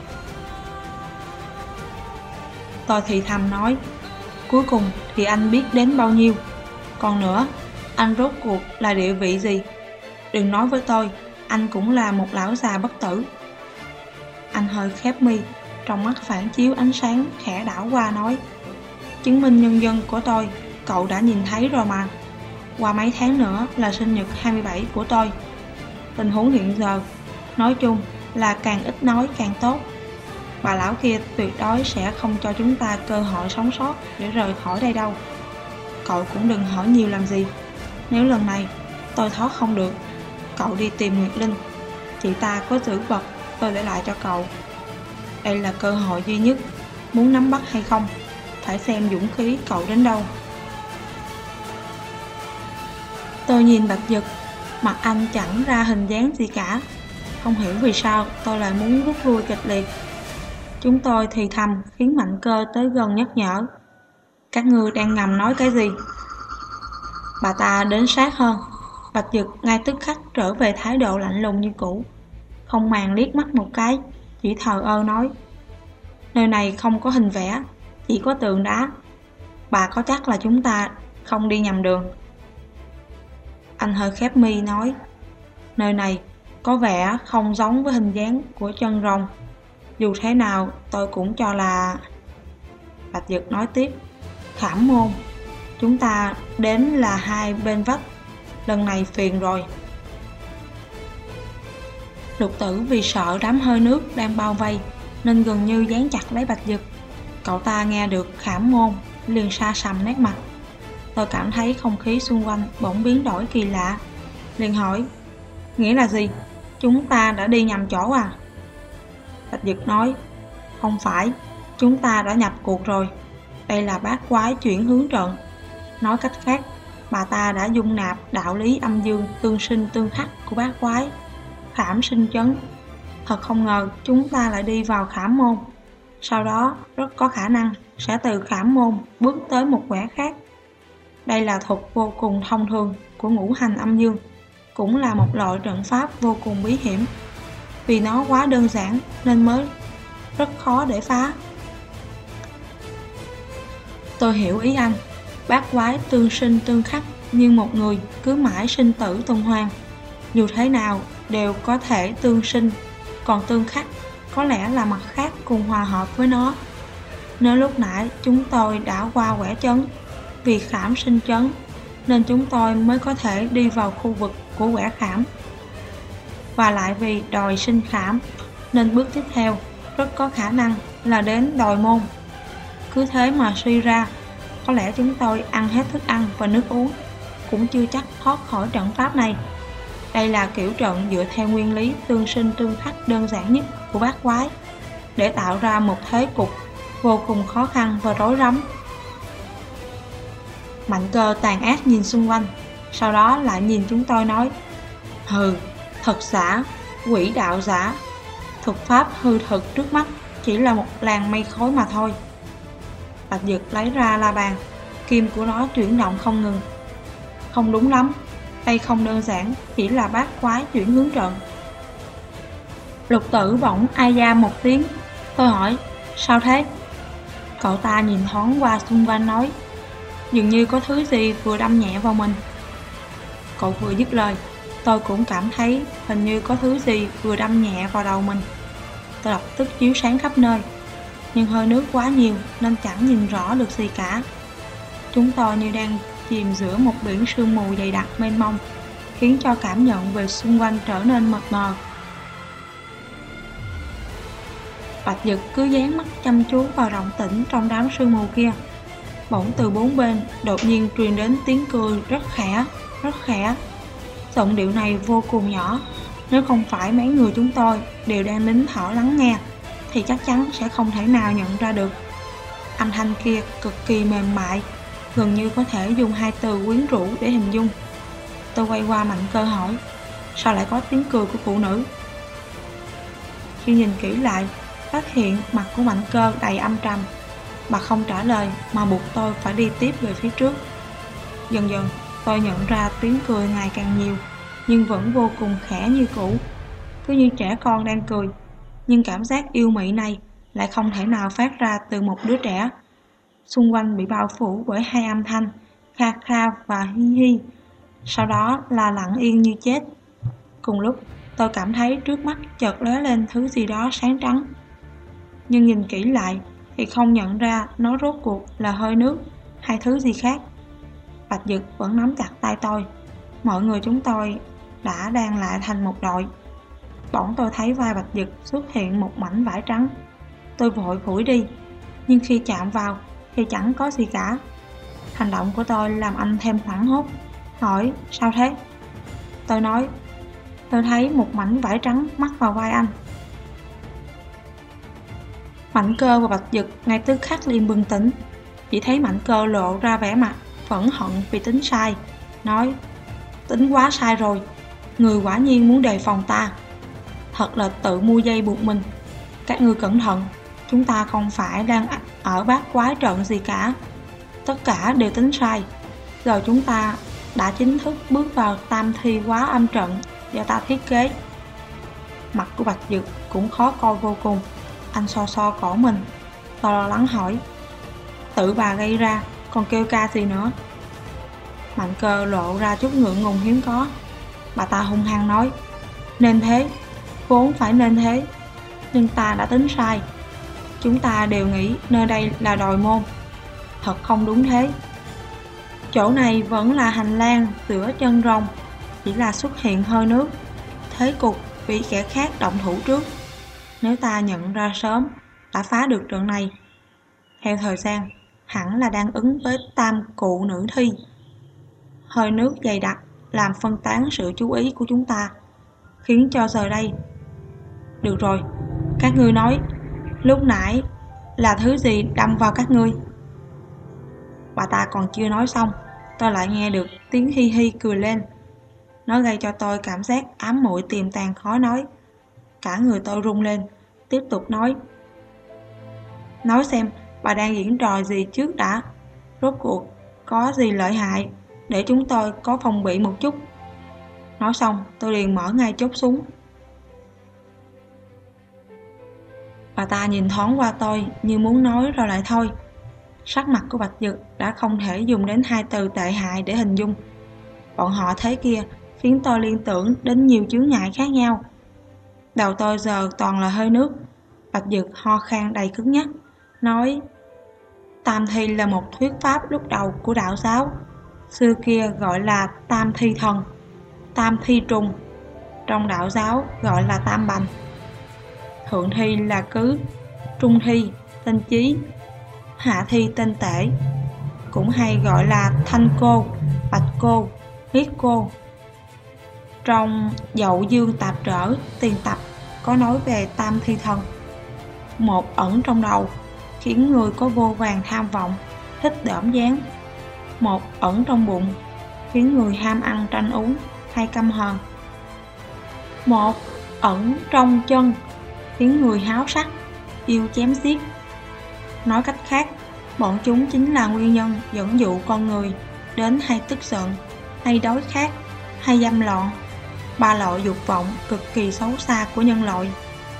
Tôi thì thầm nói: "Cuối cùng thì anh biết đến bao nhiêu? Còn nữa, anh rốt cuộc là địa vị gì? Đừng nói với tôi, anh cũng là một lão già bất tử." Anh hơi khép mi, trong mắt phản chiếu ánh sáng khẽ đảo qua nói: "Chứng minh nhân dân của tôi, cậu đã nhìn thấy rồi mà. Qua mấy tháng nữa là sinh nhật hai mươi bảy của tôi. Tình huống hiện giờ, nói chung là càng ít nói càng tốt. Bà lão kia tuyệt đối sẽ không cho chúng ta cơ hội sống sót để rời khỏi đây đâu. Cậu cũng đừng hỏi nhiều làm gì. Nếu lần này tôi thoát không được, cậu đi tìm Nguyệt Linh. Chị ta có giữ vật tôi để lại cho cậu. Đây là cơ hội duy nhất. muốn nắm bắt hay không, phải xem dũng khí cậu đến đâu. Tôi nhìn Bạch Dực, mặt anh chẳng ra hình dáng gì cả. Không hiểu vì sao tôi lại muốn rút lui kịch liệt. Chúng tôi thì thầm khiến Mạnh Cơ tới gần nhắc nhở. Các ngươi đang ngầm nói cái gì? Bà ta đến sát hơn. Bạch Dực ngay tức khắc trở về thái độ lạnh lùng như cũ, không màng liếc mắt một cái, chỉ thờ ơ nói. Nơi này không có hình vẽ, chỉ có tường đá. Bà có chắc là chúng ta không đi nhầm đường? Anh hơi khép mi nói. Nơi này có vẻ không giống với hình dáng của chân rồng. Dù thế nào tôi cũng cho là... Bạch Dực nói tiếp. Khảm môn. Chúng ta đến là hai bên vách. Lần này phiền rồi. Lục Tử vì sợ đám hơi nước đang bao vây nên gần như dán chặt lấy Bạch Dực. Cậu ta nghe được khảm môn liền sa sầm nét mặt. Tôi cảm thấy không khí xung quanh bỗng biến đổi kỳ lạ, liền hỏi. Nghĩa là gì? Chúng ta đã đi nhầm chỗ à? Bạch Dực nói. Không phải, chúng ta đã nhập cuộc rồi. Đây là bát quái chuyển hướng trận. Nói cách khác, bà ta đã dung nạp đạo lý âm dương tương sinh tương khắc của bát quái. Khảm sinh chấn. Thật không ngờ chúng ta lại đi vào khảm môn. Sau đó rất có khả năng sẽ từ khảm môn bước tới một quẻ khác. Đây là thuật vô cùng thông thường của ngũ hành âm dương, cũng là một loại trận pháp vô cùng bí hiểm. Vì nó quá đơn giản nên mới rất khó để phá. Tôi hiểu ý anh. Bát quái tương sinh tương khắc, nhưng một người cứ mãi sinh tử tuần hoàn. Dù thế nào đều có thể tương sinh, còn tương khắc có lẽ là mặt khác cùng hòa hợp với nó. Nếu lúc nãy chúng tôi đã qua quẻ chấn, vì khảm sinh chấn, nên chúng tôi mới có thể đi vào khu vực của quẻ khảm. Và lại vì đòi sinh khảm, nên bước tiếp theo rất có khả năng là đến đòi môn. Cứ thế mà suy ra, có lẽ chúng tôi ăn hết thức ăn và nước uống cũng chưa chắc thoát khỏi trận pháp này. Đây là kiểu trận dựa theo nguyên lý tương sinh tương khắc đơn giản nhất của bát quái, để tạo ra một thế cục vô cùng khó khăn và rối rắm. Mạnh Cơ tàn ác nhìn xung quanh, sau đó lại nhìn chúng tôi nói. Hừ, thật giả, quỷ đạo giả. Thuật pháp hư thực trước mắt chỉ là một làn mây khói mà thôi. Bạch Dực lấy ra la bàn, kim của nó chuyển động không ngừng. Không đúng lắm, đây không đơn giản chỉ là bát quái chuyển hướng trận. Lục Tử bỗng ai da một tiếng. Tôi hỏi, sao thế? Cậu ta nhìn thoáng qua xung quanh nói, dường như có thứ gì vừa đâm nhẹ vào mình. Cậu vừa dứt lời, tôi cũng cảm thấy hình như có thứ gì vừa đâm nhẹ vào đầu mình. Tôi lập tức chiếu sáng khắp nơi, nhưng hơi nước quá nhiều nên chẳng nhìn rõ được gì cả. Chúng tôi như đang chìm giữa một biển sương mù dày đặc mênh mông, khiến cho cảm nhận về xung quanh trở nên mờ mờ. Bạch Dực cứ dán mắt chăm chú vào động tĩnh trong đám sương mù kia. Bỗng từ bốn bên đột nhiên truyền đến tiếng cười rất khẽ, rất khẽ. Giọng điệu này vô cùng nhỏ, nếu không phải mấy người chúng tôi đều đang nín thở lắng nghe thì chắc chắn sẽ không thể nào nhận ra được. Âm thanh kia cực kỳ mềm mại, gần như có thể dùng hai từ quyến rũ để hình dung. Tôi quay qua Mạnh Cơ hỏi, sao lại có tiếng cười của phụ nữ? Khi nhìn kỹ lại, phát hiện mặt của Mạnh Cơ đầy âm trầm. Bà không trả lời mà buộc tôi phải đi tiếp về phía trước. Dần dần tôi nhận ra tiếng cười ngày càng nhiều, nhưng vẫn vô cùng khẽ như cũ, cứ như trẻ con đang cười. Nhưng cảm giác yêu mị này lại không thể nào phát ra từ một đứa trẻ. Xung quanh bị bao phủ bởi hai âm thanh kha kha và hi hi, sau đó là lặng yên như chết. Cùng lúc tôi cảm thấy trước mắt chợt lóe lên thứ gì đó sáng trắng, nhưng nhìn kỹ lại thì không nhận ra nó rốt cuộc là hơi nước hay thứ gì khác. Bạch Dực vẫn nắm chặt tay tôi. Mọi người chúng tôi đã đang lại thành một đội. Bỗng tôi thấy vai Bạch Dực xuất hiện một mảnh vải trắng. Tôi vội phủi đi, nhưng khi chạm vào thì chẳng có gì cả. Hành động của tôi làm anh thêm hoảng hốt, hỏi sao thế? Tôi nói, tôi thấy một mảnh vải trắng mắc vào vai anh. Mạnh Cơ và Bạch Dực ngay tức khắc liền bừng tỉnh. Chỉ thấy Mạnh Cơ lộ ra vẻ mặt phẫn hận vì tính sai, nói: tính quá sai rồi, người quả nhiên muốn đề phòng ta, thật là tự mua dây buộc mình. Các ngươi cẩn thận, chúng ta không phải đang ở bát quái trận gì cả, tất cả đều tính sai. Giờ chúng ta đã chính thức bước vào tam thi quá âm trận do ta thiết kế. Mặt của Bạch Dực cũng khó coi vô cùng. Anh so so cổ mình, tôi lo lắng hỏi: tự bà gây ra, còn kêu ca gì nữa? Mạnh Cơ lộ ra chút ngượng ngùng hiếm có. Bà ta hung hăng nói: nên thế, vốn phải nên thế, nhưng ta đã tính sai. Chúng ta đều nghĩ nơi đây là đồi môn, thật không đúng thế. Chỗ này vẫn là hành lang giữa chân rồng, chỉ là xuất hiện hơi nước. Thế cục bị kẻ khác động thủ trước. Nếu ta nhận ra sớm, đã phá được trận này. Theo thời gian, hẳn là đang ứng với tam cụ nữ thi. Hơi nước dày đặc làm phân tán sự chú ý của chúng ta, khiến cho giờ đây. Được rồi, các ngươi nói, lúc nãy là thứ gì đâm vào các ngươi? Bà ta còn chưa nói xong, tôi lại nghe được tiếng hi hi cười lên. Nó gây cho tôi cảm giác ám muội tiềm tàng khó nói. Cả người tôi run lên, tiếp tục nói: nói xem, bà đang diễn trò gì trước đã? Rốt cuộc có gì lợi hại để chúng tôi có phòng bị một chút. Nói xong, tôi liền mở ngay chốt súng. Bà ta nhìn thoáng qua tôi như muốn nói rồi lại thôi. Sắc mặt của Bạch Dực đã không thể dùng đến hai từ tệ hại để hình dung. Bọn họ thế kia khiến tôi liên tưởng đến nhiều chướng ngại khác nhau. Đầu tôi giờ toàn là hơi nước. Bạch Dực ho khan đầy cứng nhắc, nói: tam thi là một thuyết pháp lúc đầu của đạo giáo. Xưa kia gọi là tam thi thần, tam thi trùng. Trong đạo giáo gọi là tam bành. Thượng thi là cứ, trung thi tên chí, hạ thi tên tể. Cũng hay gọi là thanh cô, bạch cô, huyết cô. Trong Dậu Dương Tạp Trở tiền tập có nói về tam thi thần. Một ẩn trong đầu, khiến người có vô vàn tham vọng, thích đỡm dáng. Một ẩn trong bụng, khiến người ham ăn tranh uống hay căm hờn. Một ẩn trong chân, khiến người háo sắc, yêu chém giết. Nói cách khác, bọn chúng chính là nguyên nhân dẫn dụ con người đến hay tức giận, hay đói khát, hay dâm loạn, ba loại dục vọng cực kỳ xấu xa của nhân loại.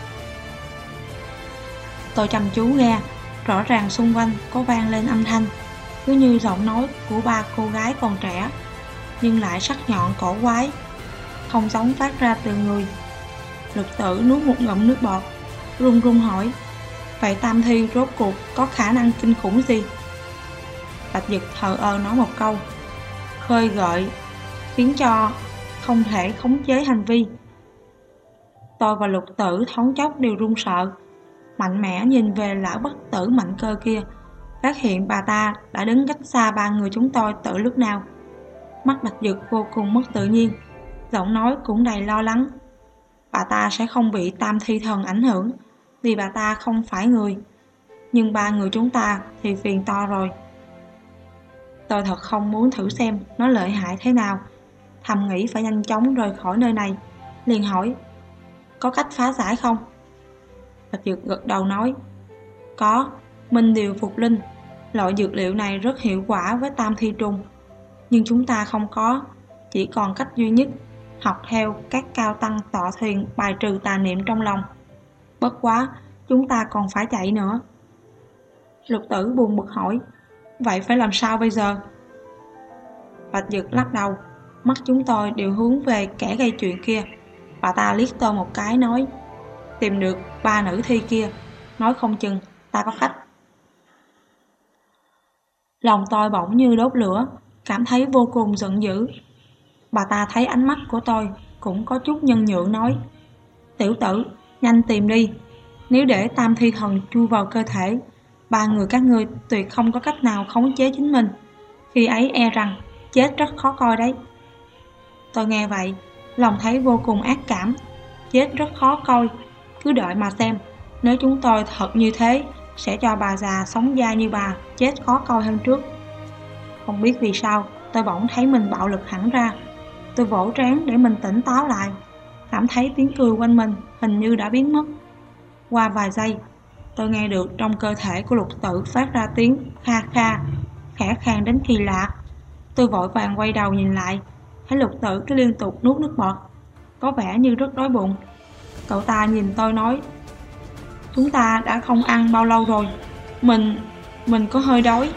Tôi chăm chú nghe, rõ ràng xung quanh có vang lên âm thanh, cứ như giọng nói của ba cô gái còn trẻ, nhưng lại sắc nhọn cổ quái, không giống phát ra từ người. Lục Tử nuốt một ngụm nước bọt, run run hỏi: vậy tam thi rốt cuộc có khả năng kinh khủng gì? Bạch Dực thờ ơ nói một câu: khơi gợi, khiến cho không thể khống chế hành vi. Tôi và Lục Tử thoáng chốc đều run sợ, mạnh mẽ nhìn về lão bất tử Mạnh Cơ kia, phát hiện bà ta đã đứng cách xa ba người chúng tôi từ lúc nào. Mắt Bạch Dực vô cùng mất tự nhiên, giọng nói cũng đầy lo lắng. Bà ta sẽ không bị tam thi thần ảnh hưởng, vì bà ta không phải người, nhưng ba người chúng ta thì phiền to rồi. Tôi thật không muốn thử xem nó lợi hại thế nào, thầm nghĩ phải nhanh chóng rời khỏi nơi này, liền hỏi: có cách phá giải không? Bạch Dực gật đầu nói: có, Minh Điều Phục Linh. Loại dược liệu này rất hiệu quả với tam thi trùng, nhưng chúng ta không có, chỉ còn cách duy nhất, học theo các cao tăng tọa thuyền bài trừ tà niệm trong lòng. Bất quá, chúng ta còn phải chạy nữa. Lục Tử buồn bực hỏi: vậy phải làm sao bây giờ? Bạch Dực lắc đầu, mắt chúng tôi đều hướng về kẻ gây chuyện kia. Bà ta liếc tôi một cái nói: tìm được ba nữ thi kia, nói không chừng ta có cách. Lòng tôi bỗng như đốt lửa, cảm thấy vô cùng giận dữ. Bà ta thấy ánh mắt của tôi cũng có chút nhân nhượng nói: tiểu tử, nhanh tìm đi. Nếu để tam thi thần chui vào cơ thể, ba người các ngươi tuyệt không có cách nào khống chế chính mình. Khi ấy e rằng chết rất khó coi đấy. Tôi nghe vậy, lòng thấy vô cùng ác cảm. Chết rất khó coi, cứ đợi mà xem. Nếu chúng tôi thật như thế, sẽ cho bà già sống dai như bà chết khó coi hơn trước. Không biết vì sao, tôi bỗng thấy mình bạo lực hẳn ra. Tôi vỗ trán để mình tỉnh táo lại, cảm thấy tiếng cười quanh mình hình như đã biến mất. Qua vài giây, tôi nghe được trong cơ thể của Lục Tử phát ra tiếng kha kha, khẽ khàng đến kỳ lạ. Tôi vội vàng quay đầu nhìn lại, thấy Lục Tử cứ liên tục nuốt nước bọt, có vẻ như rất đói bụng. Cậu ta nhìn tôi nói: "Chúng ta đã không ăn bao lâu rồi, mình, mình có hơi đói."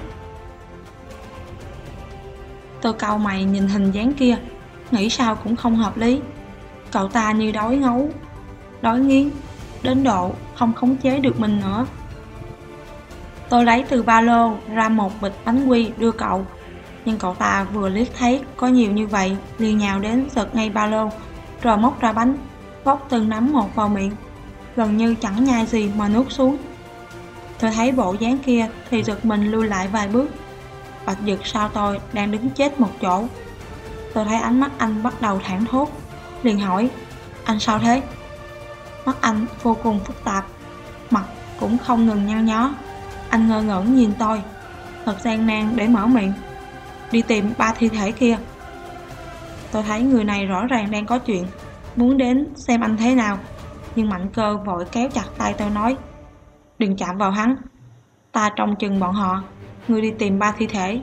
Tôi cau mày nhìn hình dáng kia, nghĩ sao cũng không hợp lý. Cậu ta như đói ngấu, đói nghiến, đến độ không khống chế được mình nữa. Tôi lấy từ ba lô ra một bịch bánh quy đưa cậu, nhưng cậu ta vừa liếc thấy có nhiều như vậy liền nhào đến giật ngay ba lô, rồi móc ra bánh, vốc từng nắm một vào miệng, gần như chẳng nhai gì mà nuốt xuống. Tôi thấy bộ dáng kia thì giật mình lui lại vài bước. Bạch Dực sau tôi đang đứng chết một chỗ. Tôi thấy ánh mắt anh bắt đầu thảng thốt, liền hỏi: "Anh sao thế?" Mắt anh vô cùng phức tạp, mặt cũng không ngừng nhăn nhó. Anh ngơ ngẩn nhìn tôi, thật gian nan để mở miệng: "Đi tìm ba thi thể kia." Tôi thấy người này rõ ràng đang có chuyện, muốn đến xem anh thế nào, nhưng Mạnh Cơ vội kéo chặt tay tôi nói: "Đừng chạm vào hắn, ta trông chừng bọn họ, ngươi đi tìm ba thi thể."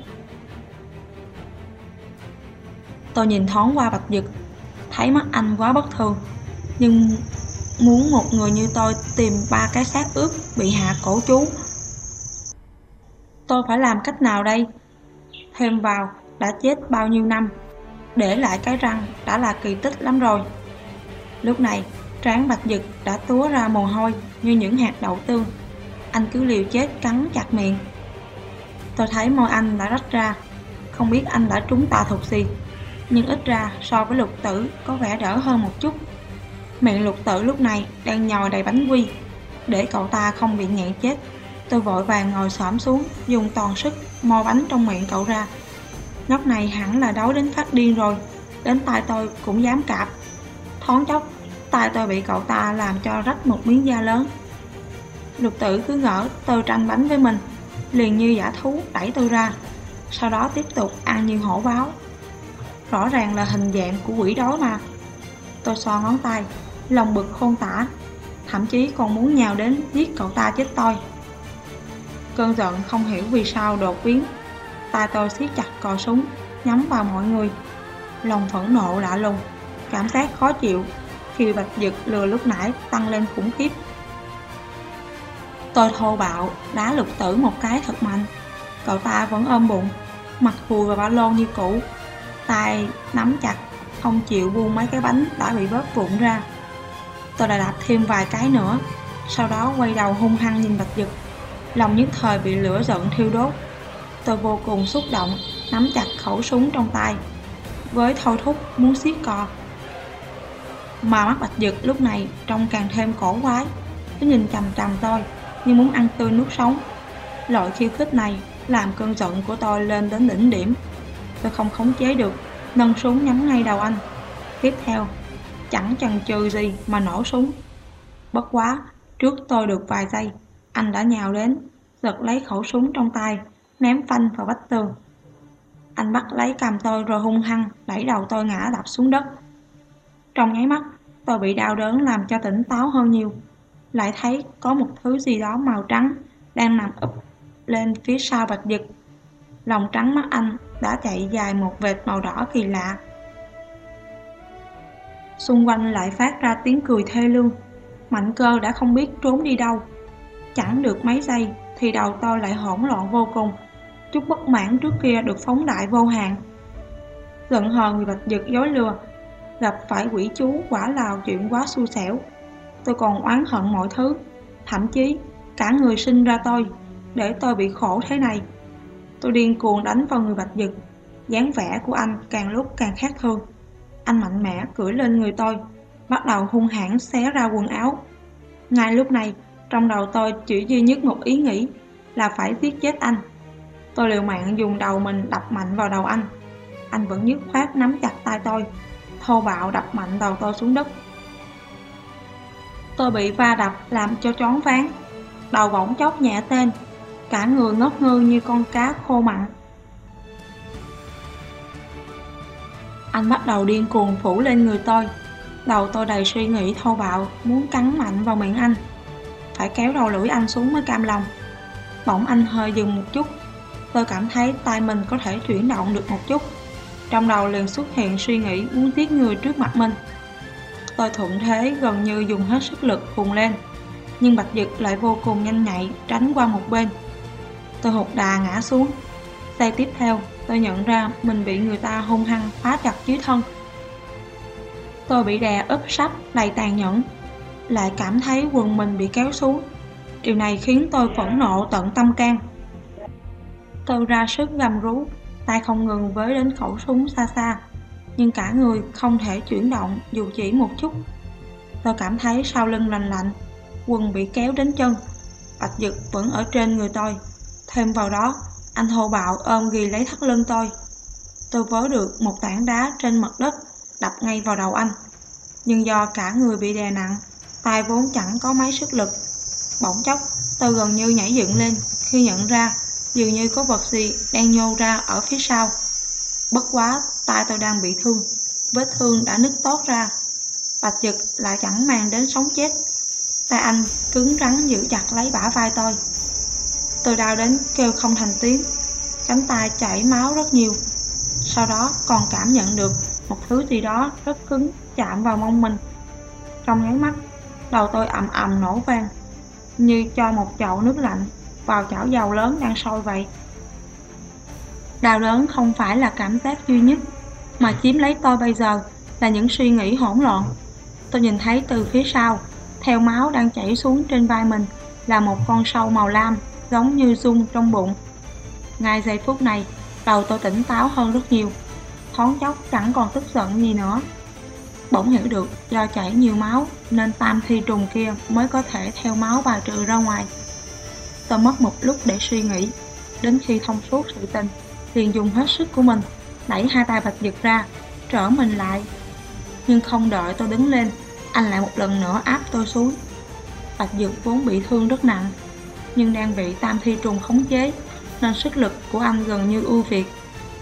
Tôi nhìn thoáng qua Bạch Dực, thấy mắt anh quá bất thường, nhưng muốn một người như tôi tìm ba cái xác ướp bị hạ cổ chú, tôi phải làm cách nào đây? Thêm vào đã chết bao nhiêu năm, để lại cái răng đã là kỳ tích lắm rồi. Lúc này trán Bạch Dực đã túa ra mồ hôi như những hạt đậu tương. Anh cứ liều chết cắn chặt miệng. Tôi thấy môi anh đã rách ra, không biết anh đã trúng tà thuật gì, nhưng ít ra so với Lục Tử có vẻ đỡ hơn một chút. Miệng Lục Tử lúc này đang nhồi đầy bánh quy. Để cậu ta không bị nghẹn chết, tôi vội vàng ngồi xổm xuống, dùng toàn sức mo bánh trong miệng cậu ra. Nhóc này hẳn là đói đến phát điên rồi, đến tai tôi cũng dám cạp. Thoáng chốc, tai tôi bị cậu ta làm cho rách một miếng da lớn. Lục Tử cứ ngỡ tôi tranh bánh với mình, liền như dã thú đẩy tôi ra, sau đó tiếp tục ăn như hổ báo. Rõ ràng là hình dạng của quỷ đói mà. Tôi xoa ngón tay, lòng bực khôn tả, thậm chí còn muốn nhào đến giết cậu ta chết tôi. Cơn giận không hiểu vì sao đột biến, tay tôi siết chặt cò súng nhắm vào mọi người. Lòng phẫn nộ lạ lùng, cảm giác khó chịu khi Bạch Dực lừa lúc nãy tăng lên khủng khiếp. Tôi thô bạo đá Lục Tử một cái thật mạnh. Cậu ta vẫn ôm bụng, mặt vùi vào ba lô như cũ, tay nắm chặt, không chịu buông mấy cái bánh đã bị bóp vụn ra. Tôi đã đạp thêm vài cái nữa, sau đó quay đầu hung hăng nhìn Bạch Dực. Lòng nhất thời bị lửa giận thiêu đốt. Tôi vô cùng xúc động, nắm chặt khẩu súng trong tay, với thôi thúc muốn siết cò. Mà mắt Bạch Dực lúc này trông càng thêm cổ quái, cứ nhìn chằm chằm tôi như muốn ăn tươi nuốt sống. Loại khiêu khích này làm cơn giận của tôi lên đến đỉnh điểm. Tôi không khống chế được, nâng súng nhắm ngay đầu anh. Tiếp theo, chẳng chần chừ gì mà nổ súng. Bất quá, trước tôi được vài giây, anh đã nhào đến, giật lấy khẩu súng trong tay, ném phanh vào vách tường. Anh bắt lấy cằm tôi rồi hung hăng đẩy đầu tôi ngã đập xuống đất. Trong nháy mắt, tôi bị đau đớn làm cho tỉnh táo hơn nhiều. Lại thấy có một thứ gì đó màu trắng đang nằm úp lên phía sau Bạch Dực. Lòng trắng mắt anh đã chạy dài một vệt màu đỏ kỳ lạ. Xung quanh lại phát ra tiếng cười thê lương. Mạnh Cơ đã không biết trốn đi đâu. Chẳng được mấy giây thì đầu tôi lại hỗn loạn vô cùng. Chút bất mãn trước kia được phóng đại vô hạn. Giận hờn vì Bạch Dực dối lừa, gặp phải quỷ chú quả là chuyện quá xui xẻo. Tôi còn oán hận mọi thứ, thậm chí cả người sinh ra tôi, để tôi bị khổ thế này. Tôi điên cuồng đánh vào người Bạch Dực. Dáng vẻ của anh càng lúc càng khác thường. Anh mạnh mẽ cưỡi lên người tôi, bắt đầu hung hãn xé ra quần áo. Ngay lúc này, trong đầu tôi chỉ duy nhất một ý nghĩ là phải giết chết anh. Tôi liều mạng dùng đầu mình đập mạnh vào đầu anh. Anh vẫn dứt khoát nắm chặt tay tôi, thô bạo đập mạnh đầu tôi xuống đất. Tôi bị va đập làm cho choáng váng, đầu bỗng chốc nhẹ tên, cả người ngốc ngơ như con cá khô mặn. Anh bắt đầu điên cuồng phủ lên người tôi. Đầu tôi đầy suy nghĩ thô bạo, muốn cắn mạnh vào miệng anh, phải kéo đầu lưỡi anh xuống mới cam lòng. Bỗng anh hơi dừng một chút, tôi cảm thấy tay mình có thể chuyển động được một chút. Trong đầu liền xuất hiện suy nghĩ muốn giết người trước mặt mình. Tôi thuận thế gần như dùng hết sức lực vùng lên, nhưng Bạch Dực lại vô cùng nhanh nhạy tránh qua một bên. Tôi hụt đà ngã xuống. Giây tiếp theo, tôi nhận ra mình bị người ta hung hăng khóa chặt dưới thân. Tôi bị đè úp sấp đầy tàn nhẫn, lại cảm thấy quần mình bị kéo xuống. Điều này khiến tôi phẫn nộ tận tâm can. Tôi ra sức gầm rú, tay không ngừng với đến khẩu súng xa xa, nhưng cả người không thể chuyển động dù chỉ một chút. Tôi cảm thấy sau lưng lành lạnh, quần bị kéo đến chân. Bạch Dực vẫn ở trên người tôi. Thêm vào đó, anh thô bạo ôm ghì lấy thắt lưng tôi. Tôi vớ được một tảng đá trên mặt đất, đập ngay vào đầu anh. Nhưng do cả người bị đè nặng, tay vốn chẳng có mấy sức lực. Bỗng chốc, tôi gần như nhảy dựng lên khi nhận ra dường như có vật gì đang nhô ra ở phía sau. Bất quá, tay tôi đang bị thương, vết thương đã nứt toát ra. Bạch Dực lại chẳng màng đến sống chết. Tay anh cứng rắn giữ chặt lấy bả vai tôi. Tôi đau đến kêu không thành tiếng, cánh tay chảy máu rất nhiều. Sau đó còn cảm nhận được một thứ gì đó rất cứng chạm vào mông mình. Trong nháy mắt, đầu tôi ầm ầm nổ vang, như cho một chậu nước lạnh vào chảo dầu lớn đang sôi vậy. Đau đớn không phải là cảm giác duy nhất mà chiếm lấy tôi bây giờ là những suy nghĩ hỗn loạn. Tôi nhìn thấy từ phía sau, theo máu đang chảy xuống trên vai mình, là một con sâu màu lam giống như giun trong bụng. Ngay giây phút này, đầu tôi tỉnh táo hơn rất nhiều, thoáng chốc chẳng còn tức giận gì nữa. Bỗng hiểu được do chảy nhiều máu nên tam thi trùng kia mới có thể theo máu bài trừ ra ngoài. Tôi mất một lúc để suy nghĩ, đến khi thông suốt sự tình liền dùng hết sức của mình đẩy hai tay Bạch Dực ra, trở mình lại. Nhưng không đợi tôi đứng lên, anh lại một lần nữa áp tôi xuống. Bạch Dực vốn bị thương rất nặng, nhưng đang bị tam thi trùng khống chế nên sức lực của anh gần như ưu việt.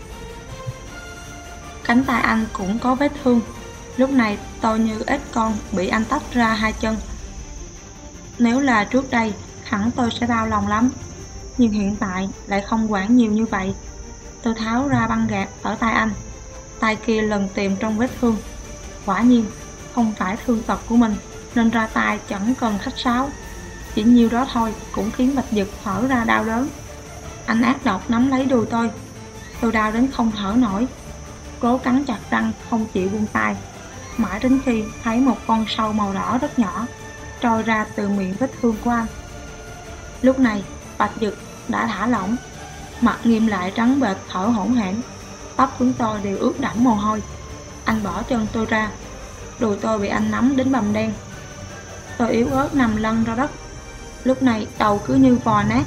Cánh tay anh cũng có vết thương. Lúc này tôi như ếch con bị anh tách ra hai chân. Nếu là trước đây, hẳn tôi sẽ đau lòng lắm, nhưng hiện tại lại không quản nhiều như vậy. Tôi tháo ra băng gạc ở tay anh, tay kia lần tìm trong vết thương. Quả nhiên không phải thương tật của mình nên ra tay chẳng cần khách sáo. Chỉ nhiêu đó thôi cũng khiến Bạch Dực thở ra đau đớn. Anh ác độc nắm lấy đùi tôi. Tôi đau đến không thở nổi, cố cắn chặt răng không chịu buông tay, mãi đến khi thấy một con sâu màu đỏ rất nhỏ trôi ra từ miệng vết thương của anh. Lúc này Bạch Dực đã thả lỏng, mặt nghiêm lại trắng bệch thở hổn hển, tóc chúng tôi đều ướt đẫm mồ hôi. Anh bỏ chân tôi ra, đùi tôi bị anh nắm đến bầm đen. Tôi yếu ớt nằm lăn ra đất, lúc này đầu cứ như vò nát.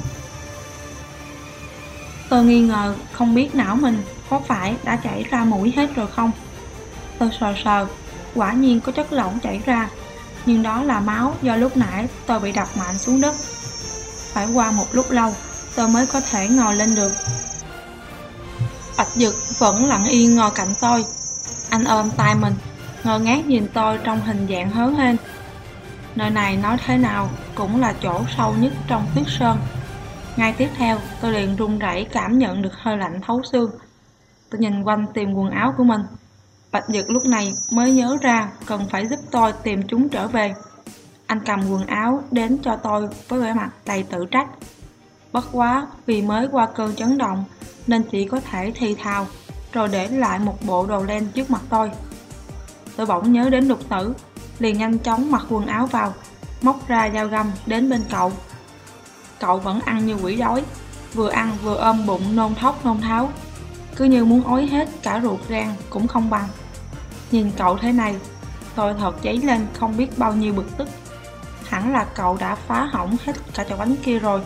Tôi nghi ngờ không biết não mình có phải đã chảy ra mũi hết rồi không. Tôi sờ sờ, quả nhiên có chất lỏng chảy ra, nhưng đó là máu do lúc nãy tôi bị đập mạnh xuống đất. Phải qua một lúc lâu tôi mới có thể ngồi lên được. Bạch Dực vẫn lặng yên ngồi cạnh tôi. Anh ôm tay mình, ngơ ngác nhìn tôi trong hình dạng hớn hên. Nơi này nói thế nào cũng là chỗ sâu nhất trong tuyết sơn. Ngay tiếp theo tôi liền run rẩy cảm nhận được hơi lạnh thấu xương. Tôi nhìn quanh tìm quần áo của mình. Bạch Dực lúc này mới nhớ ra cần phải giúp tôi tìm chúng trở về. Anh cầm quần áo đến cho tôi với vẻ mặt đầy tự trách. Bất quá vì mới qua cơn chấn động nên chỉ có thể thì thào rồi để lại một bộ đồ len trước mặt tôi. Tôi bỗng nhớ đến Lục Tử, liền nhanh chóng mặc quần áo vào, móc ra dao găm đến bên cậu. Cậu vẫn ăn như quỷ đói, vừa ăn vừa ôm bụng nôn thốc nôn tháo, cứ như muốn ói hết cả ruột gan cũng không bằng. Nhìn cậu thế này, tôi thật dấy lên không biết bao nhiêu bực tức. Hẳn là cậu đã phá hỏng hết cả chậu bánh kia rồi.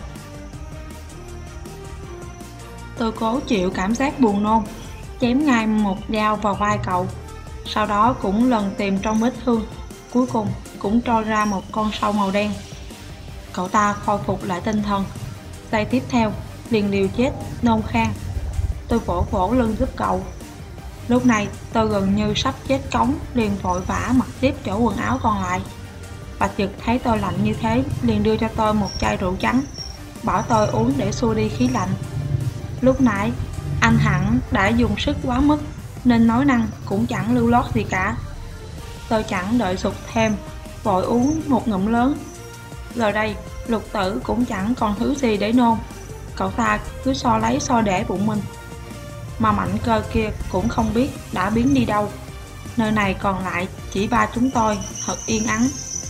Tôi cố chịu cảm giác buồn nôn, chém ngay một dao vào vai cậu. Sau đó cũng lần tìm trong vết thương, cuối cùng cũng trôi ra một con sâu màu đen. Cậu ta khôi phục lại tinh thần. Giây tiếp theo liền liều chết nôn khan. Tôi vỗ vỗ lưng giúp cậu. Lúc này tôi gần như sắp chết cống, liền vội vã mặc tiếp chỗ quần áo còn lại. Bạch Dực thấy tôi lạnh như thế, liền đưa cho tôi một chai rượu trắng, bảo tôi uống để xua đi khí lạnh. Lúc nãy anh hẳn đã dùng sức quá mức, nên nói năng cũng chẳng lưu lót gì cả. Tôi chẳng đợi sụt thêm, vội uống một ngụm lớn. Giờ đây Lục Tử cũng chẳng còn thứ gì để nôn. Cậu ta cứ so lấy so để bụng mình. Mà Mạnh Cơ kia cũng không biết đã biến đi đâu. Nơi này còn lại chỉ ba chúng tôi, thật yên ắng.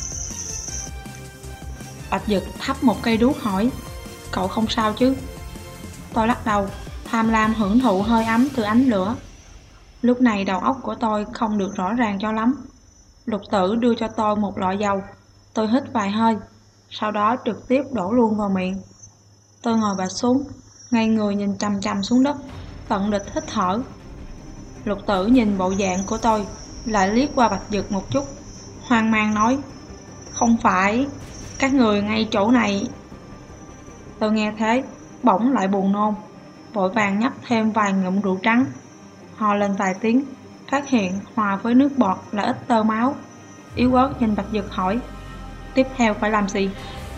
Bạch Dực thắp một cây đuốc hỏi, cậu không sao chứ? Tôi lắc đầu, tham lam hưởng thụ hơi ấm từ ánh lửa. Lúc này đầu óc của tôi không được rõ ràng cho lắm. Lục Tử đưa cho tôi một lọ dầu. Tôi hít vài hơi, sau đó trực tiếp đổ luôn vào miệng. Tôi ngồi bệt xuống, ngay người nhìn chằm chằm xuống đất, tận địch hít thở. Lục Tử nhìn bộ dạng của tôi, lại liếc qua Bạch Dực một chút, hoang mang nói, không phải, các người ngay chỗ này. Tôi nghe thế, bỗng lại buồn nôn, vội vàng nhấp thêm vài ngụm rượu trắng, ho lên vài tiếng, phát hiện hòa với nước bọt là ít tơ máu. Yếu ớt nhìn Bạch Dực hỏi, tiếp theo phải làm gì?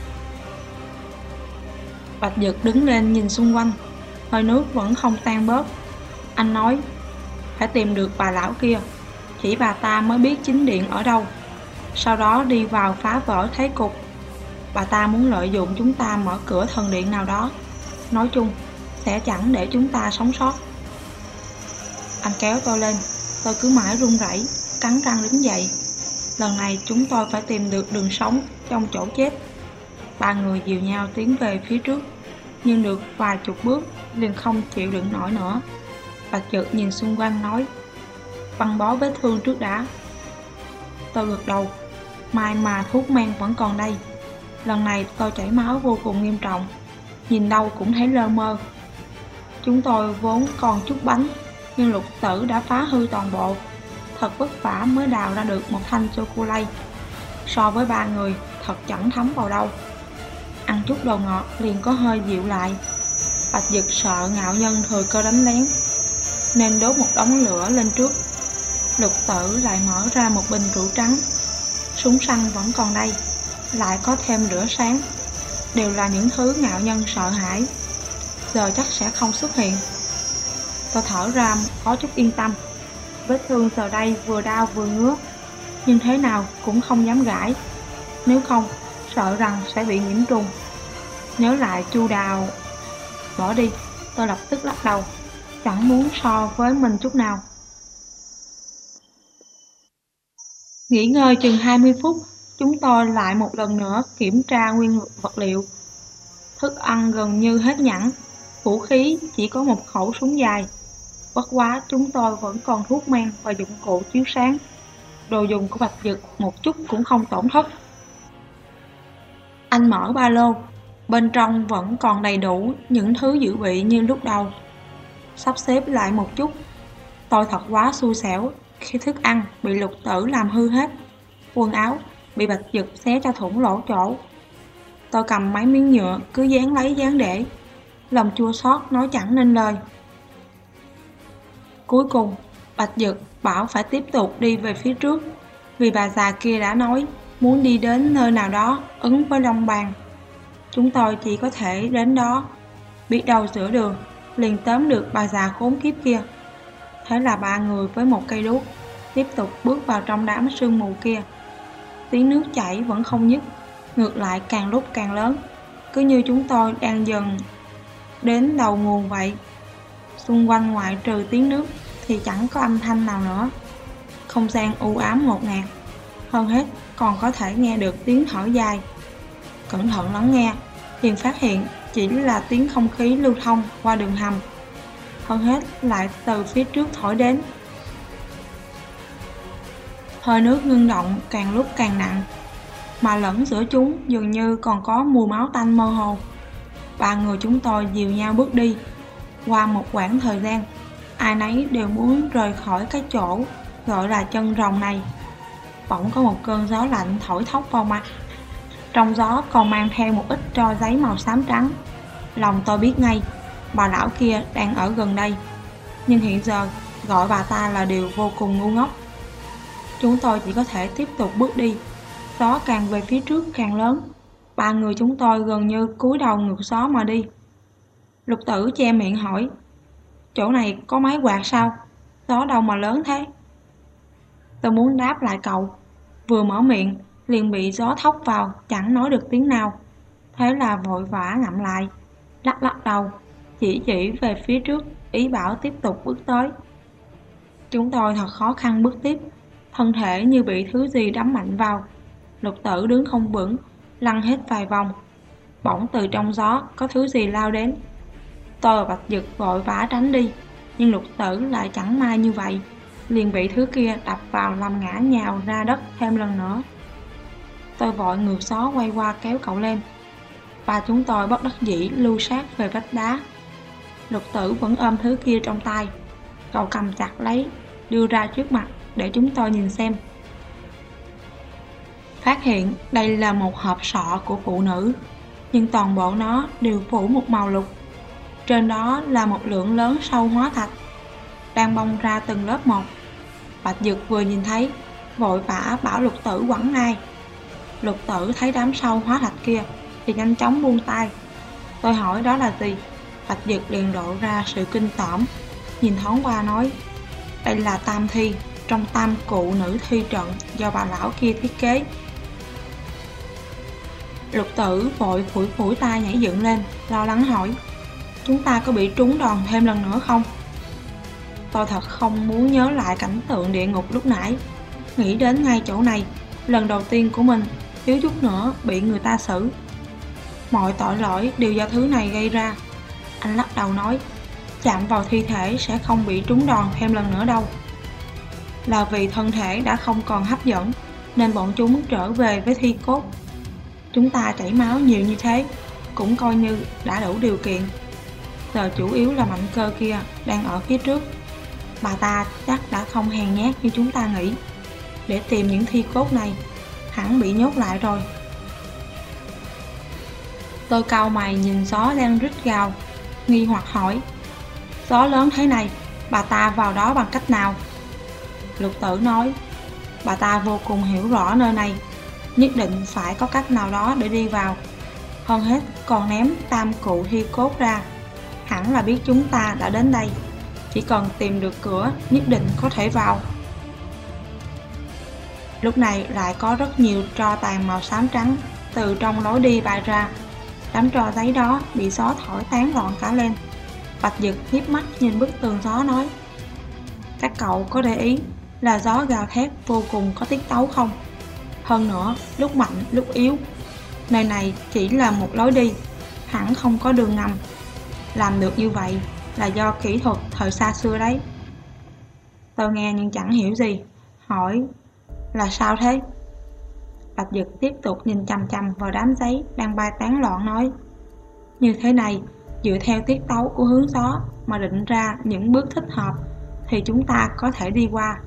Bạch Dực đứng lên nhìn xung quanh, hơi nước vẫn không tan bớt. Anh nói, phải tìm được bà lão kia, chỉ bà ta mới biết chính điện ở đâu. Sau đó đi vào phá vỡ thế cục. Bà ta muốn lợi dụng chúng ta mở cửa thần điện nào đó. Nói chung, sẽ chẳng để chúng ta sống sót. Anh kéo tôi lên, tôi cứ mãi run rẩy, cắn răng đứng dậy. Lần này chúng tôi phải tìm được đường sống trong chỗ chết. Ba người dìu nhau tiến về phía trước, nhưng được vài chục bước liền không chịu đựng nổi nữa. Bạch Dực nhìn xung quanh nói, băng bó vết thương trước đã. Tôi gật đầu, may mà thuốc men vẫn còn đây. Lần này tôi chảy máu vô cùng nghiêm trọng, nhìn đâu cũng thấy lơ mơ. Chúng tôi vốn còn chút bánh, nhưng Lục Tử đã phá hư toàn bộ. Thật vất vả mới đào ra được một thanh chocolate. So với ba người, thật chẳng thấm vào đâu. Ăn chút đồ ngọt liền có hơi dịu lại. Bạch Dực sợ ngạo nhân thừa cơ đánh lén, nên đốt một đống lửa lên trước. Lục Tử lại mở ra một bình rượu trắng. Súng săn vẫn còn đây, lại có thêm lửa sáng. Đều là những thứ ngạo nhân sợ hãi, giờ chắc sẽ không xuất hiện. Tôi thở ra có chút yên tâm. Vết thương giờ đây vừa đau vừa ngứa, nhưng thế nào cũng không dám gãi. Nếu không, sợ rằng sẽ bị nhiễm trùng. Nhớ lại Chu Đào bỏ đi, tôi lập tức lắc đầu, chẳng muốn so với mình chút nào. Nghỉ ngơi chừng hai mươi phút, chúng tôi lại một lần nữa kiểm tra nguyên vật liệu. Thức ăn gần như hết nhẵn, vũ khí chỉ có một khẩu súng dài. Bất quá chúng tôi vẫn còn thuốc men và dụng cụ chiếu sáng. Đồ dùng của Bạch Dực một chút cũng không tổn thất. Anh mở ba lô, bên trong vẫn còn đầy đủ những thứ dự bị như lúc đầu. Sắp xếp lại một chút, tôi thật quá xui xẻo khi thức ăn bị Lục Tử làm hư hết. Quần áo bị Bạch Dực xé cho thủng lỗ chỗ. Tôi cầm mấy miếng nhựa cứ dán lấy dán để, lòng chua xót nói chẳng nên lời. Cuối cùng Bạch Dực bảo phải tiếp tục đi về phía trước, vì bà già kia đã nói muốn đi đến nơi nào đó ứng với Long Bàn. Chúng tôi chỉ có thể đến đó, biết đâu giữa đường liền tóm được bà già khốn kiếp kia. Thế là ba người với một cây đuốc tiếp tục bước vào trong đám sương mù kia. Tiếng nước chảy vẫn không dứt, ngược lại càng lúc càng lớn, cứ như chúng tôi đang dần đến đầu nguồn vậy. Xung quanh ngoại trừ tiếng nước thì chẳng có âm thanh nào nữa. Không gian u ám ngột ngạt, hơn hết còn có thể nghe được tiếng thở dài. Cẩn thận lắng nghe, liền phát hiện chỉ là tiếng không khí lưu thông qua đường hầm, hơn hết lại từ phía trước thổi đến. Hơi nước ngưng động càng lúc càng nặng, mà lẫn giữa chúng dường như còn có mùi máu tanh mơ hồ. Ba người chúng tôi dìu nhau bước đi. Qua một quãng thời gian, ai nấy đều muốn rời khỏi cái chỗ gọi là chân rồng này. bỗng có một cơn gió lạnh thổi thốc vào mặt. Trong gió còn mang theo một ít tro giấy màu xám trắng. Lòng tôi biết ngay, bà lão kia đang ở gần đây. Nhưng hiện giờ, gọi bà ta là điều vô cùng ngu ngốc. Chúng tôi chỉ có thể tiếp tục bước đi. Gió càng về phía trước càng lớn. Ba người chúng tôi gần như cúi đầu ngược gió mà đi. Lục Tử che miệng hỏi, chỗ này có máy quạt sao? Gió đâu mà lớn thế? Tôi muốn đáp lại cậu, vừa mở miệng liền bị gió thốc vào, chẳng nói được tiếng nào. Thế là vội vã ngậm lại, lắc lắc đầu, chỉ chỉ về phía trước, ý bảo tiếp tục bước tới. Chúng tôi thật khó khăn bước tiếp, thân thể như bị thứ gì đấm mạnh vào. Lục Tử đứng không vững, lăn hết vài vòng. Bỗng từ trong gió có thứ gì lao đến. Tôi và Bạch Dực vội vã tránh đi, nhưng Lục Tử lại chẳng may như vậy, liền bị thứ kia đập vào làm ngã nhào ra đất thêm lần nữa. Tôi vội ngược gió quay qua kéo cậu lên, và chúng tôi bất đắc dĩ lưu sát về vách đá. Lục Tử vẫn ôm thứ kia trong tay, cậu cầm chặt lấy, đưa ra trước mặt để chúng tôi nhìn xem. Phát hiện đây là một hộp sọ của phụ nữ, nhưng toàn bộ nó đều phủ một màu lục. Trên đó là một lượng lớn sâu hóa thạch, đang bong ra từng lớp một. Bạch Dực vừa nhìn thấy, vội vã bảo Lục Tử quẳng ngay. Lục Tử thấy đám sâu hóa thạch kia thì nhanh chóng buông tay. Tôi hỏi đó là gì, Bạch Dực liền lộ ra sự kinh tởm, nhìn thoáng qua nói, đây là tam thi trong tam cụ nữ thi trận do bà lão kia thiết kế. Lục Tử vội phủi phủi tay nhảy dựng lên, lo lắng hỏi, chúng ta có bị trúng đòn thêm lần nữa không? Tôi thật không muốn nhớ lại cảnh tượng địa ngục lúc nãy, nghĩ đến ngay chỗ này, lần đầu tiên của mình, thiếu chút nữa bị người ta xử. Mọi tội lỗi đều do thứ này gây ra. Anh lắc đầu nói, chạm vào thi thể sẽ không bị trúng đòn thêm lần nữa đâu. Là vì thân thể đã không còn hấp dẫn, nên bọn chúng trở về với thi cốt. Chúng ta chảy máu nhiều như thế, cũng coi như đã đủ điều kiện. Giờ chủ yếu là mạnh cơ kia đang ở phía trước. Bà ta chắc đã không hèn nhát như chúng ta nghĩ. Để tìm những thi cốt này, hẳn bị nhốt lại rồi. Tôi cau mày nhìn gió đang rít gào, nghi hoặc hỏi, gió lớn thế này, bà ta vào đó bằng cách nào? Lục Tử nói, bà ta vô cùng hiểu rõ nơi này, nhất định phải có cách nào đó để đi vào. Hơn hết còn ném tam cụ thi cốt ra, hẳn là biết chúng ta đã đến đây. Chỉ cần tìm được cửa, nhất định có thể vào. Lúc này lại có rất nhiều tro tàn màu xám trắng từ trong lối đi bay ra. Đám tro giấy đó bị gió thổi tán loạn cả lên. Bạch Dực hiếp mắt nhìn bức tường gió nói, các cậu có để ý là gió gào thét vô cùng có tiết tấu không? Hơn nữa, lúc mạnh lúc yếu. Nơi này chỉ là một lối đi, hẳn không có đường ngầm. Làm được như vậy là do kỹ thuật thời xa xưa đấy. Tôi nghe nhưng chẳng hiểu gì, hỏi, là sao thế? Bạch Dực tiếp tục nhìn chằm chằm vào đám giấy đang bay tán loạn nói, như thế này, dựa theo tiết tấu của hướng gió mà định ra những bước thích hợp thì chúng ta có thể đi qua.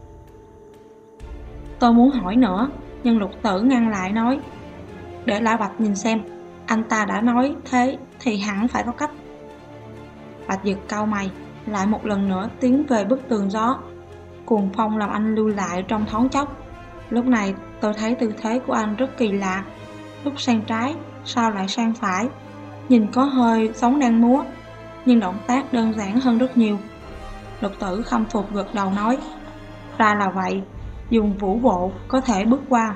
Tôi muốn hỏi nữa, nhưng Lục Tử ngăn lại nói, để Lão Bạch nhìn xem, anh ta đã nói thế thì hẳn phải có cách. Bạch Dực cau mày, lại một lần nữa tiến về bức tường gió. Cuồng phong làm anh lưu lại trong thoáng chốc. Lúc này tôi thấy tư thế của anh rất kỳ lạ, lúc sang trái, sau lại sang phải, nhìn có hơi giống đang múa, nhưng động tác đơn giản hơn rất nhiều. Lục Tử khâm phục gật đầu nói, ra là vậy, dùng vũ bộ có thể bước qua.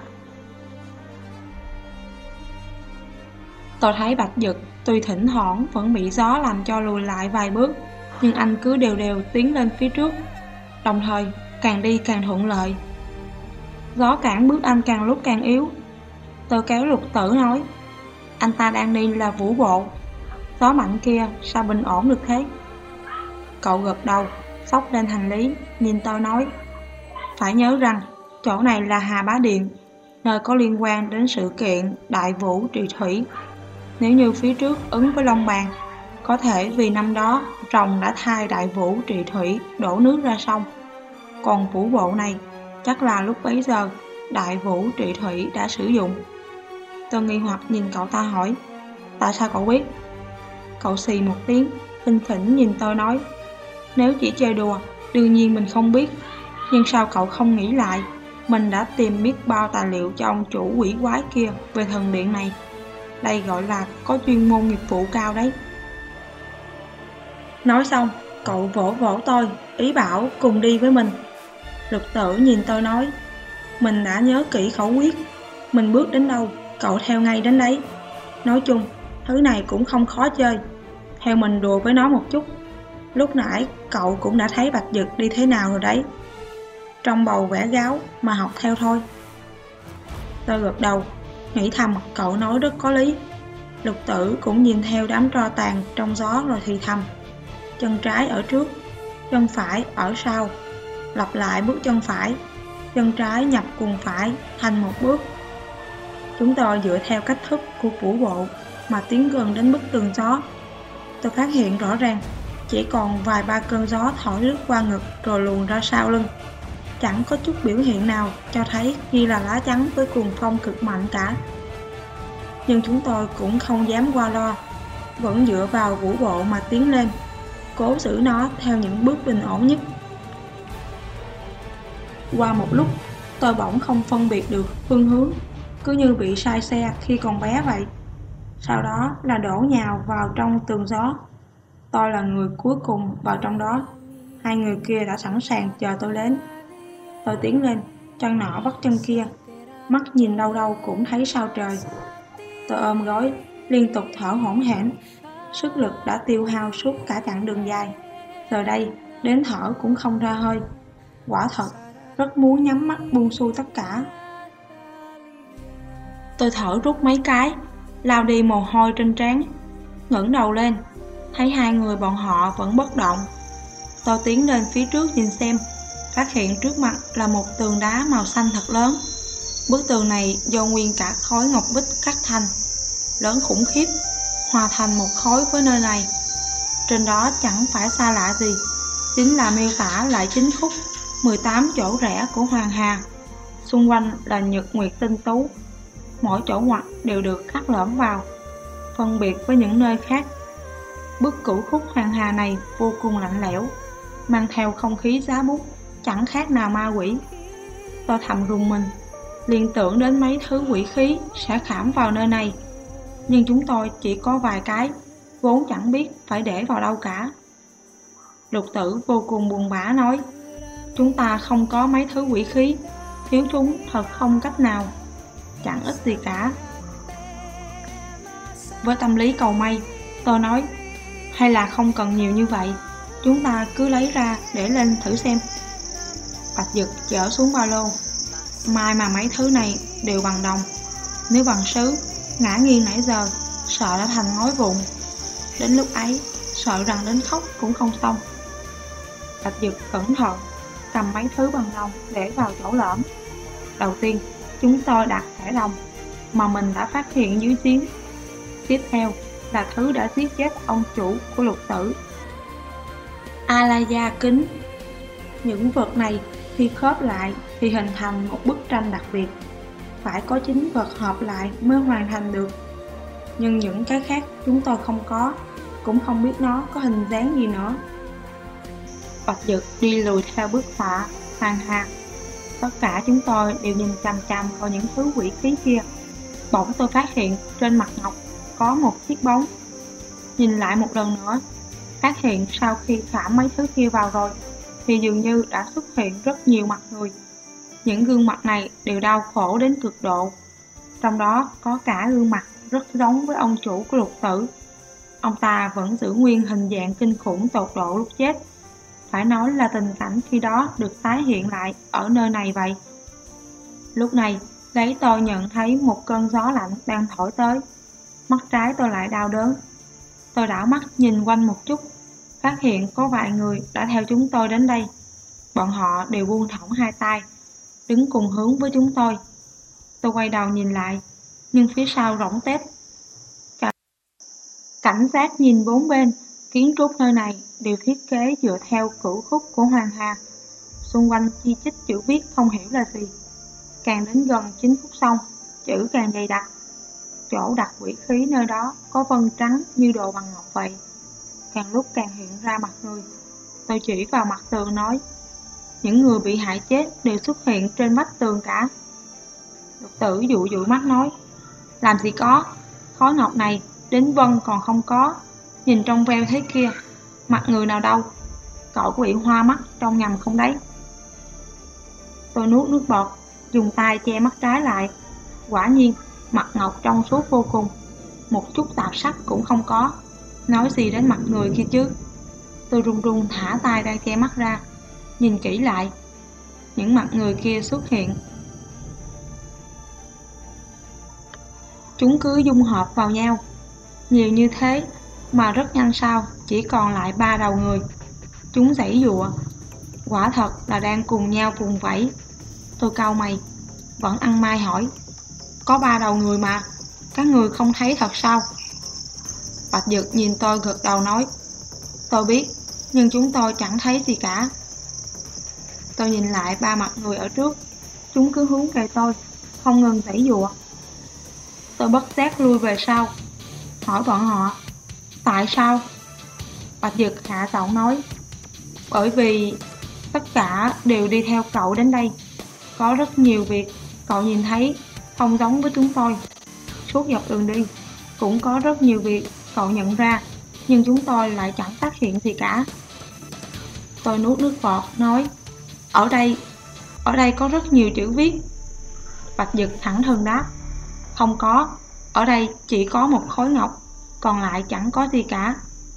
Tôi thấy Bạch Dực tuy thỉnh thoảng vẫn bị gió làm cho lùi lại vài bước, nhưng anh cứ đều đều tiến lên phía trước, đồng thời càng đi càng thuận lợi. Gió cản bước anh càng lúc càng yếu. Tôi kéo Lục Tử nói, anh ta đang đi là vũ bộ, gió mạnh kia sao bình ổn được thế? Cậu gật đầu, xốc lên hành lý, nhìn tôi nói, phải nhớ rằng chỗ này là Hà Bá Điện, nơi có liên quan đến sự kiện Đại Vũ Trị Thủy. Nếu như phía trước ứng với Long Bàn, có thể vì năm đó rồng đã thay Đại Vũ Trị Thủy đổ nước ra sông. Còn vũ bộ này chắc là lúc bấy giờ Đại Vũ Trị Thủy đã sử dụng. Tôi nghi hoặc nhìn cậu ta hỏi, tại sao cậu biết? Cậu xì một tiếng, khinh khỉnh nhìn tôi nói, nếu chỉ chơi đùa, đương nhiên mình không biết. Nhưng sao cậu không nghĩ lại, mình đã tìm biết bao tài liệu cho ông chủ quỷ quái kia về thần điện này. Đây gọi là có chuyên môn nghiệp vụ cao đấy. Nói xong, cậu vỗ vỗ tôi, ý bảo cùng đi với mình. Lục Tử nhìn tôi nói, mình đã nhớ kỹ khẩu quyết, mình bước đến đâu, cậu theo ngay đến đấy. Nói chung, thứ này cũng không khó chơi. Theo mình đùa với nó một chút. Lúc nãy cậu cũng đã thấy Bạch Dực đi thế nào rồi đấy. Trong bầu vẽ gáo mà học theo thôi. Tôi gật đầu, nghĩ thầm cậu nói rất có lý. Lục Tử cũng nhìn theo đám tro tàn trong gió rồi thì thầm, chân trái ở trước, chân phải ở sau. Lặp lại bước chân phải, chân trái nhập cùng phải thành một bước. Chúng tôi dựa theo cách thức của vũ bộ mà tiến gần đến bức tường gió. Tôi phát hiện rõ ràng chỉ còn vài ba cơn gió thổi lướt qua ngực rồi luồn ra sau lưng. Chẳng có chút biểu hiện nào cho thấy như là lá chắn với cuồng phong cực mạnh cả. Nhưng chúng tôi cũng không dám qua lo, vẫn dựa vào vũ bộ mà tiến lên, cố giữ nó theo những bước bình ổn nhất. Qua một lúc, tôi bỗng không phân biệt được phương hướng, cứ như bị sai xe khi còn bé vậy. Sau đó là đổ nhào vào trong tường gió. Tôi là người cuối cùng vào trong đó. Hai người kia đã sẵn sàng chờ tôi đến. Tôi tiến lên, chân nọ bắt chân kia, mắt nhìn đâu đâu cũng thấy sao trời. Tôi ôm gối, liên tục thở hổn hển. Sức lực đã tiêu hao suốt cả chặng đường dài. Giờ đây, đến thở cũng không ra hơi. Quả thật, rất muốn nhắm mắt buông xuôi tất cả. Tôi thở rút mấy cái, lau đi mồ hôi trên trán, ngẩng đầu lên, thấy hai người bọn họ vẫn bất động. Tôi tiến lên phía trước nhìn xem, phát hiện trước mặt là một tường đá màu xanh thật lớn. Bức tường này do nguyên cả khối ngọc bích cắt thành, lớn khủng khiếp, hòa thành một khối với nơi này. Trên đó chẳng phải xa lạ gì, chính là miêu tả lại chính khúc mười tám chỗ rẽ của Hoàng Hà. Xung quanh là nhật nguyệt tinh tú, mỗi chỗ ngoặt đều được khắc lõm vào, phân biệt với những nơi khác. Bức cửu khúc Hoàng Hà này vô cùng lạnh lẽo, mang theo không khí giá bút, chẳng khác nào ma quỷ. Tôi thầm rùng mình, liên tưởng đến mấy thứ quỷ khí sẽ khảm vào nơi này. Nhưng chúng tôi chỉ có vài cái, vốn chẳng biết phải để vào đâu cả. Lục Tử vô cùng buồn bã nói, chúng ta không có mấy thứ quỷ khí, thiếu chúng thật không cách nào, chẳng ích gì cả. Với tâm lý cầu may, tôi nói, hay là không cần nhiều như vậy, chúng ta cứ lấy ra để lên thử xem. Bạch Dực chở xuống ba lô, mai mà mấy thứ này đều bằng đồng, nếu bằng sứ, ngã nghiêng nãy giờ, sợ đã thành ngói vụn. Đến lúc ấy, sợ rằng đến khóc cũng không xong. Bạch Dực cẩn thận cầm mấy thứ bằng đồng để vào chỗ lõm. Đầu tiên, chúng tôi đặt thẻ đồng mà mình đã phát hiện dưới giếng. Tiếp theo là thứ đã giết chết ông chủ của Lục Tử, Alaya kính. Những vật này khi khớp lại thì hình thành một bức tranh đặc biệt. Phải có chính vật hợp lại mới hoàn thành được. Nhưng những cái khác chúng tôi không có, cũng không biết nó có hình dáng gì nữa. Bạch Dực đi lùi theo bước xạ Hoàng Hà. Tất cả chúng tôi đều nhìn chằm chằm vào những thứ quỷ khí kia. Bỗng tôi phát hiện trên mặt ngọc có một chiếc bóng. Nhìn lại một lần nữa, phát hiện sau khi khảm mấy thứ kia vào rồi thì dường như đã xuất hiện rất nhiều mặt người. Những gương mặt này đều đau khổ đến cực độ. Trong đó có cả gương mặt rất giống với ông chủ của Lục Tử. Ông ta vẫn giữ nguyên hình dạng kinh khủng tột độ lúc chết. Phải nói là tình cảnh khi đó được tái hiện lại ở nơi này vậy. Lúc này, gáy tôi nhận thấy một cơn gió lạnh đang thổi tới. Mắt trái tôi lại đau đớn. Tôi đảo mắt nhìn quanh một chút, phát hiện có vài người đã theo chúng tôi đến đây. Bọn họ đều buông thõng hai tay, đứng cùng hướng với chúng tôi. Tôi quay đầu nhìn lại, nhưng phía sau rỗng tét. Cảnh sát nhìn bốn bên, kiến trúc nơi này đều thiết kế dựa theo cửu khúc của Hoàng Hà. Xung quanh chi chít chữ viết không hiểu là gì. Càng đến gần chín phút xong, chữ càng dày đặc. Chỗ đặt quỷ khí nơi đó có vân trắng như đồ bằng ngọc vậy, càng lúc càng hiện ra mặt người. Tôi chỉ vào mặt tường nói, những người bị hại chết đều xuất hiện trên vách tường cả. Lục Tử dụi dụi mắt nói, làm gì có, khối ngọc này đến vân còn không có, nhìn trong veo thế kia, mặt người nào đâu, cậu có bị hoa mắt trong nhầm không đấy? Tôi nuốt nước bọt, dùng tay che mắt trái lại. Quả nhiên, mặt ngọc trong suốt vô cùng, một chút tạp sắc cũng không có, nói gì đến mặt người kia chứ. Tôi run run thả tay đang che mắt ra, nhìn kỹ lại, những mặt người kia xuất hiện. Chúng cứ dung hợp vào nhau, nhiều như thế mà rất nhanh sau chỉ còn lại ba đầu người. Chúng giãy giụa, quả thật là đang cùng nhau vùng vẫy. Tôi cau mày, vẫn ăn mai hỏi, có ba đầu người mà, các người không thấy thật sao? Bạch Dực nhìn tôi gật đầu nói, tôi biết, nhưng chúng tôi chẳng thấy gì cả. Tôi nhìn lại ba mặt người ở trước, chúng cứ hướng về tôi, không ngừng giãy giụa. Tôi bất giác lui về sau, hỏi bọn họ, tại sao? Bạch Dực hạ giọng nói, bởi vì tất cả đều đi theo cậu đến đây. Có rất nhiều việc cậu nhìn thấy không giống với chúng tôi. Suốt dọc đường đi, cũng có rất nhiều việc cậu nhận ra, nhưng chúng tôi lại chẳng phát hiện gì cả. Tôi nuốt nước bọt, nói, ở đây, ở đây có rất nhiều chữ viết. Bạch Dực thẳng thừng đáp, không có, ở đây chỉ có một khối ngọc, còn lại chẳng có gì cả.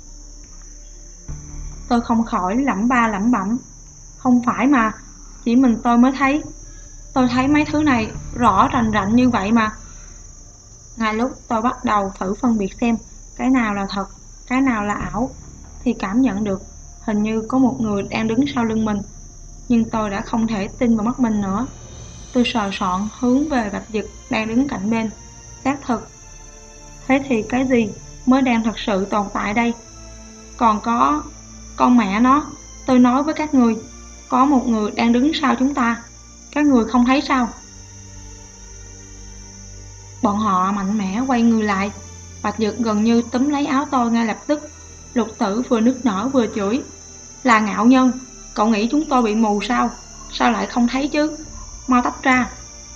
Tôi không khỏi lẩm ba lẩm bẩm, không phải mà, chỉ mình tôi mới thấy. Tôi thấy mấy thứ này rõ rành rành như vậy mà. Ngay lúc tôi bắt đầu thử phân biệt xem cái nào là thật, cái nào là ảo, thì cảm nhận được hình như có một người đang đứng sau lưng mình. Nhưng tôi đã không thể tin vào mắt mình nữa. Tôi sờ soạn hướng về Bạch Dực đang đứng cạnh bên, xác thực. Thế thì cái gì mới đang thật sự tồn tại đây? Còn có... con mẹ nó, tôi nói với các người, có một người đang đứng sau chúng ta. Các người không thấy sao? Bọn họ mạnh mẽ quay người lại. Bạch Dực gần như túm lấy áo tôi ngay lập tức. Lục Tử vừa nức nở vừa chửi, là Ngạo Nhân, cậu nghĩ chúng tôi bị mù sao? Sao lại không thấy chứ? Mau tách ra.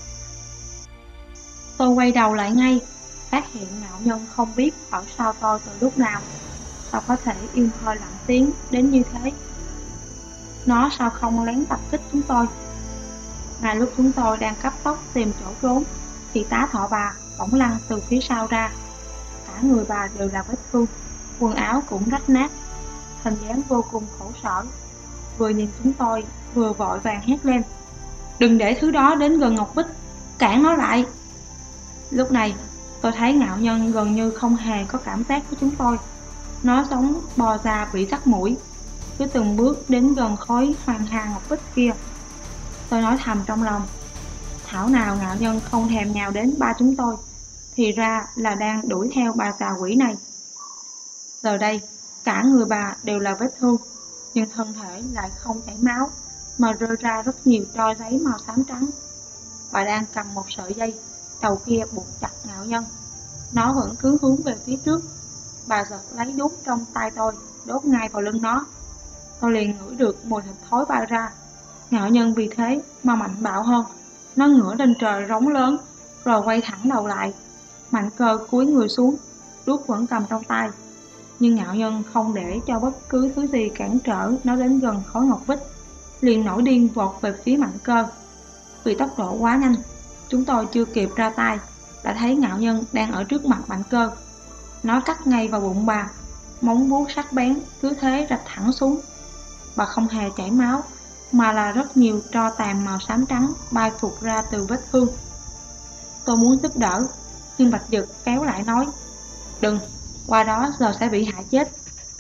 Tôi quay đầu lại ngay, phát hiện Ngạo Nhân không biết ở sau tôi từ lúc nào. Sao có thể im hơi lặng tiếng đến như thế? Nó sao không lén tập kích chúng tôi? Ngay lúc chúng tôi đang cấp tốc tìm chỗ trốn, thì tá Thọ Bà bỗng lăn từ phía sau ra. Cả người bà đều là vết thương, quần áo cũng rách nát, hình dáng vô cùng khổ sở. Vừa nhìn chúng tôi, vừa vội vàng hét lên, đừng để thứ đó đến gần Ngọc Bích, cản nó lại. Lúc này, tôi thấy Ngạo Nhân gần như không hề có cảm giác với chúng tôi. Nó giống bò già bị rắc mũi, cứ từng bước đến gần khối hoàng hà Ngọc Bích kia. Tôi nói thầm trong lòng, thảo nào Ngạo Nhân không thèm nhào đến ba chúng tôi, thì ra là đang đuổi theo bà già quỷ này. Giờ đây, cả người bà đều là vết thương, nhưng thân thể lại không chảy máu, mà rơi ra rất nhiều tro giấy màu xám trắng. Bà đang cầm một sợi dây, đầu kia buộc chặt Ngạo Nhân. Nó vẫn cứ hướng về phía trước. Bà giật lấy đuốc trong tay tôi, đốt ngay vào lưng nó. Tôi liền ngửi được mùi thịt thối bay ra. Ngạo Nhân vì thế mà mạnh bạo hơn. Nó ngửa lên trời rống lớn, rồi quay thẳng đầu lại. Mạnh Cơ cúi người xuống, đuốc vẫn cầm trong tay. Nhưng Ngạo Nhân không để cho bất cứ thứ gì cản trở nó đến gần khối Ngọc Bích, liền nổi điên vọt về phía Mạnh Cơ. Vì tốc độ quá nhanh, chúng tôi chưa kịp ra tay, đã thấy Ngạo Nhân đang ở trước mặt Mạnh Cơ. Nó cắt ngay vào bụng bà, móng vuốt sắc bén cứ thế rạch thẳng xuống. Bà không hề chảy máu, mà là rất nhiều tro tàn màu xám trắng bay phụt ra từ vết thương. Tôi muốn giúp đỡ, nhưng Bạch Dực kéo lại nói, đừng, qua đó giờ sẽ bị hại chết.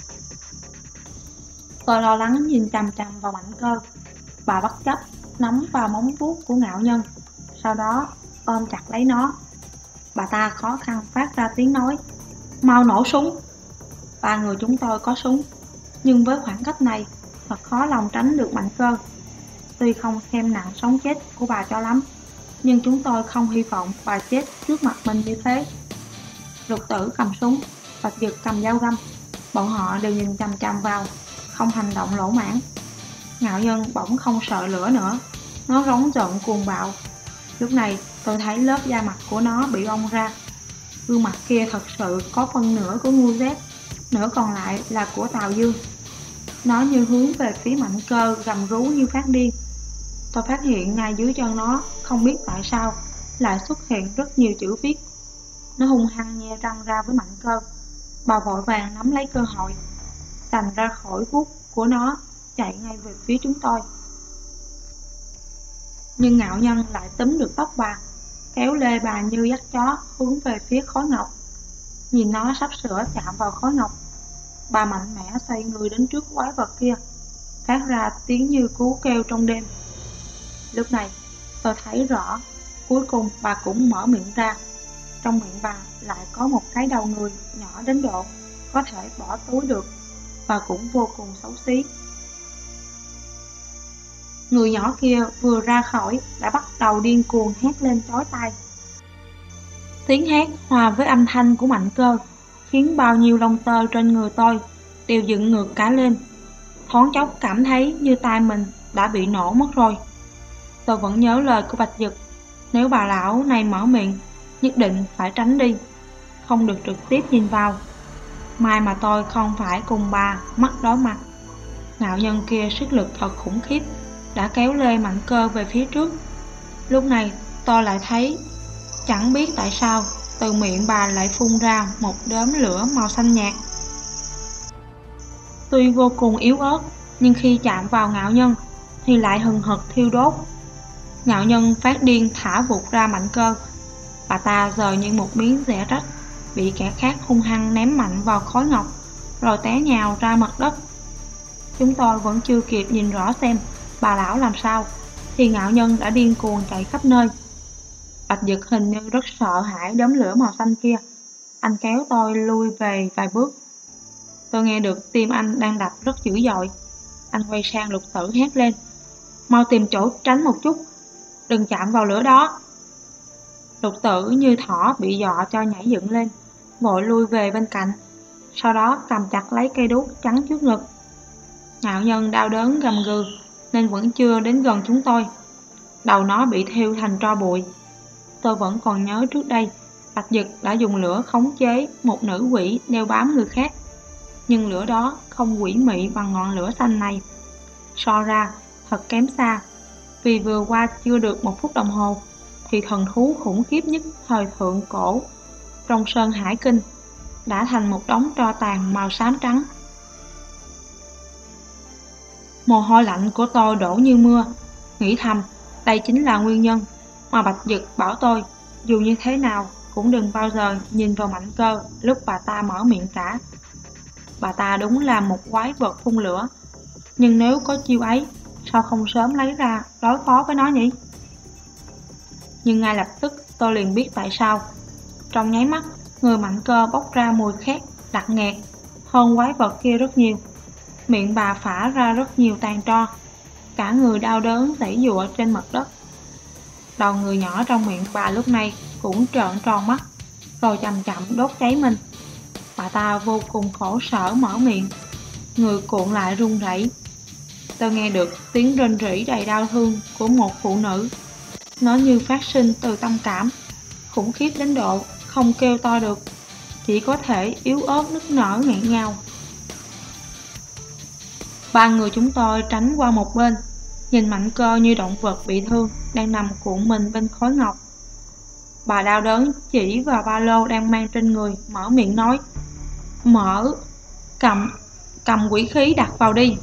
Tôi lo lắng nhìn chằm chằm vào Mạnh Cơ. Bà bất chấp nắm vào móng vuốt của Ngạo Nhân, sau đó ôm chặt lấy nó. Bà ta khó khăn phát ra tiếng nói, mau nổ súng. Ba người chúng tôi có súng, nhưng với khoảng cách này thật khó lòng tránh được Mạnh Cơ. Tuy không xem nặng sống chết của bà cho lắm, nhưng chúng tôi không hy vọng bà chết trước mặt mình như thế. Lục Tử cầm súng, Bạch Dực cầm dao găm. Bọn họ đều nhìn chằm chằm vào, không hành động lỗ mãng. Ngạo Nhân bỗng không sợ lửa nữa, nó rống giận cuồng bạo. Lúc này tôi thấy lớp da mặt của nó bị bong ra. Gương mặt kia thật sự có phân nửa của Ngu Dép, nửa còn lại là của Tào Dương. Nó như hướng về phía Mạnh Cơ, gầm rú như phát điên. Tôi phát hiện ngay dưới chân nó, không biết tại sao lại xuất hiện rất nhiều chữ viết. Nó hung hăng nhe răng ra với Mạnh Cơ. Bà vội vàng nắm lấy cơ hội, giành ra khỏi guốc của nó, chạy ngay về phía chúng tôi. Nhưng Ngạo Nhân lại túm được tóc bà, kéo lê bà như dắt chó hướng về phía khối ngọc. Nhìn nó sắp sửa chạm vào khối ngọc, bà mạnh mẽ xoay người đến trước quái vật kia, phát ra tiếng như cú kêu trong đêm. Lúc này tôi thấy rõ, cuối cùng bà cũng mở miệng ra. Trong miệng bà lại có một cái đầu người nhỏ đến độ có thể bỏ túi được, và cũng vô cùng xấu xí. Người nhỏ kia vừa ra khỏi đã bắt đầu điên cuồng hét lên chói tai. Tiếng hét hòa với âm thanh của Mạnh Cơ khiến bao nhiêu lông tơ trên người tôi đều dựng ngược cả lên. Thoáng chốc cảm thấy như tai mình đã bị nổ mất rồi. Tôi vẫn nhớ lời của Bạch Dực, nếu bà lão này mở miệng nhất định phải tránh đi, không được trực tiếp nhìn vào. May mà tôi không phải cùng bà mắt đối mặt. Ngạo Nhân kia sức lực thật khủng khiếp, đã kéo lê Mạnh Cơ về phía trước. Lúc này tôi lại thấy, chẳng biết tại sao từ miệng bà lại phun ra một đốm lửa màu xanh nhạt. Tuy vô cùng yếu ớt, nhưng khi chạm vào Ngạo Nhân thì lại hừng hực thiêu đốt. Ngạo Nhân phát điên thả vụt ra Mạnh Cơ. Bà ta giờ như một miếng dẻ rách, bị kẻ khác hung hăng ném mạnh vào khối ngọc, rồi té nhào ra mặt đất. Chúng tôi vẫn chưa kịp nhìn rõ xem bà lão làm sao, thì Ngạo Nhân đã điên cuồng chạy khắp nơi. Bạch Dực hình như rất sợ hãi đốm lửa màu xanh kia. Anh kéo tôi lui về vài bước. Tôi nghe được tim anh đang đập rất dữ dội. Anh quay sang Lục Tử hét lên, mau tìm chỗ tránh một chút, đừng chạm vào lửa đó. Lục Tử như thỏ bị dọa cho nhảy dựng lên, vội lui về bên cạnh, sau đó cầm chặt lấy cây đuốc chắn trước ngực. Ngạo Nhân đau đớn gầm gừ nên vẫn chưa đến gần chúng tôi. Đầu nó bị thiêu thành tro bụi. Tôi vẫn còn nhớ trước đây Bạch Dực đã dùng lửa khống chế một nữ quỷ đeo bám người khác, nhưng lửa đó không quỷ mị bằng ngọn lửa xanh này. So ra thật kém xa, vì vừa qua chưa được một phút đồng hồ thì thần thú khủng khiếp nhất thời thượng cổ trong Sơn Hải Kinh đã thành một đống tro tàn màu xám trắng. Mồ hôi lạnh của tôi đổ như mưa, nghĩ thầm đây chính là nguyên nhân mà Bạch Dực bảo tôi dù như thế nào cũng đừng bao giờ nhìn vào Mạnh Cơ lúc bà ta mở miệng cả. Bà ta đúng là một quái vật phun lửa, nhưng nếu có chiêu ấy, sao không sớm lấy ra đối phó với nó nhỉ? Nhưng ngay lập tức tôi liền biết tại sao. Trong nháy mắt, người Mạnh Cơ bốc ra mùi khét, đặc nghẹt, hơn quái vật kia rất nhiều. Miệng bà phả ra rất nhiều tàn tro, cả người đau đớn giãy giụa trên mặt đất. Đầu người nhỏ trong miệng bà lúc này cũng trợn tròn mắt, rồi chậm chậm đốt cháy mình. Bà ta vô cùng khổ sở mở miệng, người cuộn lại run rẩy. Tôi nghe được tiếng rên rỉ đầy đau thương của một phụ nữ. Nó như phát sinh từ tâm cảm, khủng khiếp đến độ không kêu to được, chỉ có thể yếu ớt nức nở nghẹn ngào. Ba người chúng tôi tránh qua một bên, nhìn Mạnh Cơ như động vật bị thương đang nằm cuộn mình bên khối ngọc. Bà đau đớn chỉ vào ba lô đang mang trên người, mở miệng nói, mở, cầm, cầm quỷ khí đặt vào đi.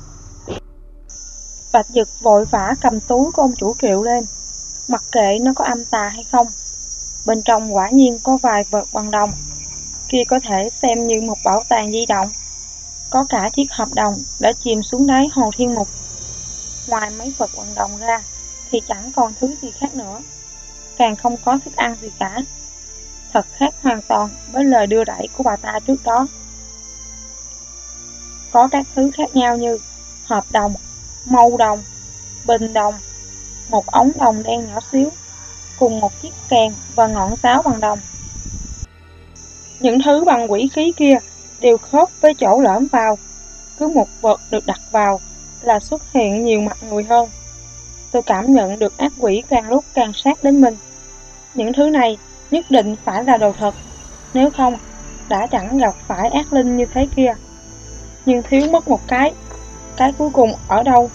Bạch Dực vội vã cầm túi của ông chủ Triệu lên, mặc kệ nó có âm tà hay không. Bên trong quả nhiên có vài vật bằng đồng, kia có thể xem như một bảo tàng di động. Có cả chiếc hợp đồng đã chìm xuống đáy hồ Thiên Mục. Ngoài mấy vật bằng đồng ra thì chẳng còn thứ gì khác nữa, càng không có thức ăn gì cả. Thật khác hoàn toàn với lời đưa đẩy của bà ta trước đó. Có các thứ khác nhau như hộp đồng, mâu đồng, bình đồng, một ống đồng đen nhỏ xíu, cùng một chiếc kèn và ngọn sáo bằng đồng. Những thứ bằng quỷ khí kia đều khớp với chỗ lõm vào, cứ một vật được đặt vào là xuất hiện nhiều mặt người hơn. Tôi cảm nhận được ác quỷ càng lúc càng sát đến mình. Những thứ này nhất định phải là đồ thật, nếu không đã chẳng gặp phải ác linh như thế kia. Nhưng thiếu mất một cái, cái cuối cùng ở đâu?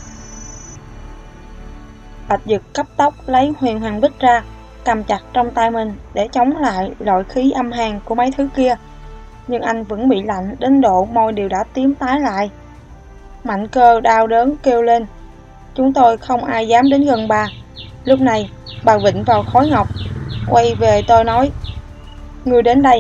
Bạch Dực cấp tốc lấy huyền hoàng bích ra, cầm chặt trong tay mình để chống lại loại khí âm hàn của mấy thứ kia. Nhưng anh vẫn bị lạnh đến độ môi đều đã tím tái lại. Mạnh Cơ đau đớn kêu lên. Chúng tôi không ai dám đến gần bà. Lúc này bà vịnh vào khối ngọc, quay về tôi nói: Ngươi đến đây.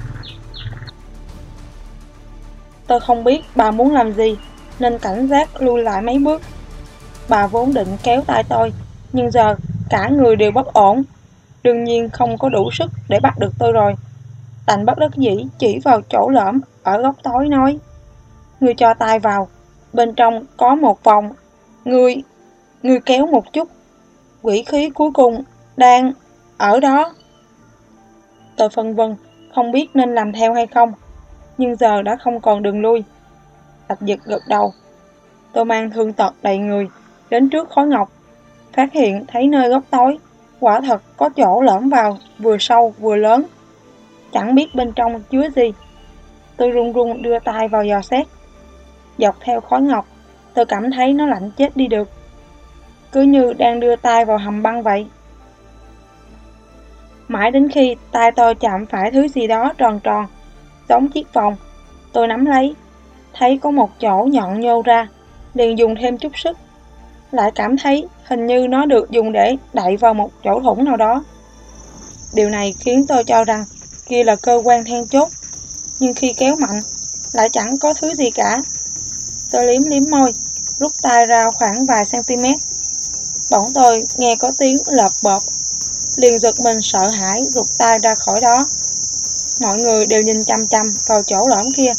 Tôi không biết bà muốn làm gì nên cảnh giác lui lại mấy bước. Bà vốn định kéo tay tôi, nhưng giờ cả người đều bất ổn, đương nhiên không có đủ sức để bắt được tôi rồi. Đành bất đắc dĩ chỉ vào chỗ lõm ở góc tối nói: Ngươi cho tay vào, bên trong có một vòng. Ngươi, ngươi kéo một chút, quỷ khí cuối cùng đang ở đó. Tôi phân vân, không biết nên làm theo hay không, nhưng giờ đã không còn đường lui. Bạch Dực gật đầu. Tôi mang thương tật đầy người đến trước khối ngọc, phát hiện thấy nơi góc tối quả thật có chỗ lõm vào, vừa sâu vừa lớn, chẳng biết bên trong chứa gì. Tôi run run đưa tay vào dò xét. Dọc theo khối ngọc, tôi cảm thấy nó lạnh chết đi được, cứ như đang đưa tay vào hầm băng vậy. Mãi đến khi tay tôi chạm phải thứ gì đó tròn tròn, giống chiếc vòng, tôi nắm lấy, thấy có một chỗ nhọn nhô ra, liền dùng thêm chút sức, lại cảm thấy hình như nó được dùng để đậy vào một chỗ thủng nào đó. Điều này khiến tôi cho rằng kia là cơ quan then chốt, nhưng khi kéo mạnh lại chẳng có thứ gì cả. Tôi liếm liếm môi, rút tay ra khoảng vài cm. Bỗng tôi nghe có tiếng lợp bợp, liền giật mình sợ hãi rụt tay ra khỏi đó. Mọi người đều nhìn chằm chằm vào chỗ lõm kia.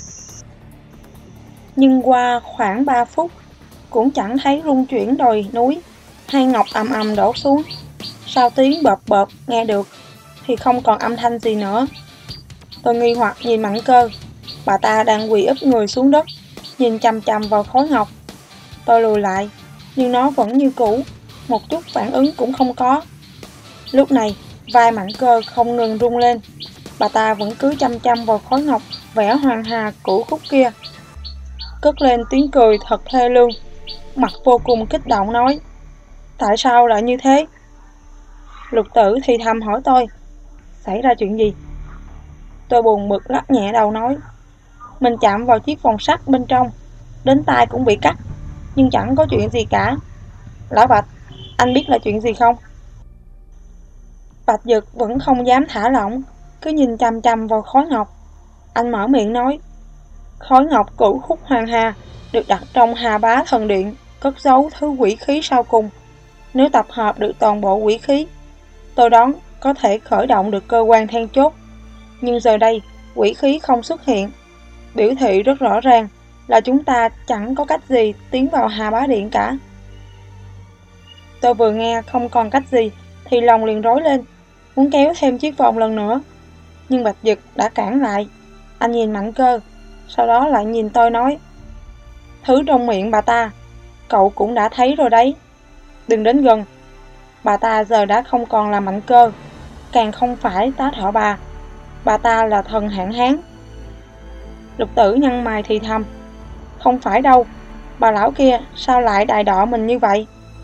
Nhưng qua khoảng ba phút cũng chẳng thấy rung chuyển đồi núi hay ngọc ầm ầm đổ xuống. Sau tiếng bợp bợp nghe được thì không còn âm thanh gì nữa. Tôi nghi hoặc nhìn Mạnh Cơ. Bà ta đang quỳ úp người xuống đất, nhìn chằm chằm vào khối ngọc. Tôi lùi lại, nhưng nó vẫn như cũ, một chút phản ứng cũng không có. Lúc này vai Mạnh Cơ không ngừng rung lên. Bà ta vẫn cứ chăm chăm vào khối ngọc vẻ hoàng hà cũ khúc kia, cất lên tiếng cười thật thê lương, mặt vô cùng kích động nói: Tại sao lại như thế? Lục Tử thì thầm hỏi tôi: Xảy ra chuyện gì? Tôi buồn bực lắc nhẹ đầu nói: Mình chạm vào chiếc vòng sắt bên trong, đến tay cũng bị cắt, nhưng chẳng có chuyện gì cả. Lão Bạch, anh biết là chuyện gì không? Bạch Dực vẫn không dám thả lỏng, cứ nhìn chằm chằm vào khối ngọc. Anh mở miệng nói: Khối ngọc cửu khúc hoàng hà được đặt trong Hà Bá Thần Điện, cất giấu thứ quỷ khí sau cùng. Nếu tập hợp được toàn bộ quỷ khí, tôi đoán có thể khởi động được cơ quan then chốt. Nhưng giờ đây quỷ khí không xuất hiện, biểu thị rất rõ ràng là chúng ta chẳng có cách gì tiến vào Hà Bá Điện cả. Tôi vừa nghe không còn cách gì thì lòng liền rối lên, muốn kéo thêm chiếc vòng lần nữa. Nhưng Bạch Dực đã cản lại. Anh nhìn Mạnh Cơ, sau đó lại nhìn tôi nói: Thứ trong miệng bà ta, cậu cũng đã thấy rồi đấy. Đừng đến gần. Bà ta giờ đã không còn là Mạnh Cơ, càng không phải Tá Thọ Bà. Bà ta là thần hạn hán. Lục Tử nhăn mày thì thầm: Không phải đâu, bà lão kia sao lại đài đọ mình như vậy?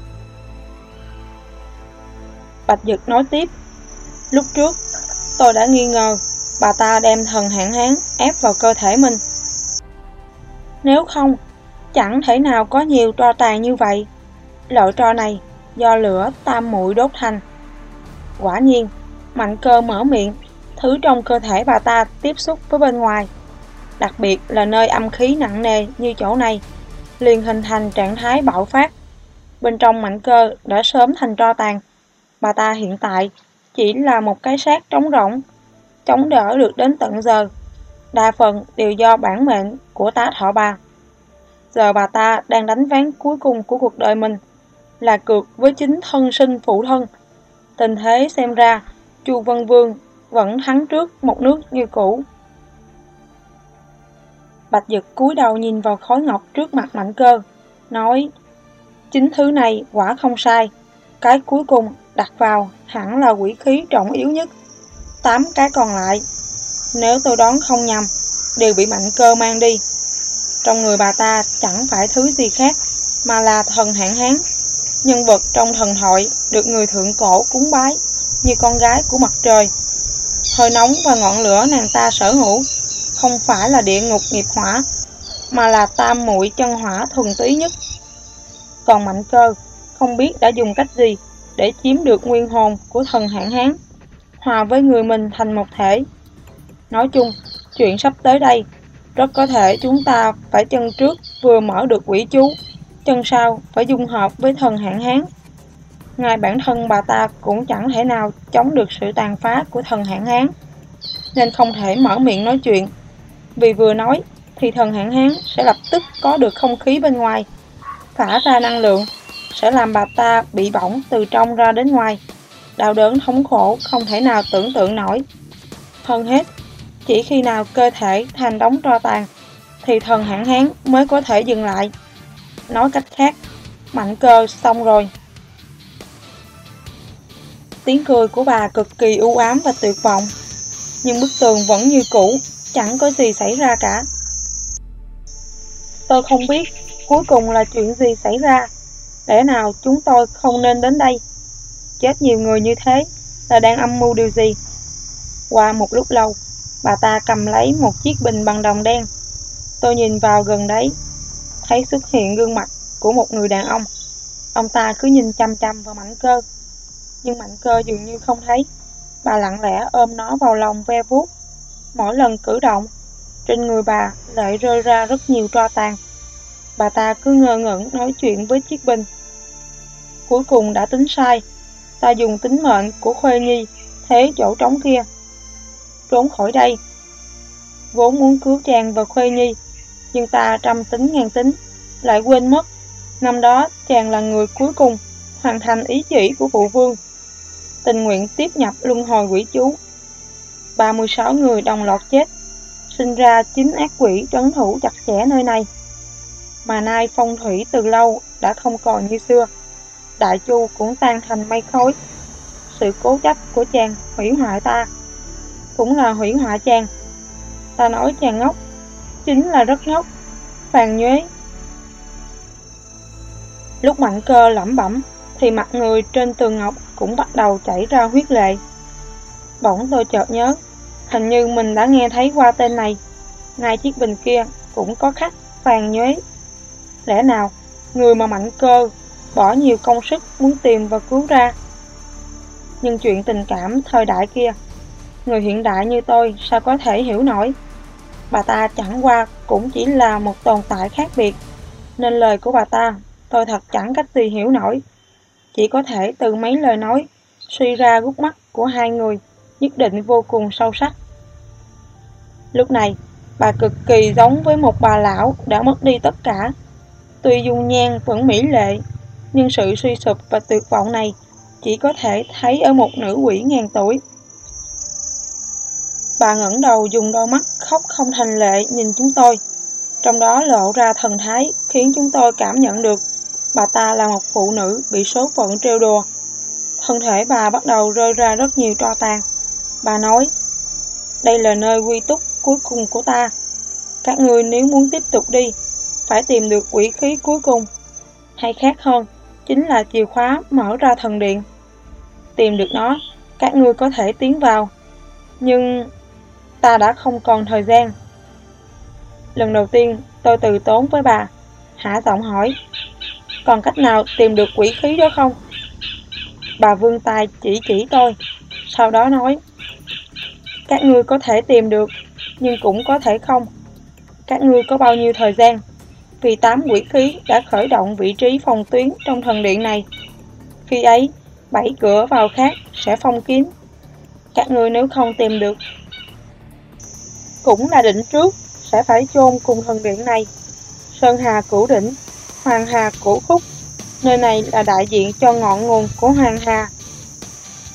Bạch Dực nói tiếp: Lúc trước tôi đã nghi ngờ bà ta đem thần hạn hán ép vào cơ thể mình. Nếu không, chẳng thể nào có nhiều tro tàn như vậy. Loại tro này do lửa tam muội đốt thành. Quả nhiên, Mạnh Cơ mở miệng, thứ trong cơ thể bà ta tiếp xúc với bên ngoài, đặc biệt là nơi âm khí nặng nề như chỗ này, liền hình thành trạng thái bạo phát. Bên trong Mạnh Cơ đã sớm thành tro tàn. Bà ta hiện tại chỉ là một cái xác trống rỗng, chống đỡ được đến tận giờ. Đa phần đều do bản mệnh của Tá Thọ Bà. Giờ bà ta đang đánh ván cuối cùng của cuộc đời mình, là cược với chính thân sinh phụ thân. Tình thế xem ra, Chu Vân Vương vẫn thắng trước một nước như cũ. Bạch Dực cúi đầu nhìn vào khối ngọc trước mặt Mạnh Cơ, nói: chính thứ này quả không sai, cái cuối cùng đặt vào hẳn là quỷ khí trọng yếu nhất. Tám cái còn lại, nếu tôi đoán không nhầm, đều bị Mạnh Cơ mang đi. Trong người bà ta chẳng phải thứ gì khác mà là thần Hạn Hán, nhân vật trong thần thoại được người thượng cổ cúng bái như con gái của mặt trời. Hơi nóng và ngọn lửa nàng ta sở hữu không phải là địa ngục nghiệp hỏa, mà là tam muội chân hỏa thuần túy nhất. Còn Mạnh Cơ không biết đã dùng cách gì để chiếm được nguyên hồn của thần Hạn Hán, hòa với người mình thành một thể. Nói chung, chuyện sắp tới đây, rất có thể chúng ta phải chân trước vừa mở được quỷ chú, chân sau phải dung hợp với thần Hạn Hán. Ngay bản thân bà ta cũng chẳng thể nào chống được sự tàn phá của thần Hạn Hán, nên không thể mở miệng nói chuyện. Vì vừa nói thì thần Hạn Hán sẽ lập tức có được không khí bên ngoài, phả ra năng lượng, sẽ làm bà ta bị bỏng từ trong ra đến ngoài, đau đớn thống khổ không thể nào tưởng tượng nổi. Hơn hết, chỉ khi nào cơ thể thành đống tro tàn thì thần Hạn Hán mới có thể dừng lại. Nói cách khác, Mạnh Cơ xong rồi. Tiếng cười của bà cực kỳ u ám và tuyệt vọng, nhưng bức tường vẫn như cũ, chẳng có gì xảy ra cả. Tôi không biết cuối cùng là chuyện gì xảy ra, lẽ nào chúng tôi không nên đến đây? Chết nhiều người như thế là đang âm mưu điều gì? Qua một lúc lâu, bà ta cầm lấy một chiếc bình bằng đồng đen. Tôi nhìn vào gần đấy, thấy xuất hiện gương mặt của một người đàn ông. Ông ta cứ nhìn chăm chăm vào Mạnh Cơ, nhưng Mạnh Cơ dường như không thấy. Bà lặng lẽ ôm nó vào lòng ve vuốt. Mỗi lần cử động, trên người bà lại rơi ra rất nhiều tro tàn. Bà ta cứ ngơ ngẩn nói chuyện với chiếc bình. Cuối cùng đã tính sai, ta dùng tính mệnh của Khuê Nhi thế chỗ trống kia, trốn khỏi đây. Vốn muốn cứu chàng và Khuê Nhi, nhưng ta trăm tính ngàn tính, lại quên mất năm đó chàng là người cuối cùng hoàn thành ý chỉ của phụ vương, tình nguyện tiếp nhập luân hồi quỷ chú. ba mươi sáu người đồng loạt chết, sinh ra chín ác quỷ trấn thủ chặt chẽ nơi này. Mà nay phong thủy từ lâu đã không còn như xưa, Đại Chu cũng tan thành mây khói. Sự cố chấp của chàng hủy hoại ta, cũng là hủy hoại chàng. Ta nói chàng ngốc, chính là rất ngốc, phàn nhuế. Lúc Mạnh Cơ lẩm bẩm thì mặt người trên tường ngọc cũng bắt đầu chảy ra huyết lệ. Bỗng tôi chợt nhớ, hình như mình đã nghe thấy qua tên này. Ngay chiếc bình kia cũng có khắc phàn nhuế. Lẽ nào người mà Mạnh Cơ bỏ nhiều công sức muốn tìm và cứu ra? Nhưng chuyện tình cảm thời đại kia, người hiện đại như tôi sao có thể hiểu nổi. Bà ta chẳng qua cũng chỉ là một tồn tại khác biệt, nên lời của bà ta tôi thật chẳng cách gì hiểu nổi. Chỉ có thể từ mấy lời nói suy ra gút mắt của hai người nhất định vô cùng sâu sắc. Lúc này, bà cực kỳ giống với một bà lão đã mất đi tất cả. Tuy dung nhan vẫn mỹ lệ, nhưng sự suy sụp và tuyệt vọng này chỉ có thể thấy ở một nữ quỷ ngàn tuổi. Bà ngẩng đầu dùng đôi mắt khóc không thành lệ nhìn chúng tôi, trong đó lộ ra thần thái khiến chúng tôi cảm nhận được bà ta là một phụ nữ bị số phận trêu đùa. Thân thể bà bắt đầu rơi ra rất nhiều tro tàn. Bà nói: đây là nơi quy túc cuối cùng của ta. Các ngươi nếu muốn tiếp tục đi, phải tìm được quỷ khí cuối cùng, hay khác hơn, chính là chìa khóa mở ra thần điện. Tìm được nó, các ngươi có thể tiến vào. Nhưng ta đã không còn thời gian. Lần đầu tiên tôi từ tốn với bà, hạ giọng hỏi: còn cách nào tìm được quỷ khí đó không? Bà vươn tay chỉ chỉ tôi, sau đó nói: các ngươi có thể tìm được, nhưng cũng có thể không. Các ngươi có bao nhiêu thời gian? Vì tám quỷ khí đã khởi động vị trí phòng tuyến trong thần điện này. Khi ấy, bảy cửa vào khác sẽ phong kín. Các ngươi nếu không tìm được, cũng là định trước sẽ phải chôn cùng thần điện này. Sơn Hà Cửu Đỉnh, Hoàng Hà Cửu Khúc, nơi này là đại diện cho ngọn nguồn của Hoàng Hà.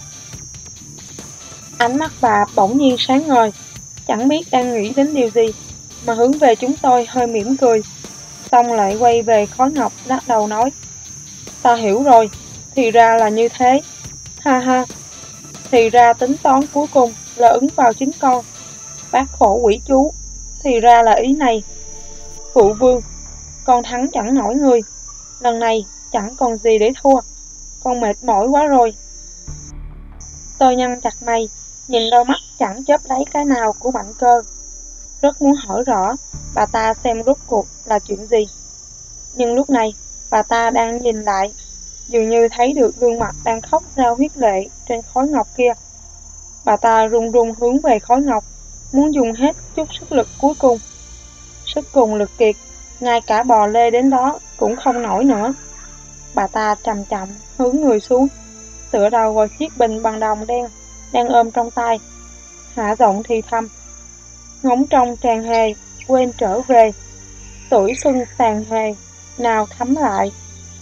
Ánh mắt bà bỗng nhiên sáng ngời, chẳng biết đang nghĩ đến điều gì, mà hướng về chúng tôi hơi mỉm cười, xong lại quay về khối ngọc lắc đầu nói: Ta hiểu rồi, thì ra là như thế, ha ha, thì ra tính toán cuối cùng là ứng vào chính con. Bác khổ quỷ chú, thì ra là ý này. Phụ vương, con thắng chẳng nổi người, lần này chẳng còn gì để thua, con mệt mỏi quá rồi. Tôi nhăn chặt mày, nhìn đôi mắt chẳng chớp lấy cái nào của Mạnh Cơ, rất muốn hỏi rõ bà ta xem rốt cuộc là chuyện gì. Nhưng lúc này bà ta đang nhìn lại, dường như thấy được gương mặt đang khóc ra huyết lệ trên khối ngọc kia. Bà ta run run hướng về khối ngọc, muốn dùng hết chút sức lực cuối cùng. Sức cùng lực kiệt, ngay cả bò lê đến đó cũng không nổi nữa. Bà ta chậm chậm hướng người xuống, tựa đầu vào chiếc bình bằng đồng đen đang ôm trong tay, hạ giọng thì thầm: Ngóng trong tràn hề, quên trở về, tuổi xuân tàn hề, nào thắm lại.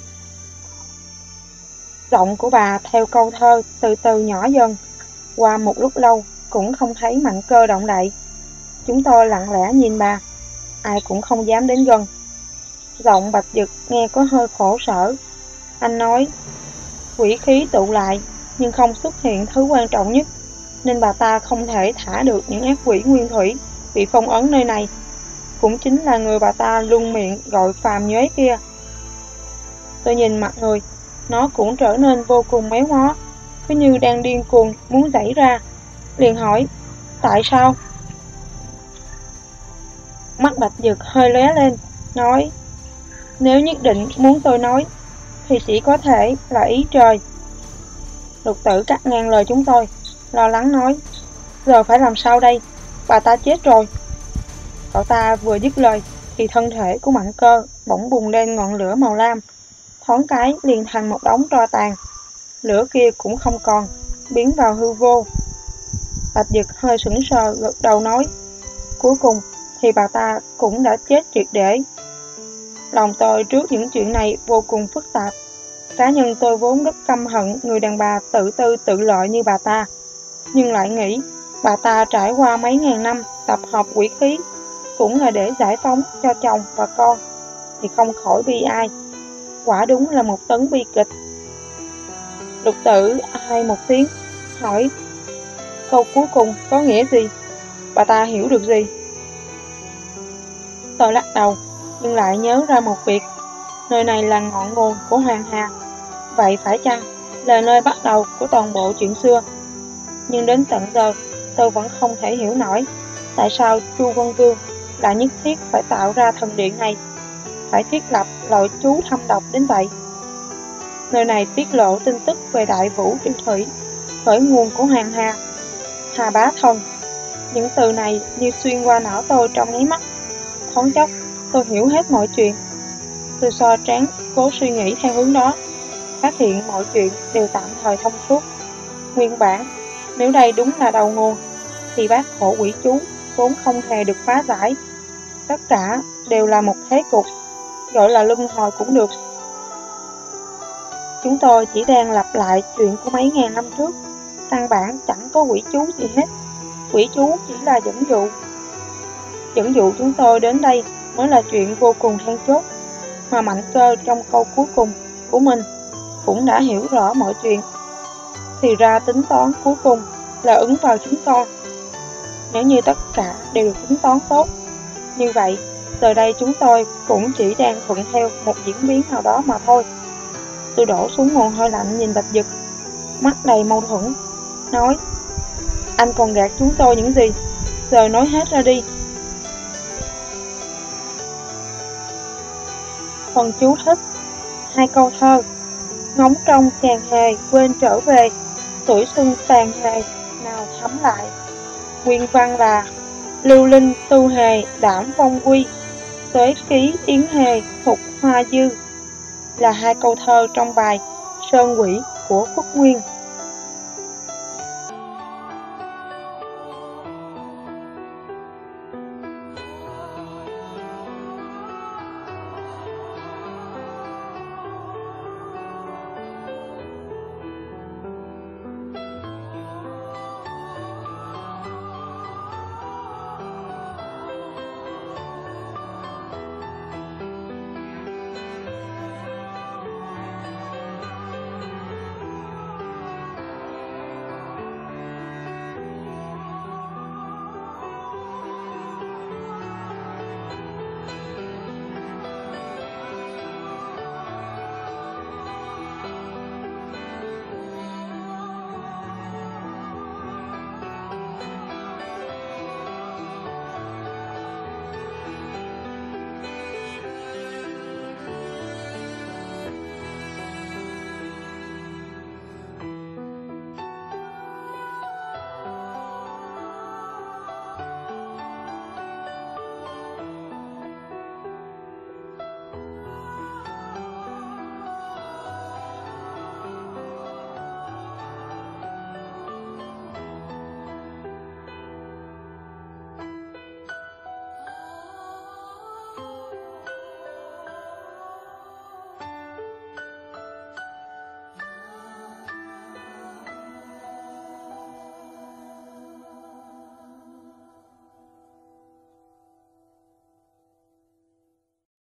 Giọng của bà theo câu thơ từ từ nhỏ dần. Qua một lúc lâu cũng không thấy Mạnh Cơ động đậy. Chúng tôi lặng lẽ nhìn bà, ai cũng không dám đến gần. Giọng Bạch Dực nghe có hơi khổ sở. Anh nói: Quỷ khí tụ lại, nhưng không xuất hiện thứ quan trọng nhất, nên bà ta không thể thả được những ác quỷ nguyên thủy bị phong ấn nơi này, cũng chính là người bà ta luôn miệng gọi phàm nhuế kia. Tôi nhìn mặt người, nó cũng trở nên vô cùng méo mó, cứ như đang điên cuồng muốn đẩy ra. Liền hỏi: Tại sao? Mắt Bạch Dực hơi lóe lên, nói: Nếu nhất định muốn tôi nói, thì chỉ có thể là ý trời. Lục Tử cắt ngang lời chúng tôi, lo lắng nói: Giờ phải làm sao đây? Bà ta chết rồi. Cậu ta vừa dứt lời thì thân thể của Mạnh Cơ bỗng bùng lên ngọn lửa màu lam, thoáng cái liền thành một đống tro tàn. Lửa kia cũng không còn, biến vào hư vô. Bạch Dực hơi sững sờ gật đầu nói: Cuối cùng thì bà ta cũng đã chết triệt để. Lòng tôi trước những chuyện này vô cùng phức tạp. Cá nhân tôi vốn rất căm hận người đàn bà tự tư tự lợi như bà ta, nhưng lại nghĩ bà ta trải qua mấy ngàn năm tập hợp quỷ khí cũng là để giải phóng cho chồng và con, thì không khỏi bi ai. Quả đúng là một tấn bi kịch. Lục Tử ai một tiếng, hỏi: Câu cuối cùng có nghĩa gì? Bà ta hiểu được gì? Tôi lắc đầu, nhưng lại nhớ ra một việc. Nơi này là ngọn nguồn của Hoàng Hà, vậy phải chăng là nơi bắt đầu của toàn bộ chuyện xưa? Nhưng đến tận giờ tôi vẫn không thể hiểu nổi tại sao Chu Văn Vương lại nhất thiết phải tạo ra thần điện này, phải thiết lập loại chú thâm độc đến vậy. Nơi này tiết lộ tin tức về đại vũ triều thủy, khởi nguồn của Hoàng Hà, Hà Bá Thần. Những từ này như xuyên qua não tôi trong nháy mắt. Thoáng chốc tôi hiểu hết mọi chuyện. Tôi xoa trán, cố suy nghĩ theo hướng đó, phát hiện mọi chuyện đều tạm thời thông suốt. Nguyên bản, nếu đây đúng là đầu nguồn, thì bát khổ quỷ chú vốn không hề được phá giải. Tất cả đều là một thế cục, gọi là luân hồi cũng được. Chúng tôi chỉ đang lặp lại chuyện của mấy ngàn năm trước. Căn bản chẳng có quỷ chú gì hết. Quỷ chú chỉ là dẫn dụ. Dẫn dụ chúng tôi đến đây mới là chuyện vô cùng then chốt, mà Mạnh Cơ trong câu cuối cùng của mình cũng đã hiểu rõ mọi chuyện. Thì ra tính toán cuối cùng là ứng vào chúng con. Nếu như tất cả đều được tính toán tốt, như vậy giờ đây chúng tôi cũng chỉ đang thuận theo một diễn biến nào đó mà thôi. Tôi đổ xuống mồ hôi lạnh nhìn Bạch Dực, mắt đầy mâu thuẫn, nói: Anh còn gạt chúng tôi những gì? Giờ nói hết ra đi. Phần chú thích: hai câu thơ. Ngóng trong tràn hề, quên trở về, tuổi xuân tàn hề, nào thắm lại. Nguyên văn là: Lưu linh tu hề, đảm phong quy, tới ký yến hề, thục hoa dư, là hai câu thơ trong bài Sơn Quỷ của Phúc Nguyên.